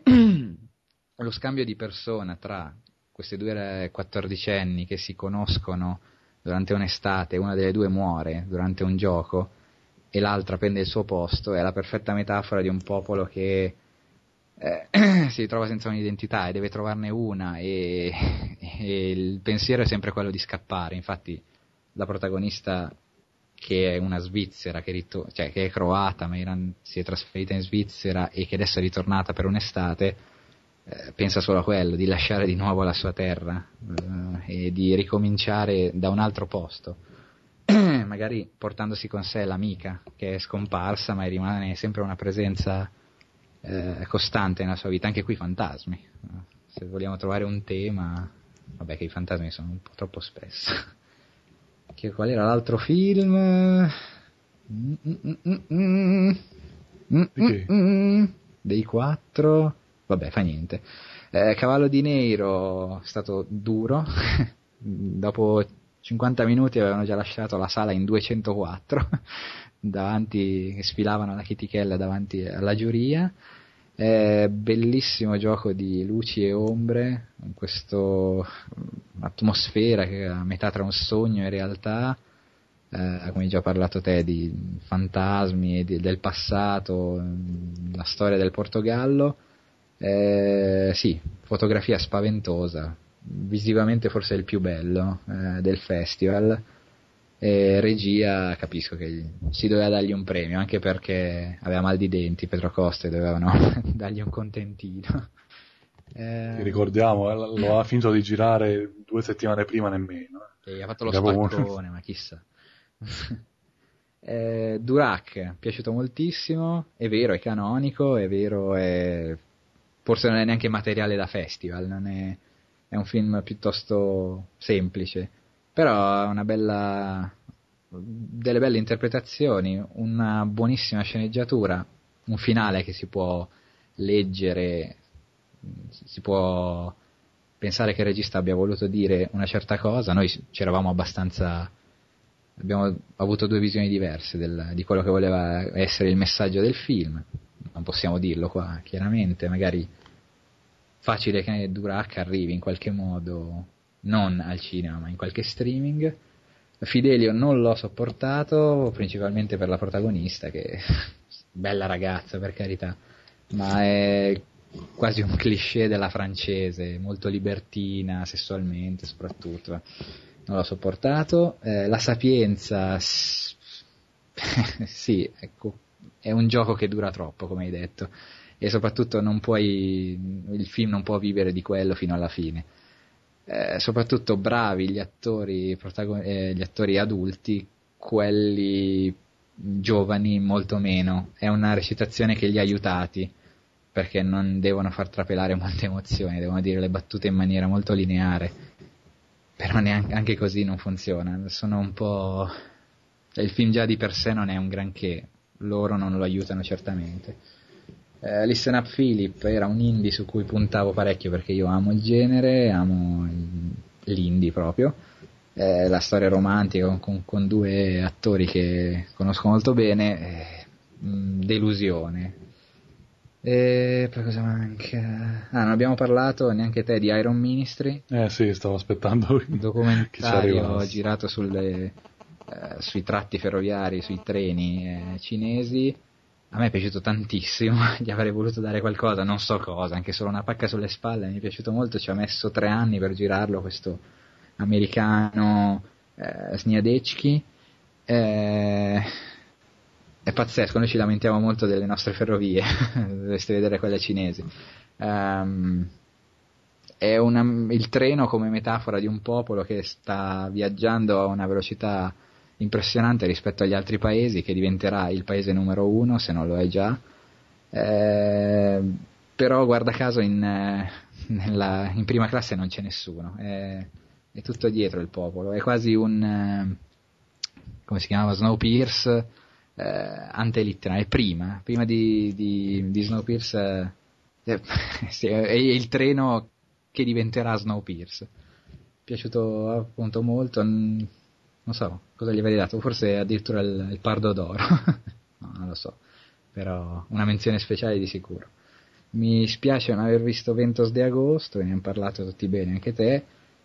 lo scambio di persona tra queste due quattordicenni che si conoscono durante un'estate, una delle due muore durante un gioco e l'altra prende il suo posto, è la perfetta metafora di un popolo che eh, si ritrova senza un'identità e deve trovarne una, e, e il pensiero è sempre quello di scappare. Infatti la protagonista, che è una svizzera, che, ritor- cioè, che è croata ma era, si è trasferita in Svizzera e che adesso è ritornata per un'estate, eh, pensa solo a quello, di lasciare di nuovo la sua terra eh, e di ricominciare da un altro posto, magari portandosi con sé l'amica che è scomparsa ma rimane sempre una presenza eh, costante nella sua vita. Anche qui fantasmi, se vogliamo trovare un tema, vabbè, che i fantasmi sono un po' troppo spesso. Che, qual era l'altro film? Di dei quattro, vabbè, fa niente. eh, Cavallo di Nero è stato duro. Dopo cinquanta minuti avevano già lasciato la sala in duecentoquattro davanti, che sfilavano la chitichella davanti alla giuria. Eh, bellissimo gioco di luci e ombre, in questa atmosfera che è a metà tra un sogno e realtà, eh, come hai già parlato te, di fantasmi e di, del passato, la storia del Portogallo. Eh, sì, fotografia spaventosa, visivamente forse il più bello eh, del festival. E regia, capisco che si doveva dargli un premio, anche perché aveva mal di denti Pedro Costa e dovevano dargli un contentino. Eh, ricordiamo, lo aveva finito di girare due settimane prima nemmeno. Che ha fatto lo spaccone, ma chissà. eh, Durac, è piaciuto moltissimo, è vero, è canonico, è vero, è... forse non è neanche materiale da festival, non è... è un film piuttosto semplice. Però ha una bella, delle belle interpretazioni, una buonissima sceneggiatura, un finale che si può leggere, si può pensare che il regista abbia voluto dire una certa cosa, noi ci eravamo abbastanza, abbiamo avuto due visioni diverse del, di quello che voleva essere il messaggio del film, non possiamo dirlo qua chiaramente, magari facile che Durac arrivi in qualche modo, non al cinema ma in qualche streaming. Fidelio non l'ho sopportato, principalmente per la protagonista, che bella ragazza per carità, ma è quasi un cliché della francese, molto libertina sessualmente soprattutto, non l'ho sopportato. Eh, la Sapienza sì, ecco, è un gioco che dura troppo, come hai detto, e soprattutto non puoi, il film non può vivere di quello fino alla fine. Eh, soprattutto bravi gli attori protagon- eh, gli attori adulti, quelli giovani molto meno. È una recitazione che li ha aiutati, perché non devono far trapelare molte emozioni, devono dire le battute in maniera molto lineare, però neanche, anche così non funziona, sono un po', il film già di per sé non è un granché, loro non lo aiutano certamente. Uh, Listen Up Philip era un indie su cui puntavo parecchio, perché io amo il genere, amo l'indie proprio, eh, la storia romantica con, con, con due attori che conosco molto bene, eh, mh, delusione. E poi cosa manca? Ah, non abbiamo parlato neanche te di Iron Ministry. Eh sì, stavo aspettando un documentario girato sulle, eh, sui tratti ferroviari, sui treni eh, cinesi. A me è piaciuto tantissimo, gli avrei voluto dare qualcosa, non so cosa, anche solo una pacca sulle spalle, mi è piaciuto molto, ci ha messo tre anni per girarlo questo americano eh, Sniadecki, eh, è pazzesco, noi ci lamentiamo molto delle nostre ferrovie, dovreste vedere quelle cinesi. Um, è una, il treno come metafora di un popolo che sta viaggiando a una velocità impressionante rispetto agli altri paesi, che diventerà il paese numero uno se non lo è già, eh, però guarda caso in, eh, nella, in prima classe non c'è nessuno, è, è tutto dietro il popolo, è quasi un eh, come si chiamava, Snowpiercer eh, ante litteram, è prima prima di, di, di Snowpiercer, eh, sì, è il treno che diventerà Snowpiercer. Mi è piaciuto appunto molto, non so cosa gli avrei dato, forse addirittura il, il Pardo d'Oro, no, non lo so, però una menzione speciale di sicuro. Mi spiace non aver visto Ventos de Agosto, ne hanno parlato tutti bene, anche te,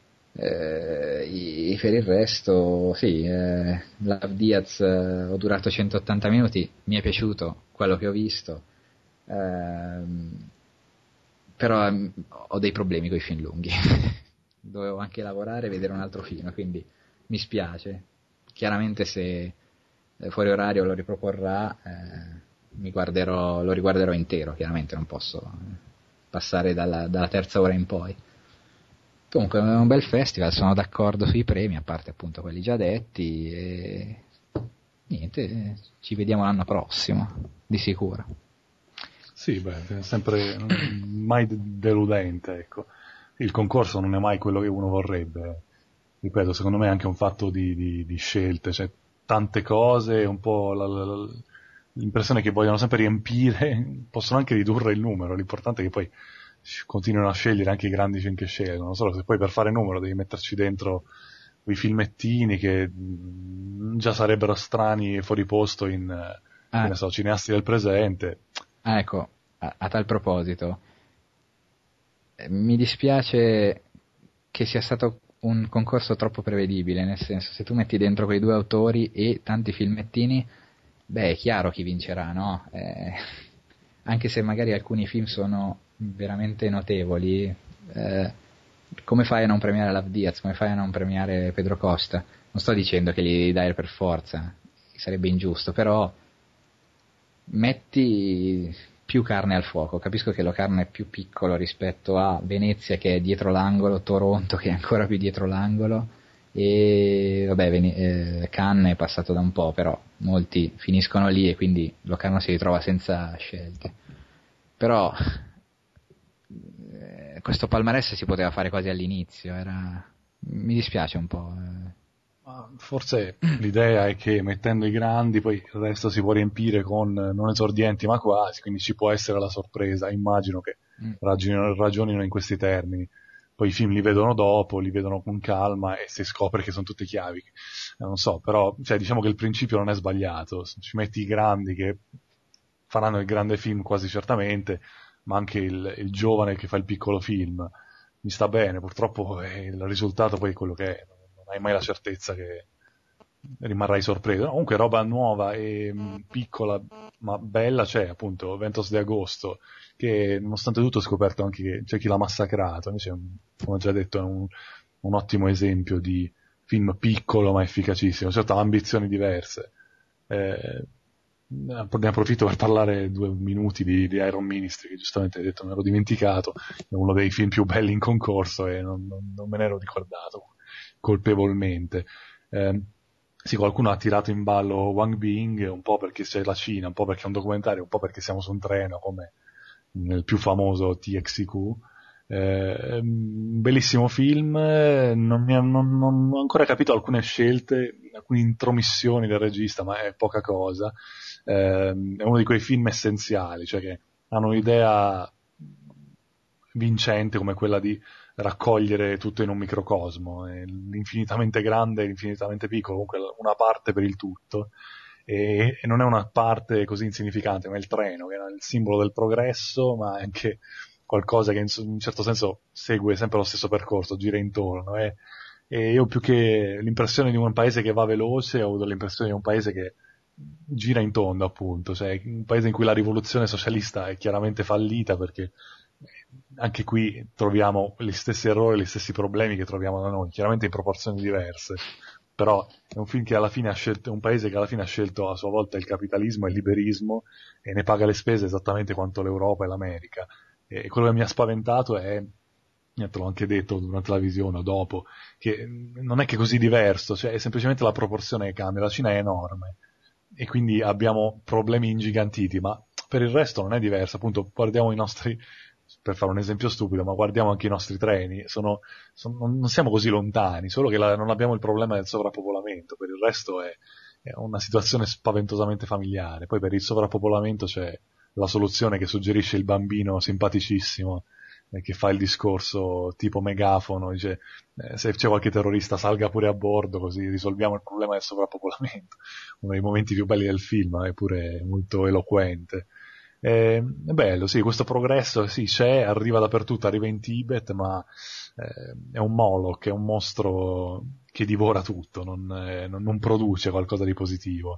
eh, per il resto sì, eh, Love Diaz, eh, ho durato centottanta minuti, mi è piaciuto quello che ho visto, eh, però eh, ho dei problemi con i film lunghi, dovevo anche lavorare e vedere un altro film, quindi mi spiace. Chiaramente se fuori orario lo riproporrà, eh, mi guarderò, lo riguarderò intero, chiaramente non posso passare dalla, dalla terza ora in poi. Comunque è un bel festival, sono d'accordo sui premi, a parte appunto quelli già detti, e niente, ci vediamo l'anno prossimo, di sicuro. Sì, beh, è sempre mai deludente, ecco. Il concorso non è mai quello che uno vorrebbe. Ripeto, secondo me è anche un fatto di, di, di scelte, cioè tante cose, un po' la, la, l'impressione che vogliono sempre riempire, possono anche ridurre il numero, l'importante è che poi continuino a scegliere anche i grandi film che scelgono, non solo se poi per fare numero devi metterci dentro quei filmettini che già sarebbero strani e fuori posto in, ah. ne so, cineasti del presente. Ah, ecco, a, a tal proposito, mi dispiace che sia stato un concorso troppo prevedibile, nel senso, se tu metti dentro quei due autori e tanti filmettini, beh, è chiaro chi vincerà, no? Eh, anche se magari alcuni film sono veramente notevoli, eh, come fai a non premiare Love Diaz, come fai a non premiare Pedro Costa? Non sto dicendo che li devi dare per forza, sarebbe ingiusto, però metti più carne al fuoco. Capisco che Locarno è più piccolo rispetto a Venezia, che è dietro l'angolo, Toronto che è ancora più dietro l'angolo, e vabbè, Ven- eh, Cannes è passato da un po', però molti finiscono lì e quindi Locarno si ritrova senza scelte. Però eh, questo palmarès si poteva fare quasi all'inizio, era... mi dispiace un po'. Eh. Forse l'idea è che mettendo i grandi poi il resto si può riempire con non esordienti ma quasi, quindi ci può essere la sorpresa, immagino che mm. ragionino, ragionino in questi termini. poi i film li vedono dopo, li vedono con calma e si scopre che sono tutte chiavi. Eh, non so, però cioè, diciamo che il principio non è sbagliato, ci metti i grandi che faranno il grande film quasi certamente, ma anche il, il giovane che fa il piccolo film mi sta bene, purtroppo eh, il risultato poi è quello che è, non hai mai la certezza che rimarrai sorpreso. No, comunque roba nuova e mh, piccola ma bella c'è, appunto Ventos di agosto, che nonostante tutto ho scoperto anche che c'è chi l'ha massacrato, invece come ho già detto è un, un ottimo esempio di film piccolo ma efficacissimo, certo ha ambizioni diverse. Eh, ne approfitto per parlare due minuti di, di Iron Ministry, che giustamente hai detto me l'ero dimenticato, è uno dei film più belli in concorso e non, non, non me ne ero ricordato colpevolmente. Eh, sì, qualcuno ha tirato in ballo Wang Bing, un po' perché c'è la Cina, un po' perché è un documentario, un po' perché siamo su un treno, come nel più famoso T X Q. Eh, un bellissimo film, non, mi ha, non, non ho ancora capito alcune scelte, alcune intromissioni del regista, ma è poca cosa. Eh, è uno di quei film essenziali, cioè che hanno un'idea vincente come quella di raccogliere tutto in un microcosmo, l'infinitamente grande e l'infinitamente piccolo, comunque una parte per il tutto, e, e non è una parte così insignificante, ma è il treno, che è il simbolo del progresso, ma è anche qualcosa che in un certo senso segue sempre lo stesso percorso, gira intorno, e, e io più che l'impressione di un paese che va veloce, ho avuto l'impressione di un paese che gira in tondo, appunto, cioè un paese in cui la rivoluzione socialista è chiaramente fallita, perché anche qui troviamo gli stessi errori, gli stessi problemi che troviamo da noi, chiaramente in proporzioni diverse, però è un film che alla fine ha scelto, è un paese che alla fine ha scelto a sua volta il capitalismo e il liberismo e ne paga le spese esattamente quanto l'Europa e l'America. E quello che mi ha spaventato è, te l'ho anche detto durante la visione o dopo, che non è che è così diverso, cioè è semplicemente la proporzione che cambia, la Cina è enorme e quindi abbiamo problemi ingigantiti, ma per il resto non è diverso, appunto guardiamo i nostri, per fare un esempio stupido, ma guardiamo anche i nostri treni, sono, sono, non siamo così lontani, solo che la, non abbiamo il problema del sovrappopolamento, per il resto è, è una situazione spaventosamente familiare, poi per il sovrappopolamento c'è la soluzione che suggerisce il bambino simpaticissimo eh, che fa il discorso tipo megafono, dice eh, se c'è qualche terrorista salga pure a bordo così risolviamo il problema del sovrappopolamento, uno dei momenti più belli del film, è pure molto eloquente. Eh, è bello, sì, questo progresso sì, c'è, arriva dappertutto, arriva in Tibet, ma eh, è un Moloch, è un mostro che divora tutto, non, eh, non, non produce qualcosa di positivo.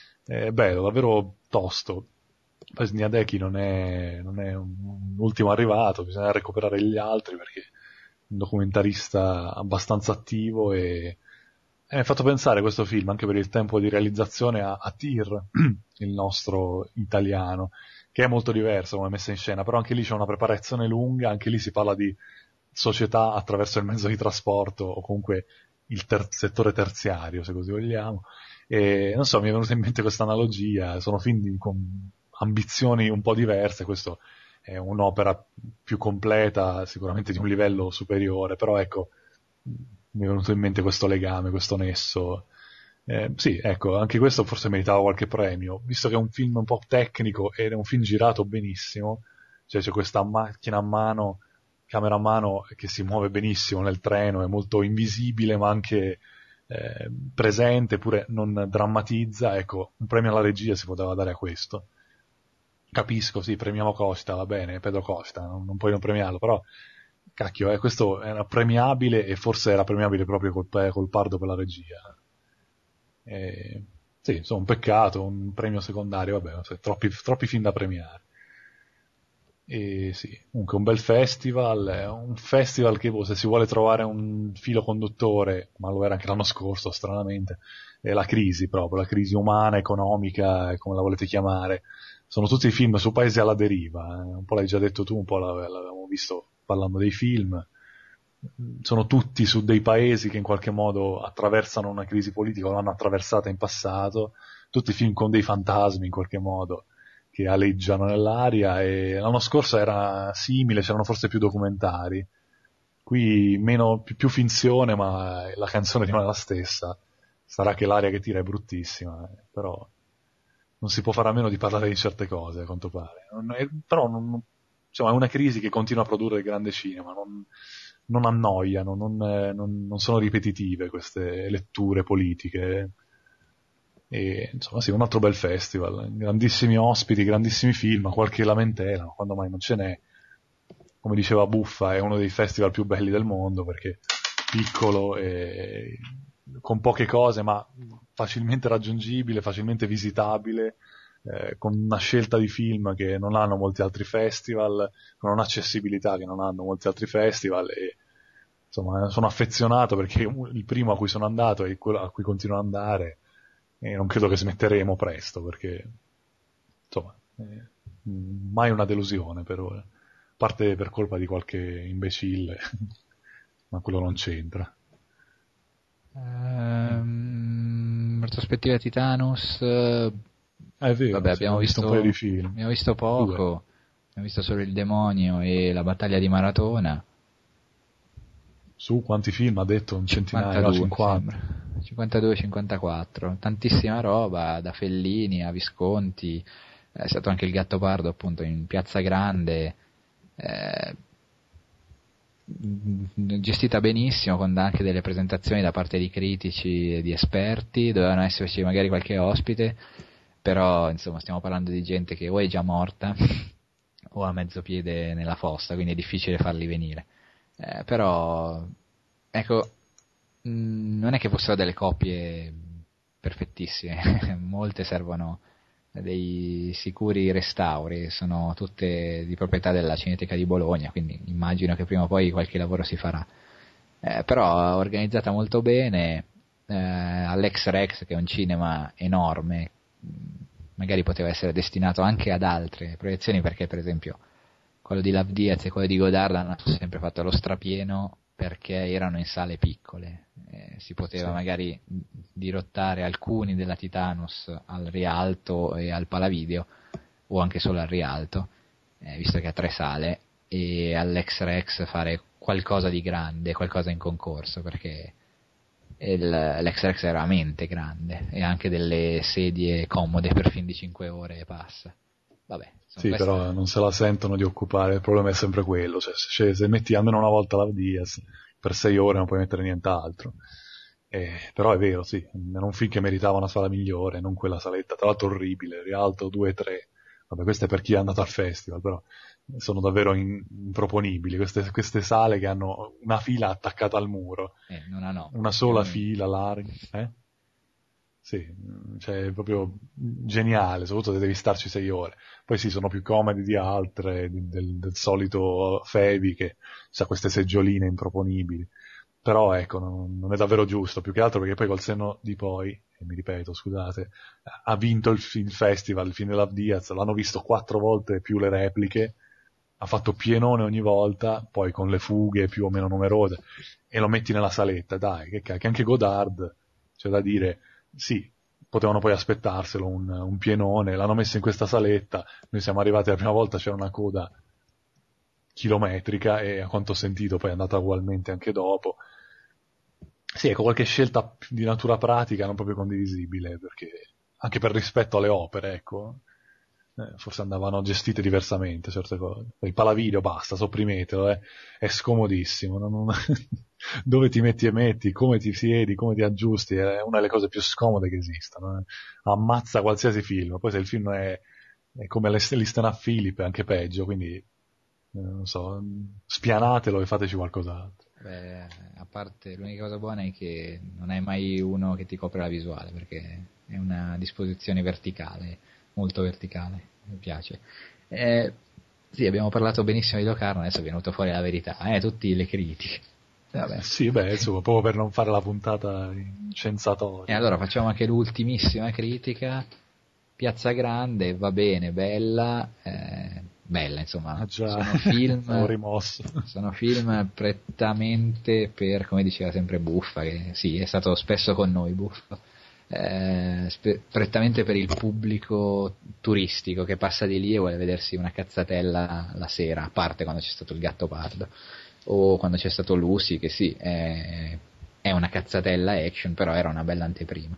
È bello, davvero tosto. Poi Sniadecki non è, non è un, un ultimo arrivato, bisogna recuperare gli altri perché è un documentarista abbastanza attivo e mi ha fatto pensare questo film, anche per il tempo di realizzazione, a, a Tir, il nostro italiano, che è molto diverso come messa in scena, però anche lì c'è una preparazione lunga, anche lì si parla di società attraverso il mezzo di trasporto o comunque il ter- settore terziario, se così vogliamo. E non so, mi è venuta in mente questa analogia, sono film con ambizioni un po' diverse, questo è un'opera più completa, sicuramente di un livello superiore, però ecco, mi è venuto in mente questo legame, questo nesso. Eh, sì, ecco, anche questo forse meritava qualche premio, visto che è un film un po' tecnico ed è un film girato benissimo, cioè c'è questa macchina a mano, camera a mano che si muove benissimo nel treno, è molto invisibile ma anche eh, presente, pure non drammatizza, ecco, un premio alla regia si poteva dare a questo. Capisco, sì, premiamo Costa, va bene, Pedro Costa, non, non puoi non premiarlo, però cacchio, eh, questo era premiabile e forse era premiabile proprio col, col Pardo per la regia. Eh, sì, insomma, un peccato, un premio secondario, vabbè, cioè, troppi, troppi film da premiare. E sì, comunque un bel festival, è un festival che boh, se si vuole trovare un filo conduttore, ma lo era anche l'anno scorso, stranamente, è la crisi proprio, la crisi umana, economica, come la volete chiamare. Sono tutti film su paesi alla deriva, eh. Un po' l'hai già detto tu, un po' l'avevamo visto parlando dei film. Sono tutti su dei paesi che in qualche modo attraversano una crisi politica o l'hanno attraversata in passato, tutti film con dei fantasmi in qualche modo che aleggiano nell'aria, e l'anno scorso era simile, c'erano forse più documentari, qui meno, più, più finzione, ma la canzone rimane la stessa. Sarà che l'aria che tira è bruttissima, eh, però non si può fare a meno di parlare di certe cose, a quanto pare. Non è, però non, insomma, è una crisi che continua a produrre il grande cinema, non, non annoiano, non, non, non sono ripetitive queste letture politiche. E insomma sì, un altro bel festival, grandissimi ospiti, grandissimi film, qualche lamentela, quando mai non ce n'è. Come diceva Buffa, è uno dei festival più belli del mondo perché piccolo e con poche cose, ma facilmente raggiungibile, facilmente visitabile, eh, con una scelta di film che non hanno molti altri festival, con un'accessibilità che non hanno molti altri festival. E insomma sono affezionato perché il primo a cui sono andato è quello a cui continuo ad andare, e non credo che smetteremo presto perché insomma eh, mai una delusione per ora, a parte per colpa di qualche imbecille ma quello non c'entra. Ehm, retrospettiva Titanus, eh, è vero, vabbè, sì, abbiamo ho visto, visto un paio di film, abbiamo visto poco. Due. Abbiamo visto solo il demonio e la battaglia di Maratona. Su quanti film ha detto? Un centinaio, no, cinquanta. cinquantadue cinquantaquattro, tantissima roba, da Fellini a Visconti, è stato anche il Gattopardo appunto in Piazza Grande, eh, gestita benissimo, con anche delle presentazioni da parte di critici e di esperti. Dovevano esserci magari qualche ospite, però insomma stiamo parlando di gente che o è già morta o ha mezzo piede nella fossa, quindi è difficile farli venire. Eh, però ecco, mh, non è che fossero delle coppie perfettissime, molte servono dei sicuri restauri, sono tutte di proprietà della Cineteca di Bologna, quindi immagino che prima o poi qualche lavoro si farà. Eh, però organizzata molto bene, eh, all'Ex Rex, che è un cinema enorme, magari poteva essere destinato anche ad altre proiezioni, perché per esempio quello di Love Diaz e quello di Godard hanno sempre fatto lo strapieno perché erano in sale piccole, eh, si poteva sì. magari dirottare alcuni della Titanus al Rialto e al Palavideo, o anche solo al Rialto, eh, visto che ha tre sale, e all'Ex Rex fare qualcosa di grande, qualcosa in concorso, perché il, l'Ex Rex è veramente grande e ha anche delle sedie comode per film di cinque ore e passa. Vabbè, sì, queste... però non se la sentono di occupare, il problema è sempre quello, cioè se, se metti almeno una volta la Diaz per sei ore non puoi mettere nient'altro, eh, però è vero, sì, era un film che meritava una sala migliore, non quella saletta, tra l'altro orribile, Rialto due tre, vabbè, questo è per chi è andato al festival, però sono davvero in, improponibili, queste, queste sale che hanno una fila attaccata al muro, eh, non ha no. una sola non fila larga, eh? Sì, cioè è proprio geniale, soprattutto se devi starci sei ore. Poi sì, sono più comodi di altre, del, del solito Fevi che ha queste seggioline improponibili. Però ecco, non, non è davvero giusto, più che altro perché poi col senno di poi, e mi ripeto, scusate, ha vinto il, il festival, il film della Diaz, l'hanno visto quattro volte più le repliche, ha fatto pienone ogni volta, poi con le fughe più o meno numerose, e lo metti nella saletta, dai, che, che anche Godard, c'è da dire... Sì, potevano poi aspettarselo un, un pienone, l'hanno messo in questa saletta, noi siamo arrivati la prima volta, c'era una coda chilometrica e a quanto ho sentito poi è andata ugualmente anche dopo. Sì, ecco, qualche scelta di natura pratica non proprio condivisibile, perché anche per rispetto alle opere, ecco, eh, forse andavano gestite diversamente certe cose. Il Palavideo basta, sopprimetelo, eh, è scomodissimo, non, non... dove ti metti e metti, come ti siedi, come ti aggiusti, è una delle cose più scomode che esistano, eh. Ammazza qualsiasi film, poi se il film è, è come l'Eastern a Philip è anche peggio, quindi eh, non so, spianatelo e fateci qualcos'altro. Beh, a parte l'unica cosa buona è che non hai mai uno che ti copre la visuale, perché è una disposizione verticale, molto verticale, mi piace. Eh, sì, abbiamo parlato benissimo di Locarno, adesso è venuto fuori la verità, eh, tutte le critiche. Vabbè. Sì, beh, insomma, proprio per non fare la puntata incensatoria. E allora facciamo anche l'ultimissima critica. Piazza Grande, va bene, bella, eh, bella insomma, ah, già. sono film rimosso. sono film prettamente per, come diceva sempre Buffa, che sì, è stato spesso con noi Buffa, eh, spe- prettamente per il pubblico turistico che passa di lì e vuole vedersi una cazzatella la sera, a parte quando c'è stato il Gattopardo o quando c'è stato Lucy, che sì, è, è una cazzatella action, però era una bella anteprima.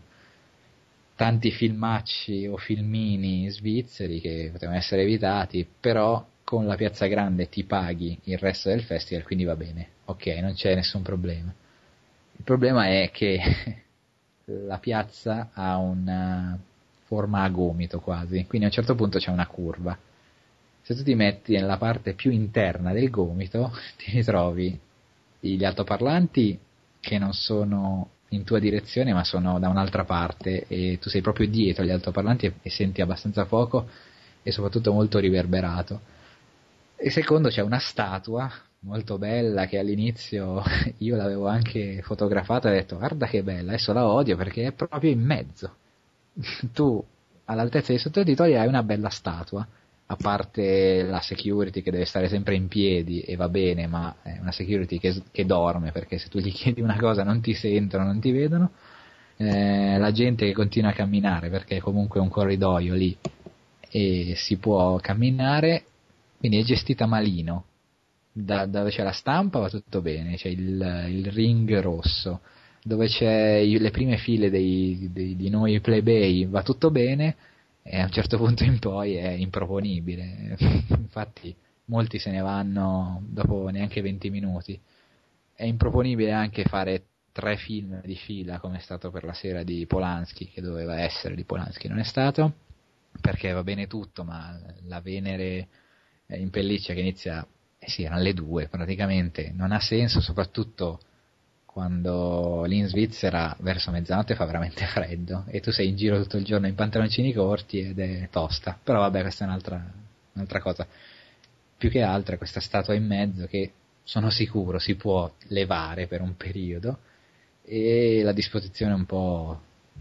Tanti filmacci o filmini svizzeri che potevano essere evitati, però con la Piazza Grande ti paghi il resto del festival, quindi va bene, ok, non c'è nessun problema. Il problema è che la piazza ha una forma a gomito quasi, quindi a un certo punto c'è una curva. Se tu ti metti nella parte più interna del gomito, ti ritrovi gli altoparlanti che non sono in tua direzione ma sono da un'altra parte e tu sei proprio dietro agli altoparlanti e, e senti abbastanza poco e soprattutto molto riverberato. E secondo c'è una statua molto bella che all'inizio io l'avevo anche fotografata e ho detto guarda che bella, adesso la odio perché è proprio in mezzo. Tu all'altezza dei sottotitoli hai una bella statua, a parte la security che deve stare sempre in piedi e va bene, ma è una security che, che dorme perché se tu gli chiedi una cosa non ti sentono, non ti vedono, eh, la gente che continua a camminare perché è comunque un corridoio lì e si può camminare, quindi è gestita malino. Da, dove c'è la stampa va tutto bene, c'è il, il ring rosso, dove c'è le prime file dei, dei, di noi plebei va tutto bene, e a un certo punto in poi è improponibile. Infatti molti se ne vanno dopo neanche venti minuti. È improponibile anche fare tre film di fila come è stato per la sera di Polanski, che doveva essere di Polanski, non è stato, perché va bene tutto, ma la Venere in pelliccia che inizia, eh sì, erano le due praticamente, non ha senso, soprattutto quando lì in Svizzera verso mezzanotte fa veramente freddo e tu sei in giro tutto il giorno in pantaloncini corti ed è tosta. Però vabbè, questa è un'altra, un'altra cosa. Più che altro è questa statua in mezzo che sono sicuro si può levare per un periodo e la disposizione è un po'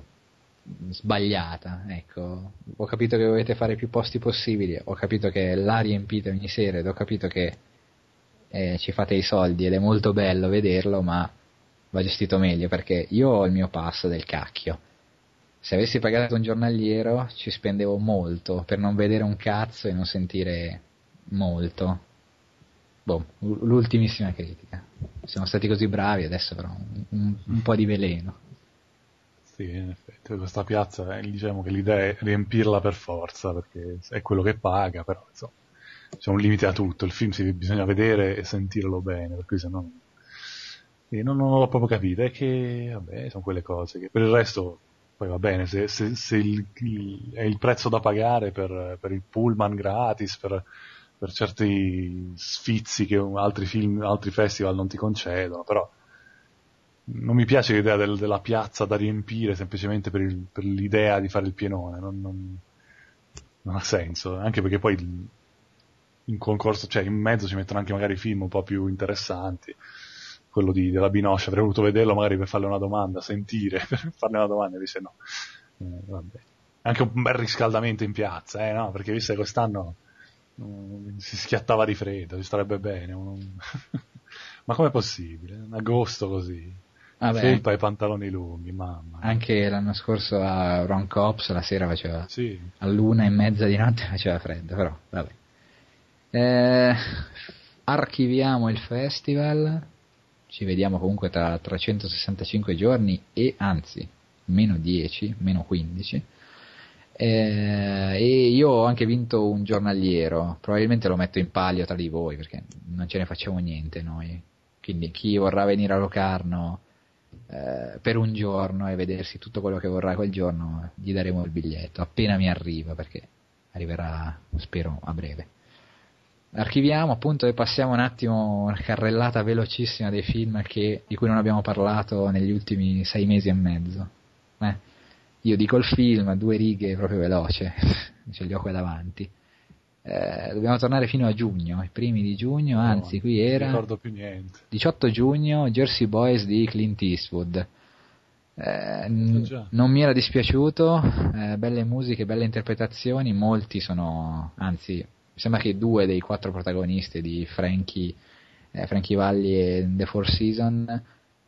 sbagliata, ecco. Ho capito che dovete fare più posti possibili, ho capito che la riempite ogni sera ed ho capito che eh, ci fate i soldi ed è molto bello vederlo, ma va gestito meglio, perché io ho il mio pass del cacchio. Se avessi pagato un giornaliero ci spendevo molto per non vedere un cazzo e non sentire molto. Boh, l'ultimissima critica. Siamo stati così bravi, adesso però un, un po' di veleno. Sì, in effetti, questa piazza, eh, diciamo che l'idea è riempirla per forza, perché è quello che paga, però insomma, c'è un limite a tutto, il film si, bisogna vedere e sentirlo bene, per cui se no... E non, non l'ho proprio capito, è che, vabbè, sono quelle cose che per il resto, poi va bene, se, se, se il, il, è il prezzo da pagare per, per il pullman gratis, per, per certi sfizi che altri film, altri festival non ti concedono, però non mi piace l'idea del, della piazza da riempire semplicemente per, il, per l'idea di fare il pienone, non, non, non ha senso, anche perché poi il, in concorso, cioè in mezzo ci mettono anche magari film un po' più interessanti. Quello di, della Binoche, avrei voluto vederlo magari per farle una domanda, sentire, per farle una domanda, invece no. Eh, vabbè. Anche un bel riscaldamento in piazza, eh, no? Perché visto che quest'anno um, si schiattava di freddo, ci starebbe bene. Un... Ma com'è possibile? In agosto così. Vabbè, felpa e pantaloni lunghi, mamma. Anche l'anno scorso a Ron Cops la sera faceva, sì. all'una e mezza di notte faceva freddo, però vabbè. Eh, archiviamo il festival. Ci vediamo comunque tra trecentosessantacinque giorni e anzi meno dieci, meno quindici, eh, e io ho anche vinto un giornaliero, probabilmente lo metto in palio tra di voi perché non ce ne facciamo niente noi, quindi chi vorrà venire a Locarno eh, per un giorno e vedersi tutto quello che vorrà quel giorno gli daremo il biglietto appena mi arriva, perché arriverà spero a breve. Archiviamo appunto e passiamo un attimo una carrellata velocissima dei film che, di cui non abbiamo parlato negli ultimi sei mesi e mezzo. Eh, io dico il film, due righe proprio veloce, ce li ho qua davanti. Eh, dobbiamo tornare fino a giugno, i primi di giugno, anzi no, qui era non ricordo più niente. diciotto giugno, Jersey Boys di Clint Eastwood. Eh, n- non mi era dispiaciuto, eh, belle musiche, belle interpretazioni, molti sono, anzi mi sembra che due dei quattro protagonisti di Frankie, eh, Frankie Valli e The Four Seasons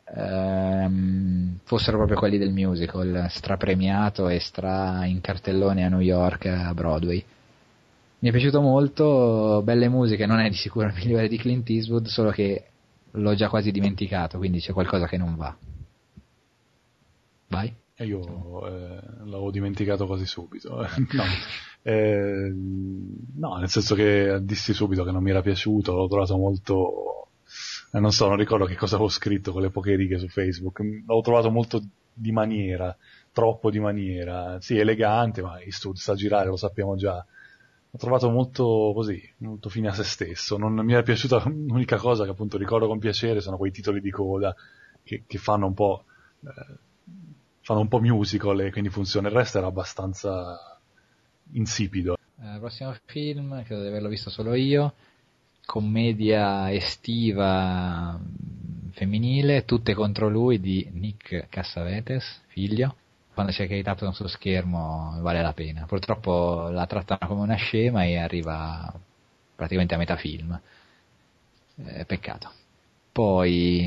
ehm, fossero proprio quelli del musical, strapremiato e stra in cartellone a New York, a Broadway. Mi è piaciuto molto, belle musiche, non è di sicuro il migliore di Clint Eastwood, solo che l'ho già quasi dimenticato, quindi c'è qualcosa che non va. Vai? E io eh, l'avevo dimenticato quasi subito. No. Eh, no, nel senso che dissi subito che non mi era piaciuto, l'ho trovato molto, eh, non so, non ricordo che cosa avevo scritto con le poche righe su Facebook, l'ho trovato molto di maniera, troppo di maniera, sì, elegante, ma Eastwood sa girare, lo sappiamo già. L'ho trovato molto così, molto fine a se stesso. Non mi era piaciuta l'unica cosa che appunto ricordo con piacere sono quei titoli di coda che, che fanno un po' eh, fanno un po' musical e quindi funziona. Il resto era abbastanza insipido. Eh, il prossimo film, credo di averlo visto solo io, commedia estiva mh, femminile, Tutte contro lui di Nick Cassavetes, figlio. Quando c'è Kate Upton sullo schermo vale la pena. Purtroppo la trattano come una scema e arriva praticamente a metà film. Eh, peccato. Poi,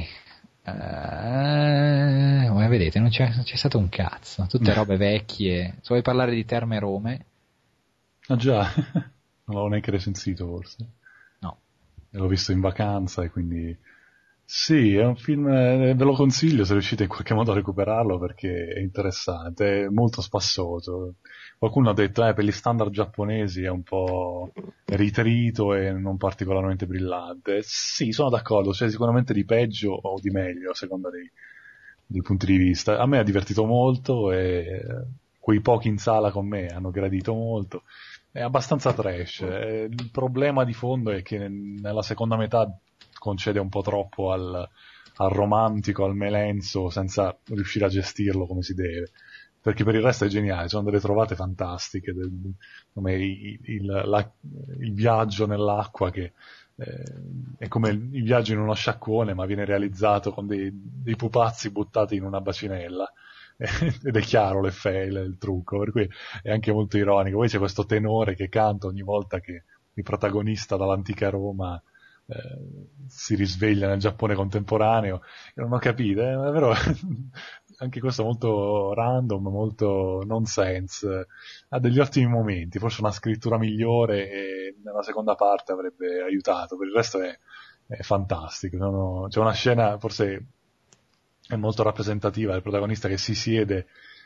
eh, come vedete, non c'è, non c'è stato un cazzo. Tutte robe vecchie. Se vuoi parlare di Terme Rome? Ah già, non l'avevo neanche recensito forse. No. L'ho visto in vacanza e quindi... Sì, è un film, eh, ve lo consiglio se riuscite in qualche modo a recuperarlo perché è interessante, è molto spassoso. Qualcuno ha detto, eh, per gli standard giapponesi è un po' ritrito e non particolarmente brillante. Sì, sono d'accordo, c'è sicuramente di peggio o di meglio, a seconda dei, dei punti di vista. A me ha divertito molto e quei pochi in sala con me hanno gradito molto. È abbastanza trash. Eh, il problema di fondo è che nella seconda metà concede un po' troppo al, al romantico, al melenzo, senza riuscire a gestirlo come si deve. Perché per il resto è geniale, sono delle trovate fantastiche, del, come il, il, la, il viaggio nell'acqua che eh, è come il, il viaggio in uno sciacquone, ma viene realizzato con dei, dei pupazzi buttati in una bacinella. Ed è chiaro l'effetto, il, il trucco, per cui è anche molto ironico. Poi c'è questo tenore che canta ogni volta che il protagonista dall'antica Roma Eh, si risveglia nel Giappone contemporaneo. Io non ho capito, eh, è vero. Anche questo molto random, molto nonsense, ha degli ottimi momenti, forse una scrittura migliore e nella seconda parte avrebbe aiutato, per il resto è, è fantastico. Sono, c'è una scena forse è molto rappresentativa del protagonista che si siede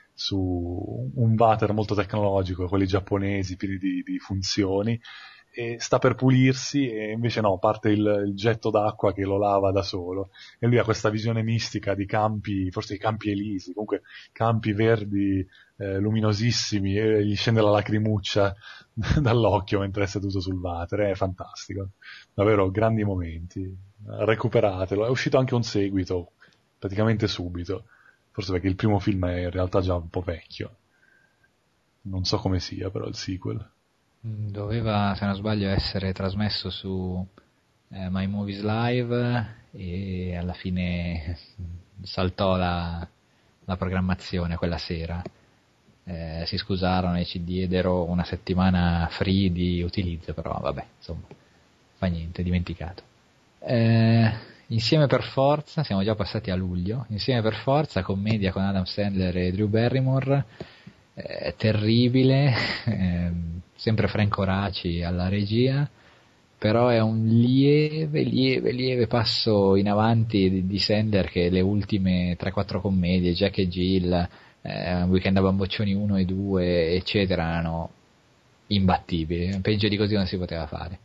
su un water molto tecnologico, quelli giapponesi pieni di, di funzioni, e sta per pulirsi e invece no, parte il, il getto d'acqua che lo lava da solo e lui ha questa visione mistica di campi, forse i campi elisi, comunque campi verdi eh, luminosissimi e gli scende la lacrimuccia dall'occhio mentre è seduto sul water. È fantastico, davvero grandi momenti, recuperatelo. È uscito anche un seguito praticamente subito, forse perché il primo film è in realtà già un po' vecchio, non so come sia però il sequel. Doveva, se non sbaglio, essere trasmesso su eh, My Movies Live e alla fine saltò la, la programmazione quella sera. Eh, si scusarono e ci diedero una settimana free di utilizzo, però vabbè, insomma, fa niente, dimenticato. Eh, Insieme per forza, siamo già passati a luglio, Insieme per forza, commedia con Adam Sandler e Drew Barrymore, eh, terribile, eh, sempre Franco Raci alla regia, però è un lieve, lieve, lieve passo in avanti di, di Sandler che le ultime tre quattro commedie, Jack e Jill, eh, Weekend a Bamboccioni uno e due, eccetera, erano imbattibili, peggio di così non si poteva fare.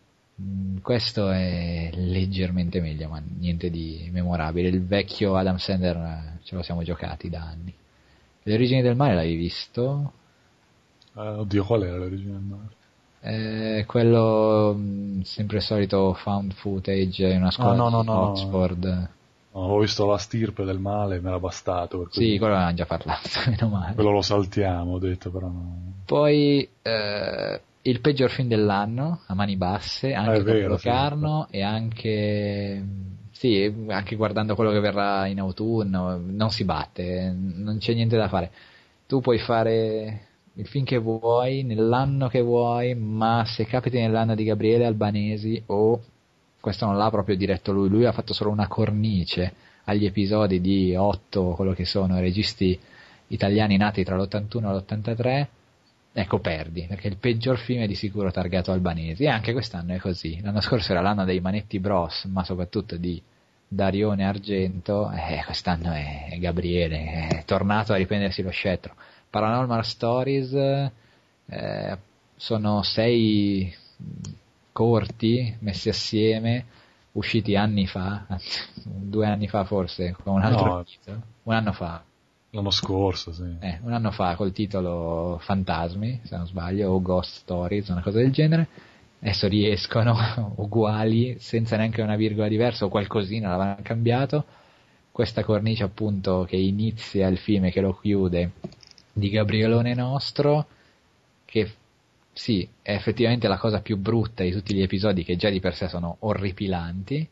Questo è leggermente meglio, ma niente di memorabile. Il vecchio Adam Sandler ce lo siamo giocati da anni. Le origini del male l'hai visto? Uh, oddio, qual era l'origine del male? Eh, quello mh, sempre il solito found footage in una scuola no, no, di no, Oxford. No, avevo visto La stirpe del male, mi era bastato. Per sì, quello l'abbiamo già parlato, meno male. Quello lo saltiamo, ho detto, però no. Poi eh, il peggior film dell'anno, A mani basse, anche con vero, Locarno sì. E anche sì, anche guardando quello che verrà in autunno, non si batte, non c'è niente da fare. Tu puoi fare il film che vuoi, nell'anno che vuoi, ma se capiti nell'anno di Gabriele Albanesi, o oh, questo non l'ha proprio diretto lui, lui ha fatto solo una cornice agli episodi di otto, quello che sono registi italiani nati tra l'ottantuno e l'ottantatré, ecco perdi, perché il peggior film è di sicuro targato Albanesi, e anche quest'anno è così. L'anno scorso era l'anno dei Manetti Bros, ma soprattutto di Darione Argento, e quest'anno è Gabriele, è tornato a riprendersi lo scettro. Paranormal Stories, eh, sono sei corti messi assieme, usciti anni fa, anzi, due anni fa forse, con un altro No, titolo, un anno fa, l'anno scorso, sì. eh, un anno fa col titolo Fantasmi, se non sbaglio, o Ghost Stories, una cosa del genere. Adesso riescono uguali, senza neanche una virgola diversa o qualcosina l'avevano cambiato. Questa cornice appunto che inizia il film e che lo chiude, di Gabrielone Nostro, che sì, è effettivamente la cosa più brutta di tutti gli episodi, che già di per sé sono orripilanti.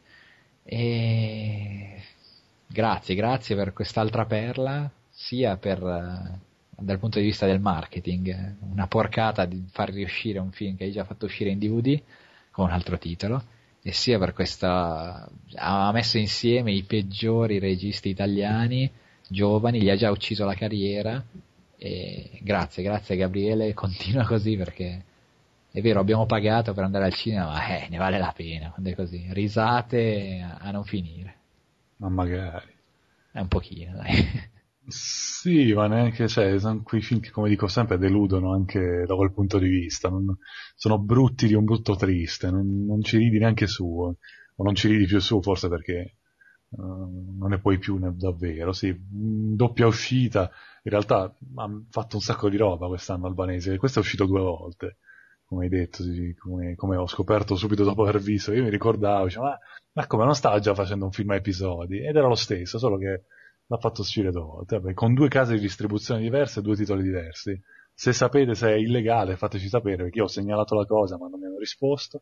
E grazie, grazie per quest'altra perla, sia per eh, dal punto di vista del marketing, eh, una porcata di far riuscire un film che hai già fatto uscire in D V D con un altro titolo, e sia per questa, ha messo insieme i peggiori registi italiani giovani, gli ha già ucciso la carriera. E grazie, grazie Gabriele, continua così, perché è vero, abbiamo pagato per andare al cinema, ma eh, ne vale la pena quando è così, risate a, a non finire, Ma magari. è un pochino, dai. Sì, ma neanche, cioè, sono quei film che, come dico sempre, deludono anche da quel punto di vista. Non- sono brutti di un brutto triste, non, non ci ridi neanche su, o non ci ridi più su, forse perché eh, non ne puoi più ne- davvero. Sì, mh, doppia uscita. In realtà ha fatto un sacco di roba quest'anno Albanese, questo è uscito due volte, come hai detto, sì, come, come ho scoperto subito dopo aver visto. Io mi ricordavo, dicevo, ma, ma come non stava già facendo un film a episodi? Ed era lo stesso, solo che l'ha fatto uscire due volte, vabbè, con due case di distribuzione diverse e due titoli diversi. Se sapete se è illegale, fateci sapere, perché io ho segnalato la cosa ma non mi hanno risposto.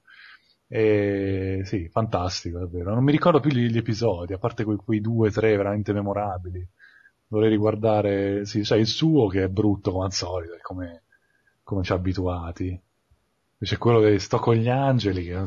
E sì, fantastico, davvero. Non mi ricordo più gli, gli episodi, a parte quei, quei due, tre veramente memorabili. Dovrei riguardare, sì, cioè il suo che è brutto come al solito, è come, come ci ha abituati. C'è quello dei Sto con gli angeli, che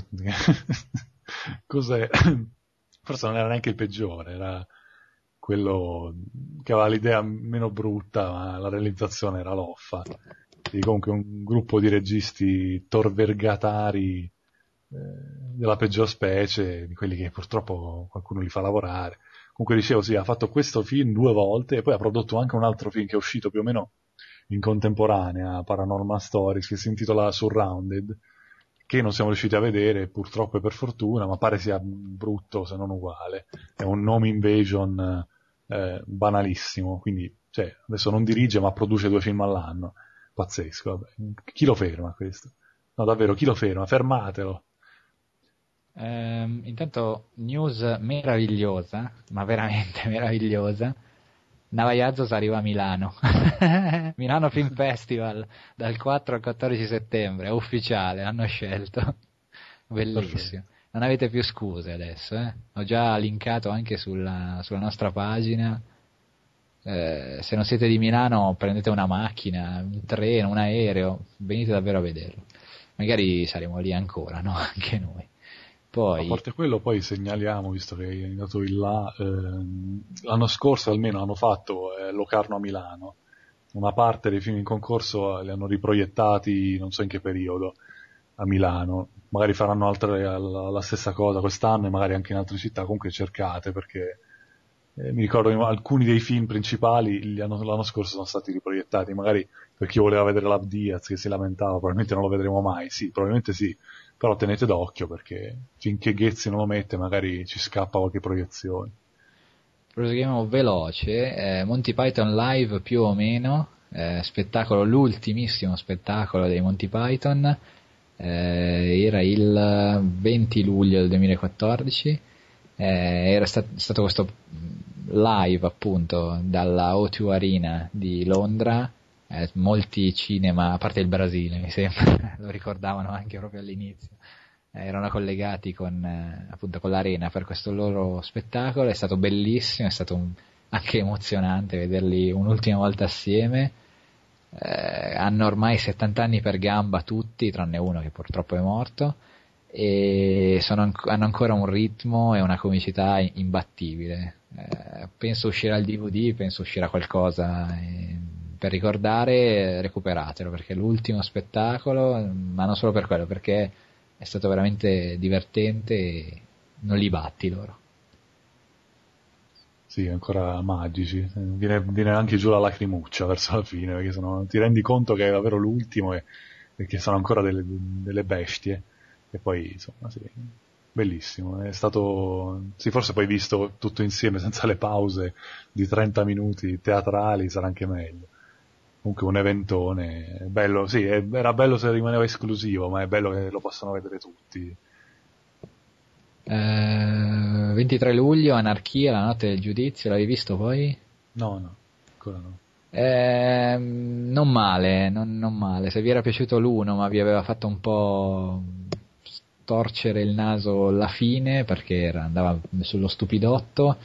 cos'è? Forse non era neanche il peggiore, era quello che aveva l'idea meno brutta, ma la realizzazione era loffa. Quindi comunque un gruppo di registi torvergatari eh, della peggior specie, di quelli che purtroppo qualcuno li fa lavorare. Comunque dicevo, sì, ha fatto questo film due volte e poi ha prodotto anche un altro film che è uscito più o meno in contemporanea, Paranormal Stories, che si intitola Surrounded, che non siamo riusciti a vedere purtroppo e per fortuna, ma pare sia brutto se non uguale. È un home invasion eh, banalissimo, quindi cioè, adesso non dirige ma produce due film all'anno. Pazzesco, vabbè. Chi lo ferma questo? No, davvero, chi lo ferma? Fermatelo. Ehm, intanto news meravigliosa, ma veramente meravigliosa. Navajazos arriva a Milano. Milano Film Festival dal quattro al quattordici settembre, è ufficiale, hanno scelto. Bellissimo. Non avete più scuse adesso, eh? Ho già linkato anche sulla, sulla nostra pagina. Eh, se non siete di Milano, prendete una macchina, un treno, un aereo, venite davvero a vederlo. Magari saremo lì ancora, no? Anche noi. Poi, A parte quello, poi segnaliamo, visto che è andato in là, ehm, l'anno scorso almeno hanno fatto eh, Locarno a Milano. Una parte dei film in concorso li hanno riproiettati, non so in che periodo, a Milano. Magari faranno altre, la, la stessa cosa quest'anno e magari anche in altre città. Comunque cercate, perché eh, mi ricordo che alcuni dei film principali li hanno- l'anno scorso sono stati riproiettati. Magari per chi voleva vedere l'Ab Diaz che si lamentava, probabilmente non lo vedremo mai. Sì, probabilmente sì. Però tenete d'occhio, perché finché Ghezzi non lo mette magari ci scappa qualche proiezione. proseguiamo veloce. eh, Monty Python Live più o meno, eh, spettacolo, l'ultimissimo spettacolo dei Monty Python, eh, era il venti luglio del duemilaquattordici, eh, era stat- stato questo live appunto dalla O due Arena di Londra. Eh, molti cinema, a parte il Brasile mi sembra, lo ricordavano anche proprio all'inizio, eh, erano collegati con, eh, appunto con l'Arena per questo loro spettacolo. È stato bellissimo, è stato un- anche emozionante vederli un'ultima volta assieme. Eh, hanno ormai settanta anni per gamba tutti, tranne uno che purtroppo è morto, e sono anc- hanno ancora un ritmo e una comicità imbattibile. Eh, penso uscirà il D V D, penso uscirà qualcosa eh, per ricordare, recuperatelo, perché è l'ultimo spettacolo, ma non solo per quello, perché è stato veramente divertente e non li batti loro. Sì, ancora magici. Eh, Viene, viene anche giù la lacrimuccia verso la fine, perché sennò ti rendi conto che è davvero l'ultimo e perché sono ancora delle, delle bestie, e poi insomma sì, bellissimo, è stato, sì, forse poi visto tutto insieme senza le pause di trenta minuti teatrali sarà anche meglio. Comunque un eventone, bello, sì, era bello se rimaneva esclusivo, ma è bello che lo possano vedere tutti. Eh, ventitré luglio, Anarchia, la notte del giudizio, l'avevi visto poi? No, no, ancora no. Eh, non male, non, non male. Se vi era piaciuto l'uno, ma vi aveva fatto un po' storcere il naso la fine, perché era, andava sullo stupidotto,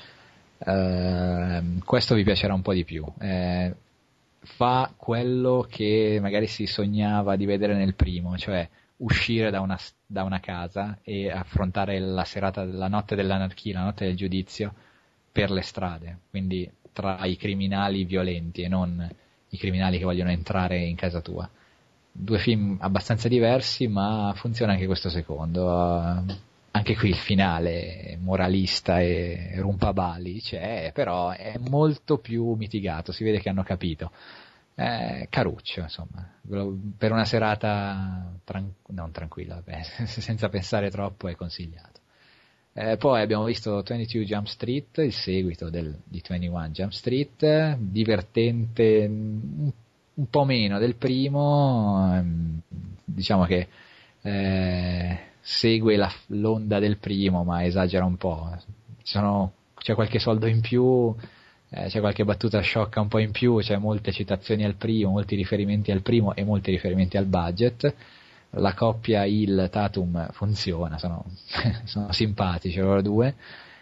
eh, questo vi piacerà un po' di più. Eh, fa quello che magari si sognava di vedere nel primo, cioè uscire da una, da una casa e affrontare la serata, la notte dell'anarchia, la notte del giudizio per le strade, quindi tra i criminali violenti e non i criminali che vogliono entrare in casa tua. Due film abbastanza diversi, ma funziona anche questo secondo. Uh, anche qui il finale moralista e rumpabali c'è, però è molto più mitigato, si vede che hanno capito. Eh, caruccio, insomma, per una serata tran- non tranquilla, vabbè, senza pensare troppo è consigliato. Eh, poi abbiamo visto ventidue Jump Street, il seguito del, di ventuno Jump Street, divertente un, un po' meno del primo, ehm, diciamo che eh, segue la, l'onda del primo ma esagera un po'. Ci sono, c'è qualche soldo in più, eh, c'è qualche battuta sciocca un po' in più, c'è molte citazioni al primo, molti riferimenti al primo e molti riferimenti al budget. La coppia Hill Tatum funziona, sono, sono simpatici loro due,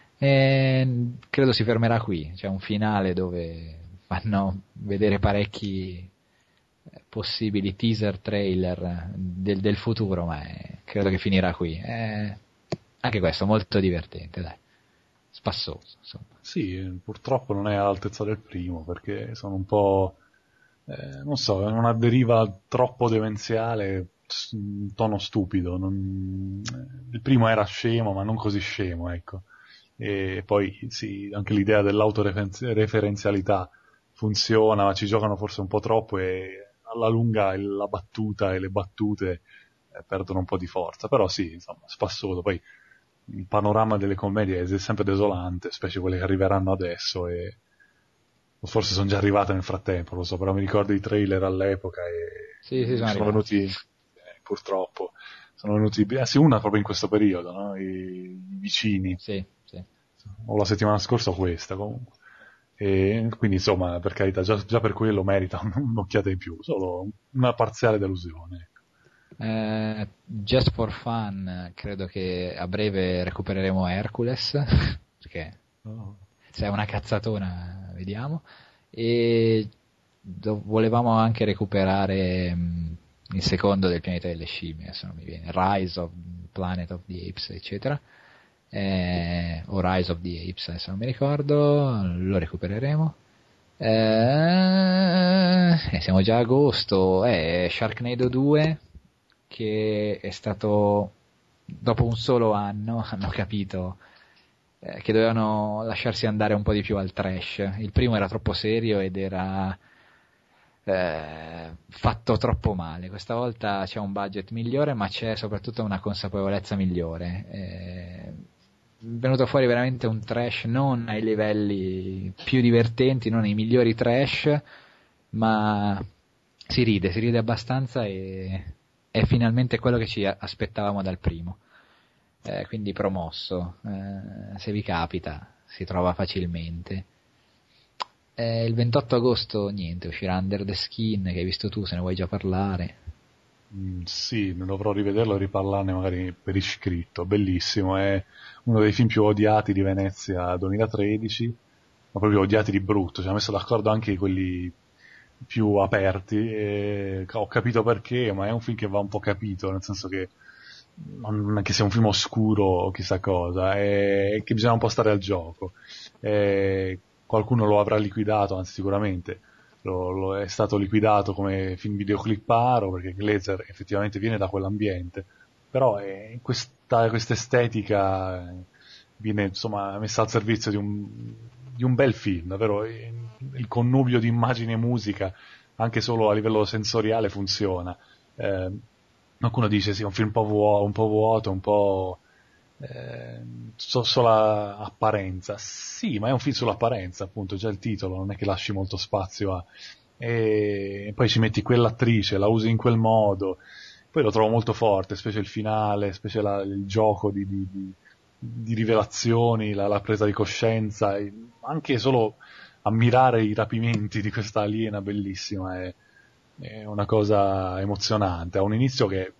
e credo si fermerà qui. C'è un finale dove fanno vedere parecchi possibili teaser trailer del, del futuro, ma è, credo che finirà qui. È, anche questo molto divertente, dai, spassoso, insomma. Sì, purtroppo non è all'altezza del primo, perché sono un po', eh, non so, è una deriva troppo demenziale, un tono stupido. Non... il primo era scemo, ma non così scemo, ecco. E poi sì, anche l'idea dell'autoreferenzialità funziona, ma ci giocano forse un po' troppo e alla lunga la battuta e le battute eh, perdono un po' di forza. Però sì, insomma, spassoso. Poi il panorama delle commedie è sempre desolante, specie quelle che arriveranno adesso, e forse sono già arrivate nel frattempo, lo so, però mi ricordo i trailer all'epoca e sì, sì, sono, sono venuti, eh, purtroppo, sono venuti, eh sì, una proprio in questo periodo, no? I, i vicini, sì, sì. o la settimana scorsa o questa comunque, e quindi insomma, per carità, già, già per quello merita un'occhiata in più, solo una parziale delusione. Uh, just for fun, credo che a breve recupereremo Hercules, perché Oh. se è una cazzatona vediamo, e do- volevamo anche recuperare mh, il secondo del pianeta delle scimmie, se non mi viene, Rise of Planet of the Apes, eccetera, eh, o Rise of the Apes, se non mi ricordo, lo recupereremo. Eh, eh, siamo già a agosto, eh, Sharknado due, che è stato, dopo un solo anno hanno capito eh, che dovevano lasciarsi andare un po' di più al trash. Il primo era troppo serio ed era eh, fatto troppo male. Questa volta c'è un budget migliore, ma c'è soprattutto una consapevolezza migliore. È venuto fuori veramente un trash non ai livelli più divertenti, non ai migliori trash, ma si ride, si ride abbastanza e è finalmente quello che ci aspettavamo dal primo. Eh, quindi promosso, eh, se vi capita si trova facilmente. Eh, il ventotto agosto niente, uscirà Under the Skin, che hai visto tu, se ne vuoi già parlare. Mm, sì, ne dovrò rivederlo e riparlarne magari per iscritto. Bellissimo, è uno dei film più odiati di Venezia duemilatredici, ma proprio odiati di brutto, ci ha messo d'accordo anche quelli più aperti, e ho capito perché, ma è un film che va un po' capito, nel senso che non è che sia un film oscuro o chissà cosa, è che bisogna un po' stare al gioco. E qualcuno lo avrà liquidato, anzi sicuramente lo, lo è stato liquidato come film videoclipparo, perché Glazer effettivamente viene da quell'ambiente, però è questa, questa estetica viene insomma messa al servizio di un, di un bel film, davvero. Il connubio di immagini e musica, anche solo a livello sensoriale, funziona. eh, qualcuno dice sì, è un film un po' vuoto, un po', vuoto, un po' eh, so, sola apparenza. Sì, ma è un film sull'apparenza, appunto, già il titolo, non è che lasci molto spazio a... E poi ci metti quell'attrice, la usi in quel modo, poi lo trovo molto forte, specie il finale, specie la, il gioco di, di, di, di rivelazioni, la, la presa di coscienza, anche solo ammirare i rapimenti di questa aliena bellissima è, è una cosa emozionante. Ha un inizio che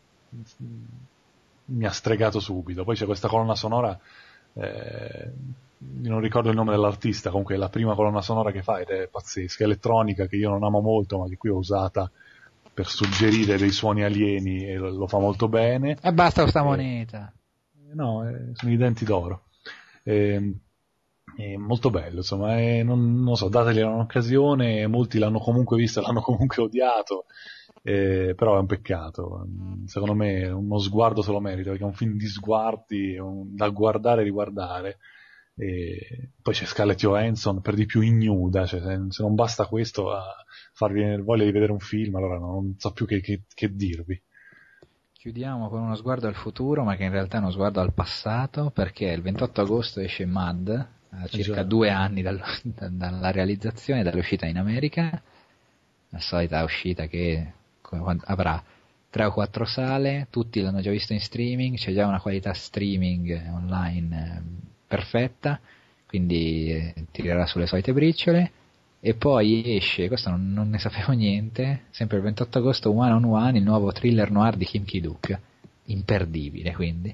mi ha stregato subito, poi c'è questa colonna sonora, eh, non ricordo il nome dell'artista, comunque è la prima colonna sonora che fa ed è pazzesca, elettronica, che io non amo molto ma che qui ho usata per suggerire dei suoni alieni e lo, lo fa molto bene. E basta questa eh, moneta. No, eh, sono i denti d'oro. Eh, è molto bello, insomma, è, non, non so, dategli un'occasione, molti l'hanno comunque visto, l'hanno comunque odiato, eh, però è un peccato. Secondo me uno sguardo se lo merita, perché è un film di sguardi, un, da guardare e riguardare. E poi c'è Scarlett Johansson, per di più ignuda, cioè se, se non basta questo a farvi venire voglia di vedere un film, allora non so più che, che, che dirvi. Chiudiamo con uno sguardo al futuro, ma che in realtà è uno sguardo al passato, perché il ventotto agosto esce Mad, a circa già. due anni dal, da, dalla realizzazione e dall'uscita in America, la solita uscita che avrà tre o quattro sale, tutti l'hanno già visto in streaming, c'è già una qualità streaming online eh, perfetta, quindi eh, tirerà sulle solite briciole. E poi esce, questo non, non ne sapevo niente, sempre il ventotto agosto, One on One, il nuovo thriller noir di Kim Ki-duk, imperdibile quindi.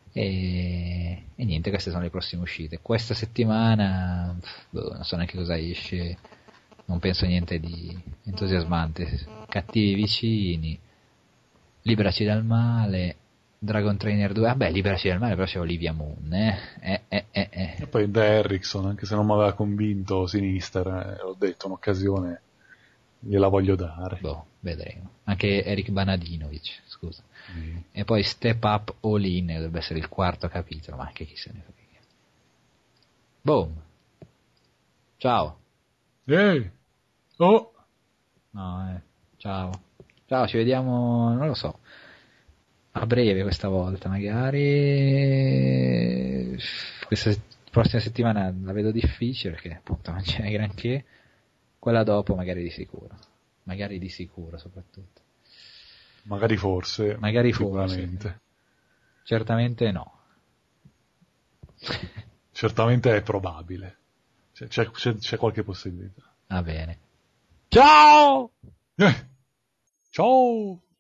E, e niente, queste sono le prossime uscite. Questa settimana boh, non so neanche cosa esce, non penso niente di entusiasmante. Cattivi vicini, Liberaci dal male, Dragon Trainer due, vabbè, Liberaci dal male, però c'è Olivia Moon, eh, eh, eh, eh, eh. E poi Da Erickson, anche se non mi aveva convinto Sinister, eh, ho detto un'occasione gliela voglio dare. Boh, vedremo. Anche Eric Banadinovic, scusa. Mm. E poi Step Up All In, dovrebbe essere il quarto capitolo, ma anche chi se ne frega. Boom. Ciao. Ehi! Oh! No, eh. Ciao. Ciao, ci vediamo, non lo so, a breve questa volta, magari. Questa prossima settimana la vedo difficile perché appunto non ce n'è granché. Quella dopo magari di sicuro. Magari di sicuro soprattutto. Magari forse. Magari sicuramente. forse. Certamente no. Certamente è probabile. C'è, c'è, c'è, c'è qualche possibilità. Va bene. Ciao! Eh. Ciao!